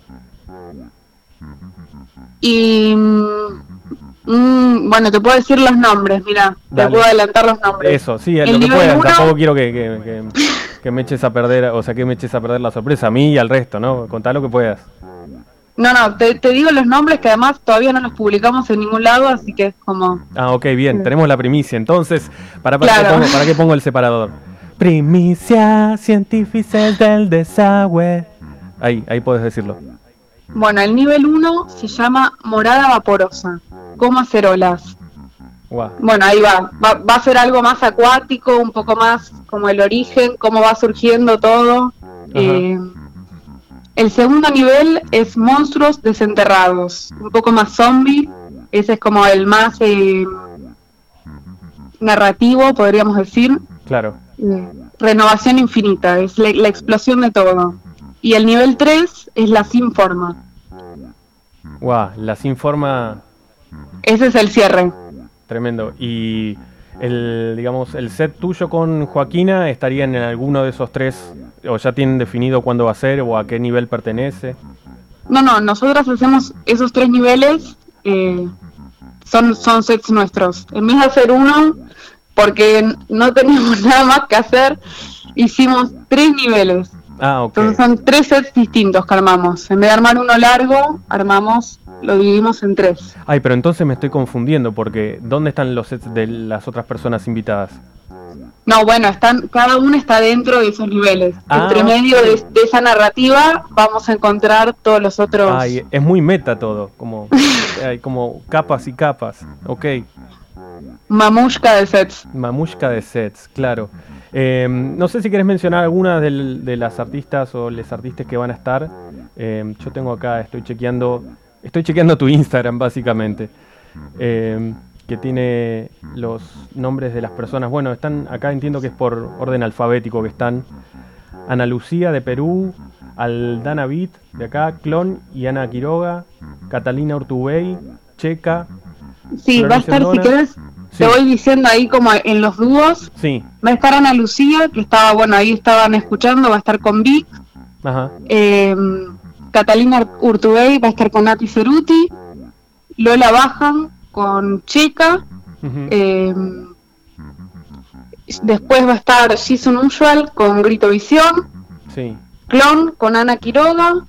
Y bueno, te puedo decir los nombres, mira, te puedo adelantar los nombres. Eso, sí, lo que puedas. Tampoco quiero que me eches a perder, o sea, que me eches a perder la sorpresa a mí y al resto, ¿no? Contá lo que puedas. No, te digo los nombres que además todavía no los publicamos en ningún lado, así que es como... Ah, ok, bien, tenemos la primicia. Entonces, ¿para qué pongo el separador? Primicia científica del desagüe. Ahí puedes decirlo. Bueno, el nivel 1 se llama Morada Vaporosa. ¿Cómo hacer olas? Wow. Bueno, ahí va a ser algo más acuático, un poco más como el origen, cómo va surgiendo todo. El segundo nivel es Monstruos Desenterrados, un poco más zombie. Ese es como el más narrativo, podríamos decir. Claro. Renovación infinita, es la explosión de todo. Y el nivel 3 es la sin forma. La sin forma. Ese es el cierre. Tremendo. Y el set tuyo con Joaquina estaría en alguno de esos 3, o ya tienen definido cuándo va a ser o a qué nivel pertenece. No, nosotras hacemos esos 3 niveles, son sets nuestros. En vez de hacer uno, porque no teníamos nada más que hacer, hicimos 3 niveles. Ah, ok. Entonces son 3 sets distintos que armamos. En vez de armar uno largo, lo dividimos en 3. Ay, pero entonces me estoy confundiendo, porque ¿dónde están los sets de las otras personas invitadas? No, bueno, cada uno está dentro de esos niveles. Entre medio de esa narrativa vamos a encontrar todos los otros. Ay, es muy meta todo, hay como capas y capas. Ok. Mamushka de sets. Mamushka de sets, claro. No sé si querés mencionar algunas de las artistas o les artistas que van a estar. Yo tengo acá, estoy chequeando tu Instagram básicamente. que tiene los nombres de las personas. Bueno, están acá, entiendo que es por orden alfabético que están. Ana Lucía de Perú, Aldana Bit de acá, Clon y Ana Quiroga, Catalina Urtubey, Checa. Sí, va a estar, Florencia si Nora. querés, Sí. te voy diciendo ahí como en los dúos. Sí, Va a estar Ana Lucía, que estaba, bueno, ahí estaban escuchando, va a estar con Vic. ajá. Catalina Urtubey va a estar con Nati Ceruti. Lola Bajan con Checa. Ujú. Después va a estar She's Unusual con Grito Visión. Sí. Clon con Ana Quiroga.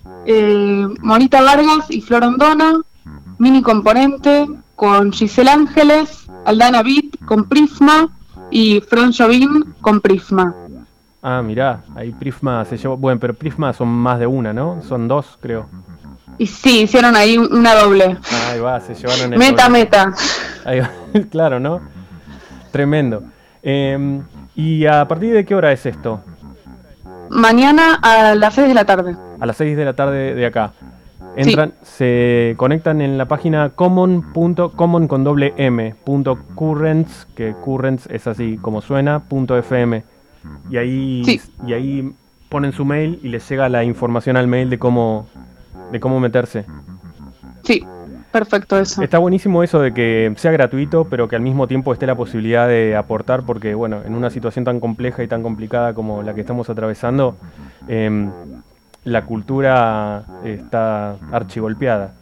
Monita Vargas y Flor Ondona. Mini Componente con Giselle Ángeles. Aldana Beat con Prisma. Y Fran Jovín con Prisma. Ah, mirá, ahí Prisma se llevó. Bueno, pero Prisma son más de una, ¿no? Son dos, creo. Y sí, hicieron ahí una doble. Ah, ahí va, se llevaron el Meta, doble. meta. Ahí va, claro, ¿no? Tremendo. ¿Y a partir de qué hora es esto? Mañana a las 6 de la tarde. A las 6 de la tarde de acá. Entran, se conectan en la página common con doble m, .currents, que currents es así como suena, .fm. Y ahí, Sí. y ahí ponen su mail y les llega la información al mail de cómo meterse. Sí, perfecto eso. Está buenísimo eso de que sea gratuito, pero que al mismo tiempo esté la posibilidad de aportar, porque bueno, en una situación tan compleja y tan complicada como la que estamos atravesando, la cultura está archigolpeada.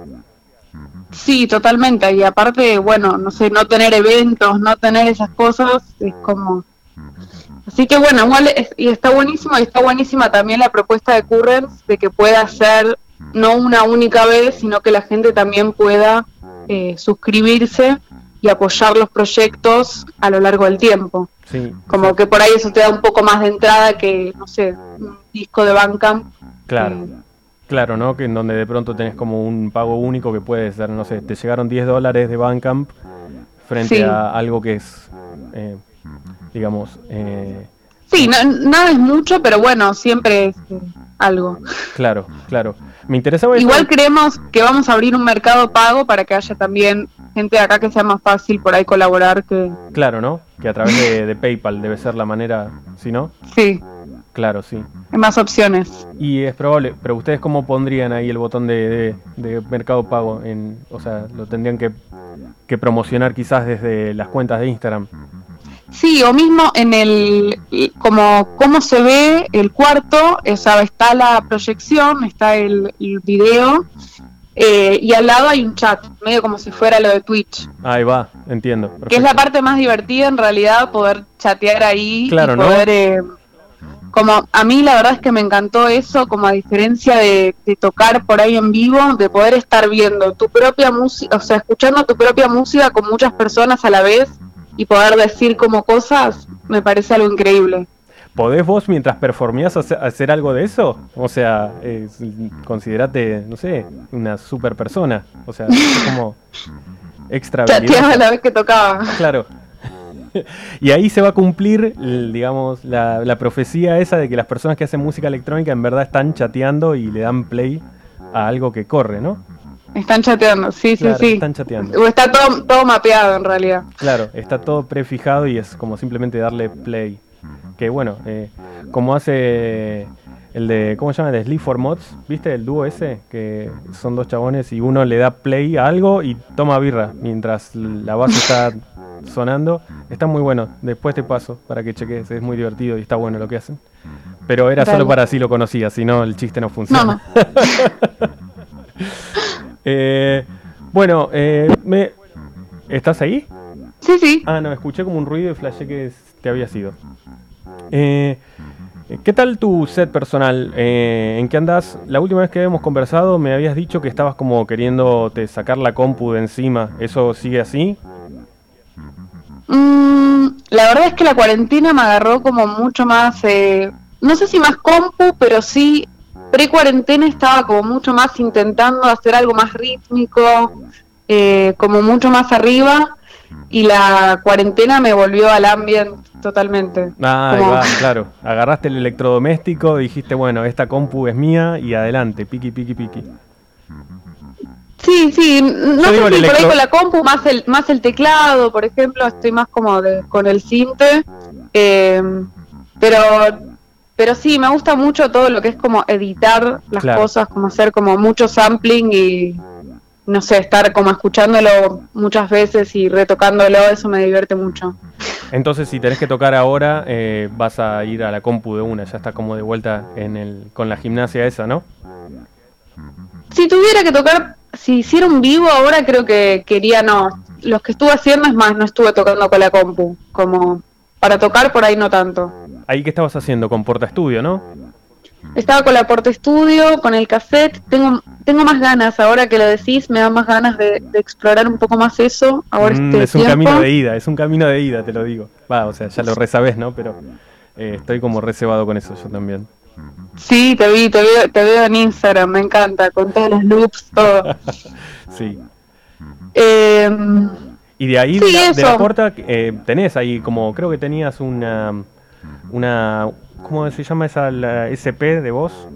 Sí, totalmente. Y aparte, bueno, no sé, no tener eventos, no tener esas cosas, es como... Así que bueno, igual y está buenísimo, y está buenísima también la propuesta de Currents de que pueda ser no una única vez, sino que la gente también pueda suscribirse y apoyar los proyectos a lo largo del tiempo. Sí, Como que por ahí eso te da un poco más de entrada que, no sé, un disco de Bandcamp. claro. Claro, ¿no? Que en donde de pronto tenés como un pago único que puede ser, no sé, te llegaron $10 de Bandcamp frente Sí. a algo que es, digamos, Sí, nada es mucho, pero bueno, siempre es algo. claro, claro. Me interesaba eso. Igual creemos que vamos a abrir un mercado pago para que haya también gente de acá que sea más fácil por ahí colaborar que... Claro, ¿no? Que a través de PayPal debe ser la manera, ¿sí, no? Sí, Claro, sí. hay más opciones. Y es probable, pero ¿ustedes cómo pondrían ahí el botón de Mercado Pago? O sea, lo tendrían que promocionar quizás desde las cuentas de Instagram. Sí, o mismo en el... como cómo se ve el cuarto, o sea, está la proyección, está el video, y al lado hay un chat, medio como si fuera lo de Twitch. Ahí va, entiendo. Perfecto. Que es la parte más divertida en realidad, poder chatear ahí Claro, y ¿no? poder... como a mí la verdad es que me encantó eso, como a diferencia de tocar por ahí en vivo, de poder estar viendo tu propia música, o sea, escuchando tu propia música con muchas personas a la vez y poder decir como cosas, me parece algo increíble. ¿Podés vos mientras performías hacer algo de eso? O sea, considerate, no sé, una super persona. O sea, es como extra Chateaba a habilidosa. la vez que tocaba. Claro. Y ahí se va a cumplir, digamos, la profecía esa de que las personas que hacen música electrónica en verdad están chateando y le dan play a algo que corre, ¿no? Están chateando, sí, Claro, sí, sí. están chateando. O está todo mapeado en realidad. Claro, está todo prefijado y es como simplemente darle play. Que bueno, como hace el de, ¿cómo se llama? El de Sleep for Mods, ¿viste? El dúo ese, que son dos chabones y uno le da play a algo y toma birra mientras la base está sonando. Está muy bueno, después te paso para que cheques, es muy divertido y está bueno lo que hacen. Pero era Dale. solo para así lo conocía, si no el chiste no funciona. Bueno, ¿estás ahí? Sí, sí. Ah, no, escuché como un ruido y flashé que te había sido. ¿Qué tal tu set personal? ¿En qué andás? La última vez que habíamos conversado me habías dicho que estabas como queriéndote sacar la compu de encima. ¿Eso sigue así? La verdad es que la cuarentena me agarró como mucho más, no sé si más compu, pero sí pre-cuarentena estaba como mucho más intentando hacer algo más rítmico, como mucho más arriba, y la cuarentena me volvió al ambient totalmente. Ah, ahí Como- va, claro. Agarraste el electrodoméstico, dijiste, bueno, esta compu es mía y adelante, piqui, piqui, piqui. Sí, no digo sé si el por ahí electro- con la compu, más el teclado, por ejemplo, estoy más como con el sinte, pero sí, me gusta mucho todo lo que es como editar las Claro. cosas, como hacer como mucho sampling y, no sé, estar como escuchándolo muchas veces y retocándolo, eso me divierte mucho. Entonces, si tenés que tocar ahora, vas a ir a la compu de una, ya está como de vuelta con la gimnasia esa, ¿no? Si tuviera que tocar, si hiciera un vivo ahora, creo que quería no. Los que estuve haciendo, es más, no estuve tocando con la compu, como para tocar por ahí no tanto. Ahí que estabas haciendo con Porta Estudio, ¿no? Estaba con la Porta Studio, con el cassette, tengo más ganas, ahora que lo decís, me da más ganas de explorar un poco más eso, ahora Es un camino de ida, te lo digo. Va, o sea, ya lo resabés, ¿no? Pero estoy como reservado con eso yo también. Sí, te veo en Instagram, me encanta, con todos los loops, todo. Sí. Eh, Y de ahí, Sí, de la eso. Porta, tenés ahí como, creo que tenías una ¿cómo se llama esa, la SP de voz?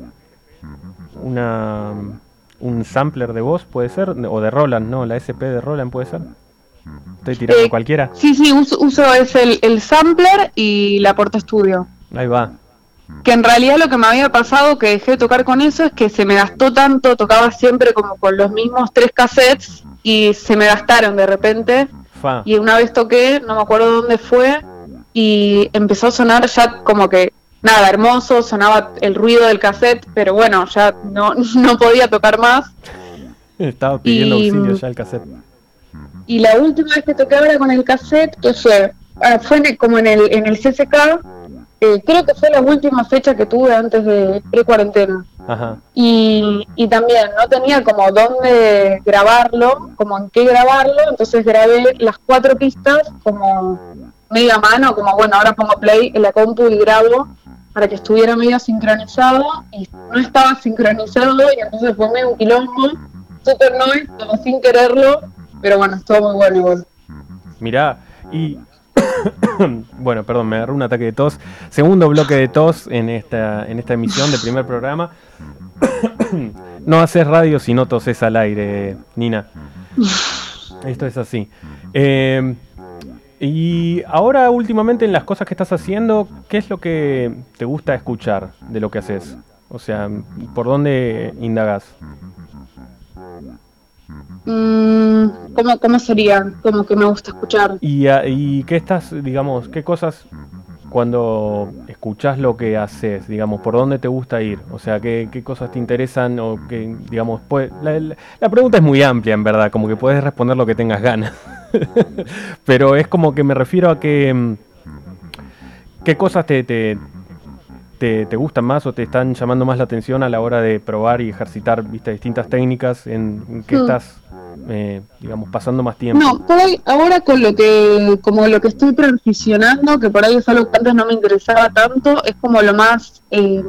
Un sampler de voz, ¿puede ser? O de Roland, ¿no? La SP de Roland, ¿puede ser? Estoy tirando cualquiera. sí, uso es el sampler y la Porta Studio. Ahí va. Que en realidad lo que me había pasado que dejé de tocar con eso es que se me gastó tanto, tocaba siempre como con los mismos 3 cassettes y se me gastaron de repente. Fa. Y una vez toqué, no me acuerdo dónde fue, y empezó a sonar ya como que, nada, hermoso, sonaba el ruido del cassette, pero bueno, ya no podía tocar más. Estaba pidiendo Y- auxilio ya el cassette. Y la última vez que toqué ahora con el cassette, que fue como en el CCK, creo que fue la última fecha que tuve antes de pre-cuarentena. Ajá. Y también no tenía como dónde grabarlo, como en qué grabarlo, entonces grabé las 4 pistas como media mano, como bueno, ahora pongo play en la compu y grabo para que estuviera medio sincronizado, y no estaba sincronizado y entonces fue medio un quilombo, super noise, como sin quererlo, pero bueno, estuvo muy bueno igual. Mirá, y bueno, perdón, me agarró un ataque de tos. Segundo bloque de tos en esta emisión de primer programa. No haces radio si no toses al aire, Nina. Esto es así. Y ahora últimamente en las cosas que estás haciendo, ¿qué es lo que te gusta escuchar de lo que haces? O sea, ¿por dónde indagás? ¿Cómo sería? Como que me gusta escuchar. ¿Y qué estás, digamos, qué cosas cuando escuchás lo que haces, digamos, por dónde te gusta ir? O sea, ¿qué cosas te interesan? O que, digamos, la pregunta es muy amplia, en verdad, como que puedes responder lo que tengas ganas. Pero es como que me refiero a que ¿qué cosas te gustan más o te están llamando más la atención a la hora de probar y ejercitar, viste, distintas técnicas en que estás, digamos, pasando más tiempo? No, por ahí, ahora con lo que estoy transicionando, que por ahí es algo que antes no me interesaba tanto, es como lo más,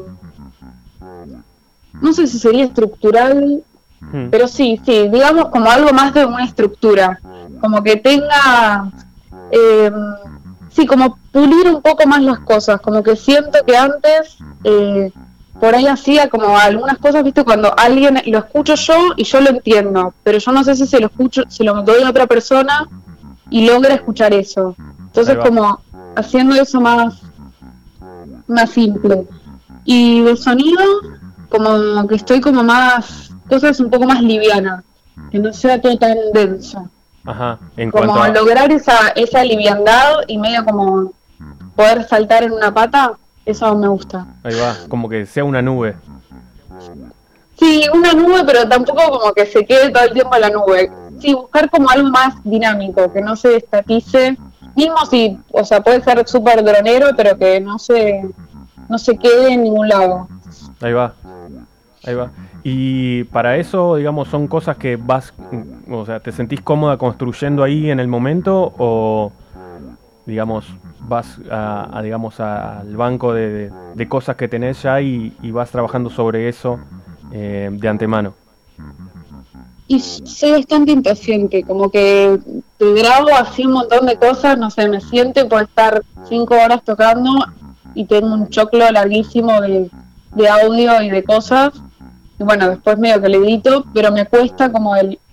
no sé si sería estructural, pero sí, digamos como algo más de una estructura, como que tenga, sí, como pulir un poco más las cosas, como que siento que antes por ahí hacía como algunas cosas, viste, cuando alguien lo escucho yo y yo lo entiendo, pero yo no sé si se lo escucho, se lo doy a otra persona y logra escuchar eso. Entonces como haciendo eso más simple. Y de sonido, como que estoy como más, cosas un poco más livianas, que no sea todo tan denso. Ajá, en Como cuanto a... lograr esa liviandad y medio como poder saltar en una pata, eso me gusta. Ahí va, como que sea una nube. Sí, una nube, pero tampoco como que se quede todo el tiempo en la nube. Sí, buscar como algo más dinámico, que no se estatice. Mismo si, o sea, puede ser súper dronero, pero que no se quede en ningún lado. Ahí va. Y para eso, digamos, son cosas que vas, o sea, ¿te sentís cómoda construyendo ahí en el momento o, digamos, vas digamos, al banco de cosas que tenés ya y vas trabajando sobre eso de antemano? Y soy bastante impaciente, como que te grabo así un montón de cosas, no sé, me siento y puedo estar 5 horas tocando y tengo un choclo larguísimo de audio y de cosas, y bueno, después medio que le edito, pero me cuesta como el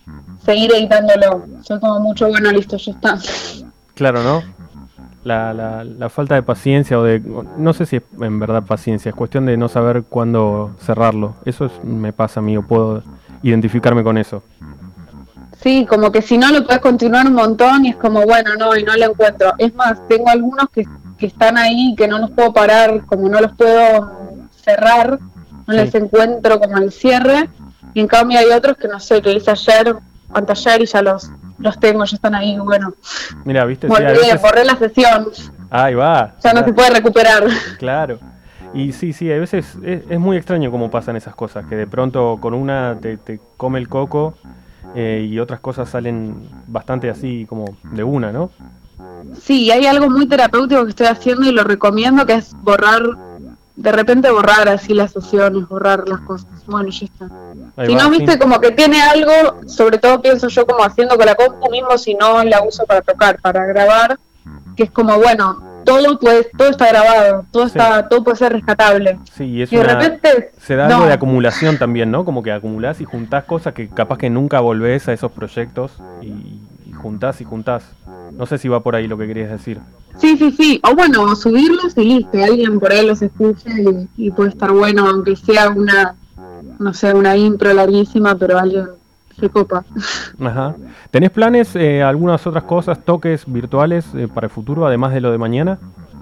seguir editándolo. Soy como mucho, bueno, listo, ya está. Claro, ¿no? La falta de paciencia no sé si es en verdad paciencia, es cuestión de no saber cuándo cerrarlo. Eso me pasa a mí, o puedo identificarme con eso. Sí, como que si no lo puedes continuar un montón y es como, bueno, no, y no lo encuentro. Es más, tengo algunos que están ahí, que no los puedo parar, como no los puedo cerrar, no les encuentro como el cierre, y en cambio hay otros que no sé, que hice ayer, anteayer y ya los tengo, ya están ahí, bueno. Mira, viste, borré la sesión. Ahí va. Ya no se puede recuperar. Claro. Y sí, a veces es muy extraño cómo pasan esas cosas, que de pronto con una te come el coco y otras cosas salen bastante así como de una, ¿no? Sí, hay algo muy terapéutico que estoy haciendo y lo recomiendo, que es de repente borrar así las sesiones, borrar las cosas. Bueno, ya está. Si no, viste, como que tiene algo, sobre todo pienso yo como haciendo con la compu mismo, si no la uso para tocar, para grabar, que es como, bueno, todo está grabado, todo puede ser rescatable. Sí, y de repente se da algo de acumulación también, ¿no? Como que acumulás y juntás cosas que capaz que nunca volvés a esos proyectos y juntás. No sé si va por ahí lo que querías decir. Sí. O bueno, subirlos y listo. Alguien por ahí los escucha y puede estar bueno, aunque sea una impro larguísima, pero alguien se copa. Ajá. ¿Tenés planes, algunas otras cosas, toques virtuales para el futuro, además de lo de mañana?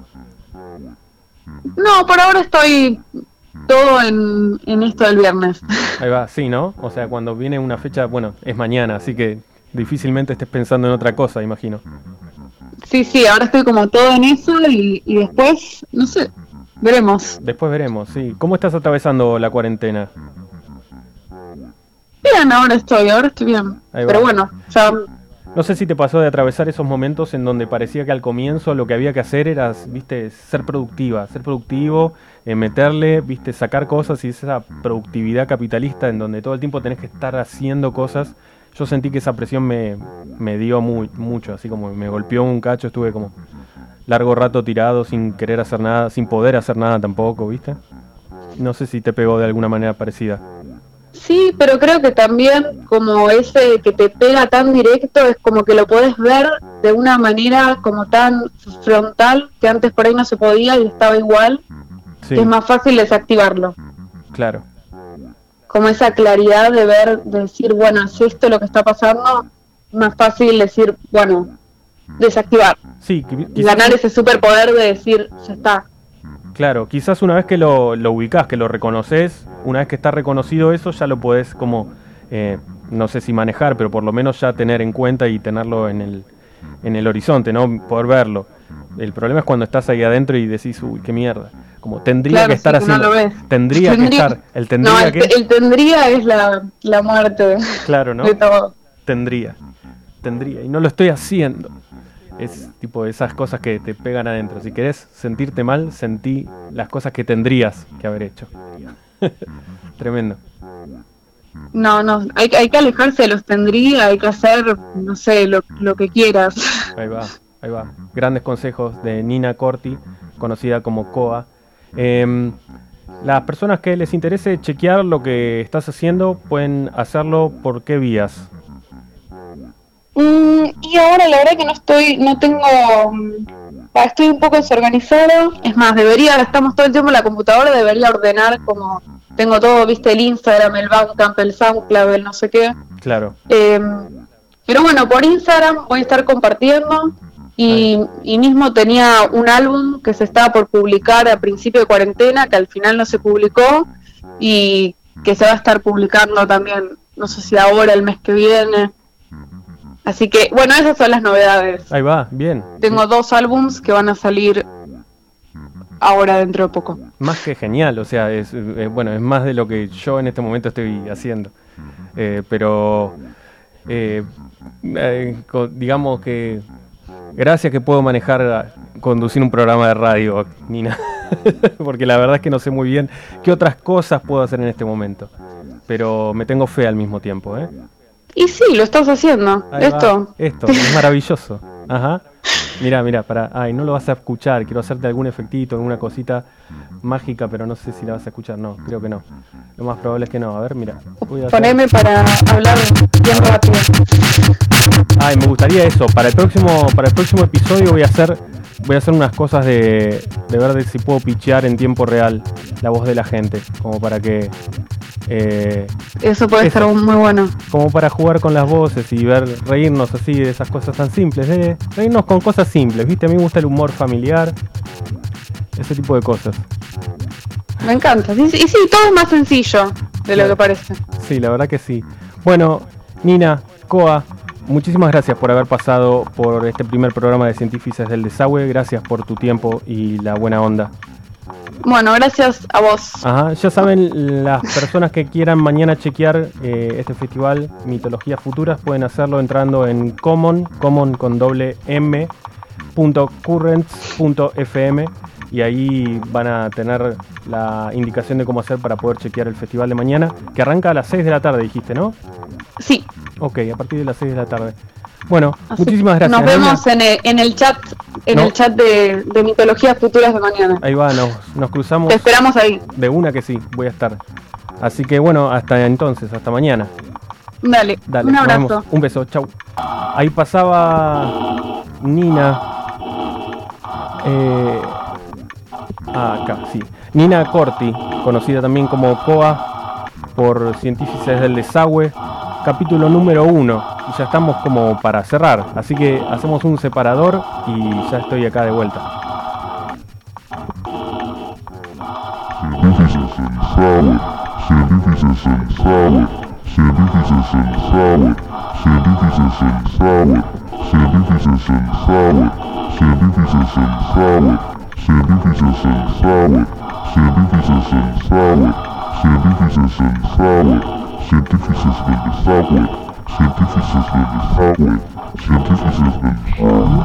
No, por ahora estoy todo en esto del viernes. Ahí va, sí, ¿no? O sea, cuando viene una fecha, bueno, es mañana, así que difícilmente estés pensando en otra cosa, imagino. Sí, ahora estoy como todo en eso y después, no sé, veremos. Después veremos, sí. ¿Cómo estás atravesando la cuarentena? Bien, ahora estoy bien. Pero bueno, ya... No sé si te pasó de atravesar esos momentos en donde parecía que al comienzo lo que había que hacer era, viste, ser productivo, meterle, viste, sacar cosas, y esa productividad capitalista en donde todo el tiempo tenés que estar haciendo cosas. Yo sentí que esa presión me dio mucho, así como me golpeó un cacho, estuve como largo rato tirado sin querer hacer nada, sin poder hacer nada tampoco, ¿viste? No sé si te pegó de alguna manera parecida. Sí, pero creo que también como ese que te pega tan directo es como que lo podés ver de una manera como tan frontal que antes por ahí no se podía y estaba igual, que es más fácil desactivarlo. Claro. Como esa claridad de ver, de decir, bueno, es esto lo que está pasando, más fácil decir, bueno, desactivar. Sí, y ganar ese superpoder de decir, ya está. Claro, quizás una vez que lo ubicás, que lo reconoces, una vez que está reconocido eso, ya lo podés como, no sé si manejar, pero por lo menos ya tener en cuenta y tenerlo en el horizonte, ¿no? Poder verlo. El problema es cuando estás ahí adentro y decís, uy, qué mierda. Como tendría que estar haciendo. No lo ves. Tendría que estar. El tendría es la muerte. Claro, ¿no? De todo. Tendría. Y no lo estoy haciendo. Es tipo esas cosas que te pegan adentro. Si querés sentirte mal, sentí las cosas que tendrías que haber hecho. Tremendo. No, hay que alejarse de los tendría, hay que hacer, no sé, lo que quieras. Ahí va. Grandes consejos de Nina Corti, conocida como Koa. Las personas que les interese chequear lo que estás haciendo, pueden hacerlo por qué vías. Y ahora la verdad que estoy un poco desorganizado. Es más, estamos todo el tiempo en la computadora, debería ordenar como tengo todo, viste, el Instagram, el Bandcamp, el SoundCloud, el no sé qué. Claro. Pero bueno, por Instagram voy a estar compartiendo y mismo tenía un álbum que se estaba por publicar a principio de cuarentena, que al final no se publicó y que se va a estar publicando también, no sé si ahora, el mes que viene. Así que, bueno, esas son las novedades. Ahí va, bien. Tengo 2 álbums que van a salir ahora dentro de poco. Más que genial, o sea, es más de lo que yo en este momento estoy haciendo. Pero digamos que gracias que puedo conducir un programa de radio, Nina. Porque la verdad es que no sé muy bien qué otras cosas puedo hacer en este momento. Pero me tengo fe al mismo tiempo, Y sí, lo estás haciendo. Esto es maravilloso. Ajá. Mira, para. Ay, no lo vas a escuchar. Quiero hacerte algún efectito, alguna cosita mágica, pero no sé si la vas a escuchar. No, creo que no. Lo más probable es que no. A ver, mira. Poneme para hablar bien rápido. Ay, me gustaría eso. Para el próximo episodio voy a hacer unas cosas de ver si puedo pitchear en tiempo real la voz de la gente, como para que eso puede estar muy bueno. Como para jugar con las voces y reírnos así de esas cosas tan simples, reírnos con cosas simples, ¿viste? A mí me gusta el humor familiar, ese tipo de cosas. Me encanta. Y sí, todo es más sencillo de lo que parece. Sí, la verdad que sí. Bueno, Nina, Coa, muchísimas gracias por haber pasado por este primer programa de Científices del Desagüe. Gracias por tu tiempo y la buena onda. Bueno, gracias a vos. Ajá, ya saben, las personas que quieran mañana chequear este festival Mitologías Futuras pueden hacerlo entrando en common con doble m.currents.fm y ahí van a tener la indicación de cómo hacer para poder chequear el festival de mañana, que arranca a las 6 de la tarde, dijiste, ¿no? Sí. Ok, a partir de las 6 de la tarde. Bueno, muchísimas gracias. Nos vemos en el chat, el chat de Mitologías Futuras de mañana. Ahí va, nos cruzamos. Te esperamos ahí. De una que sí, voy a estar. Así que bueno, hasta entonces, hasta mañana. Dale, un abrazo. Un beso, chau. Ahí pasaba Nina. Acá, sí. Nina Corti, conocida también como Coa por Científicos del Desagüe. Capítulo número 1 y ya estamos como para cerrar, así que hacemos un separador y ya estoy acá de vuelta. Científices del Desagüe, Científices del Desagüe, Científices del Desagüe.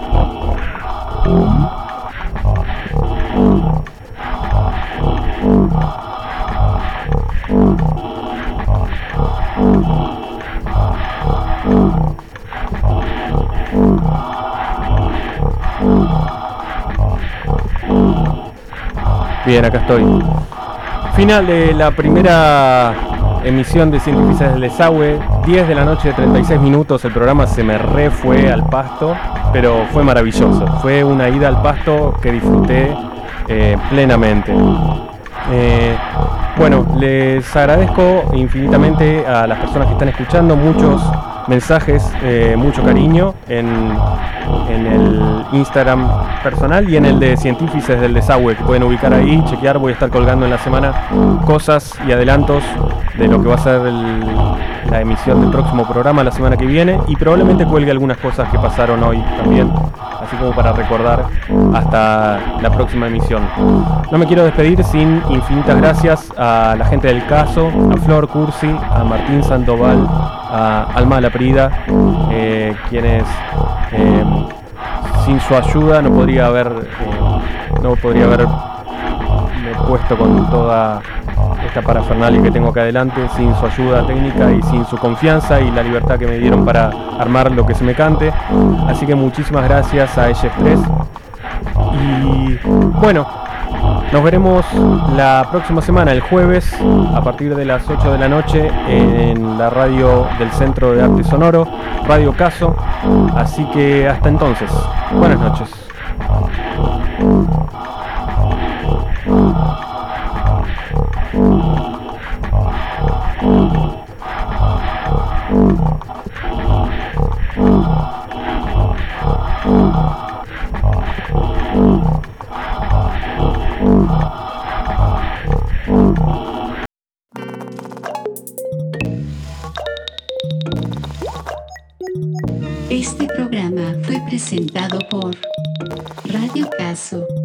Bien, acá estoy. Final de la primera emisión de Científicos del Desagüe, 10 de la noche de 36 minutos, el programa se me fue al pasto, pero fue maravilloso, fue una ida al pasto que disfruté plenamente. Bueno, les agradezco infinitamente a las personas que están escuchando, muchos mensajes, mucho cariño en el Instagram personal y en el de Científicos del Desagüe, que pueden ubicar ahí, chequear. Voy a estar colgando en la semana cosas y adelantos de lo que va a ser la emisión del próximo programa la semana que viene, y probablemente cuelgue algunas cosas que pasaron hoy también, así como para recordar hasta la próxima emisión. No me quiero despedir sin infinitas gracias a la gente del caso, a Flor Cursi, a Martín Sandoval, a Alma Laprida, quienes sin su ayuda no podría haberme puesto con toda esta parafernalia que tengo acá adelante, sin su ayuda técnica y sin su confianza y la libertad que me dieron para armar lo que se me cante. Así que muchísimas gracias a ellos tres. Y bueno, nos veremos la próxima semana, el jueves, a partir de las 8 de la noche, en la radio del Centro de Arte Sonoro, Radio Caso. Así que hasta entonces, buenas noches. Este programa fue presentado por Radio Caso.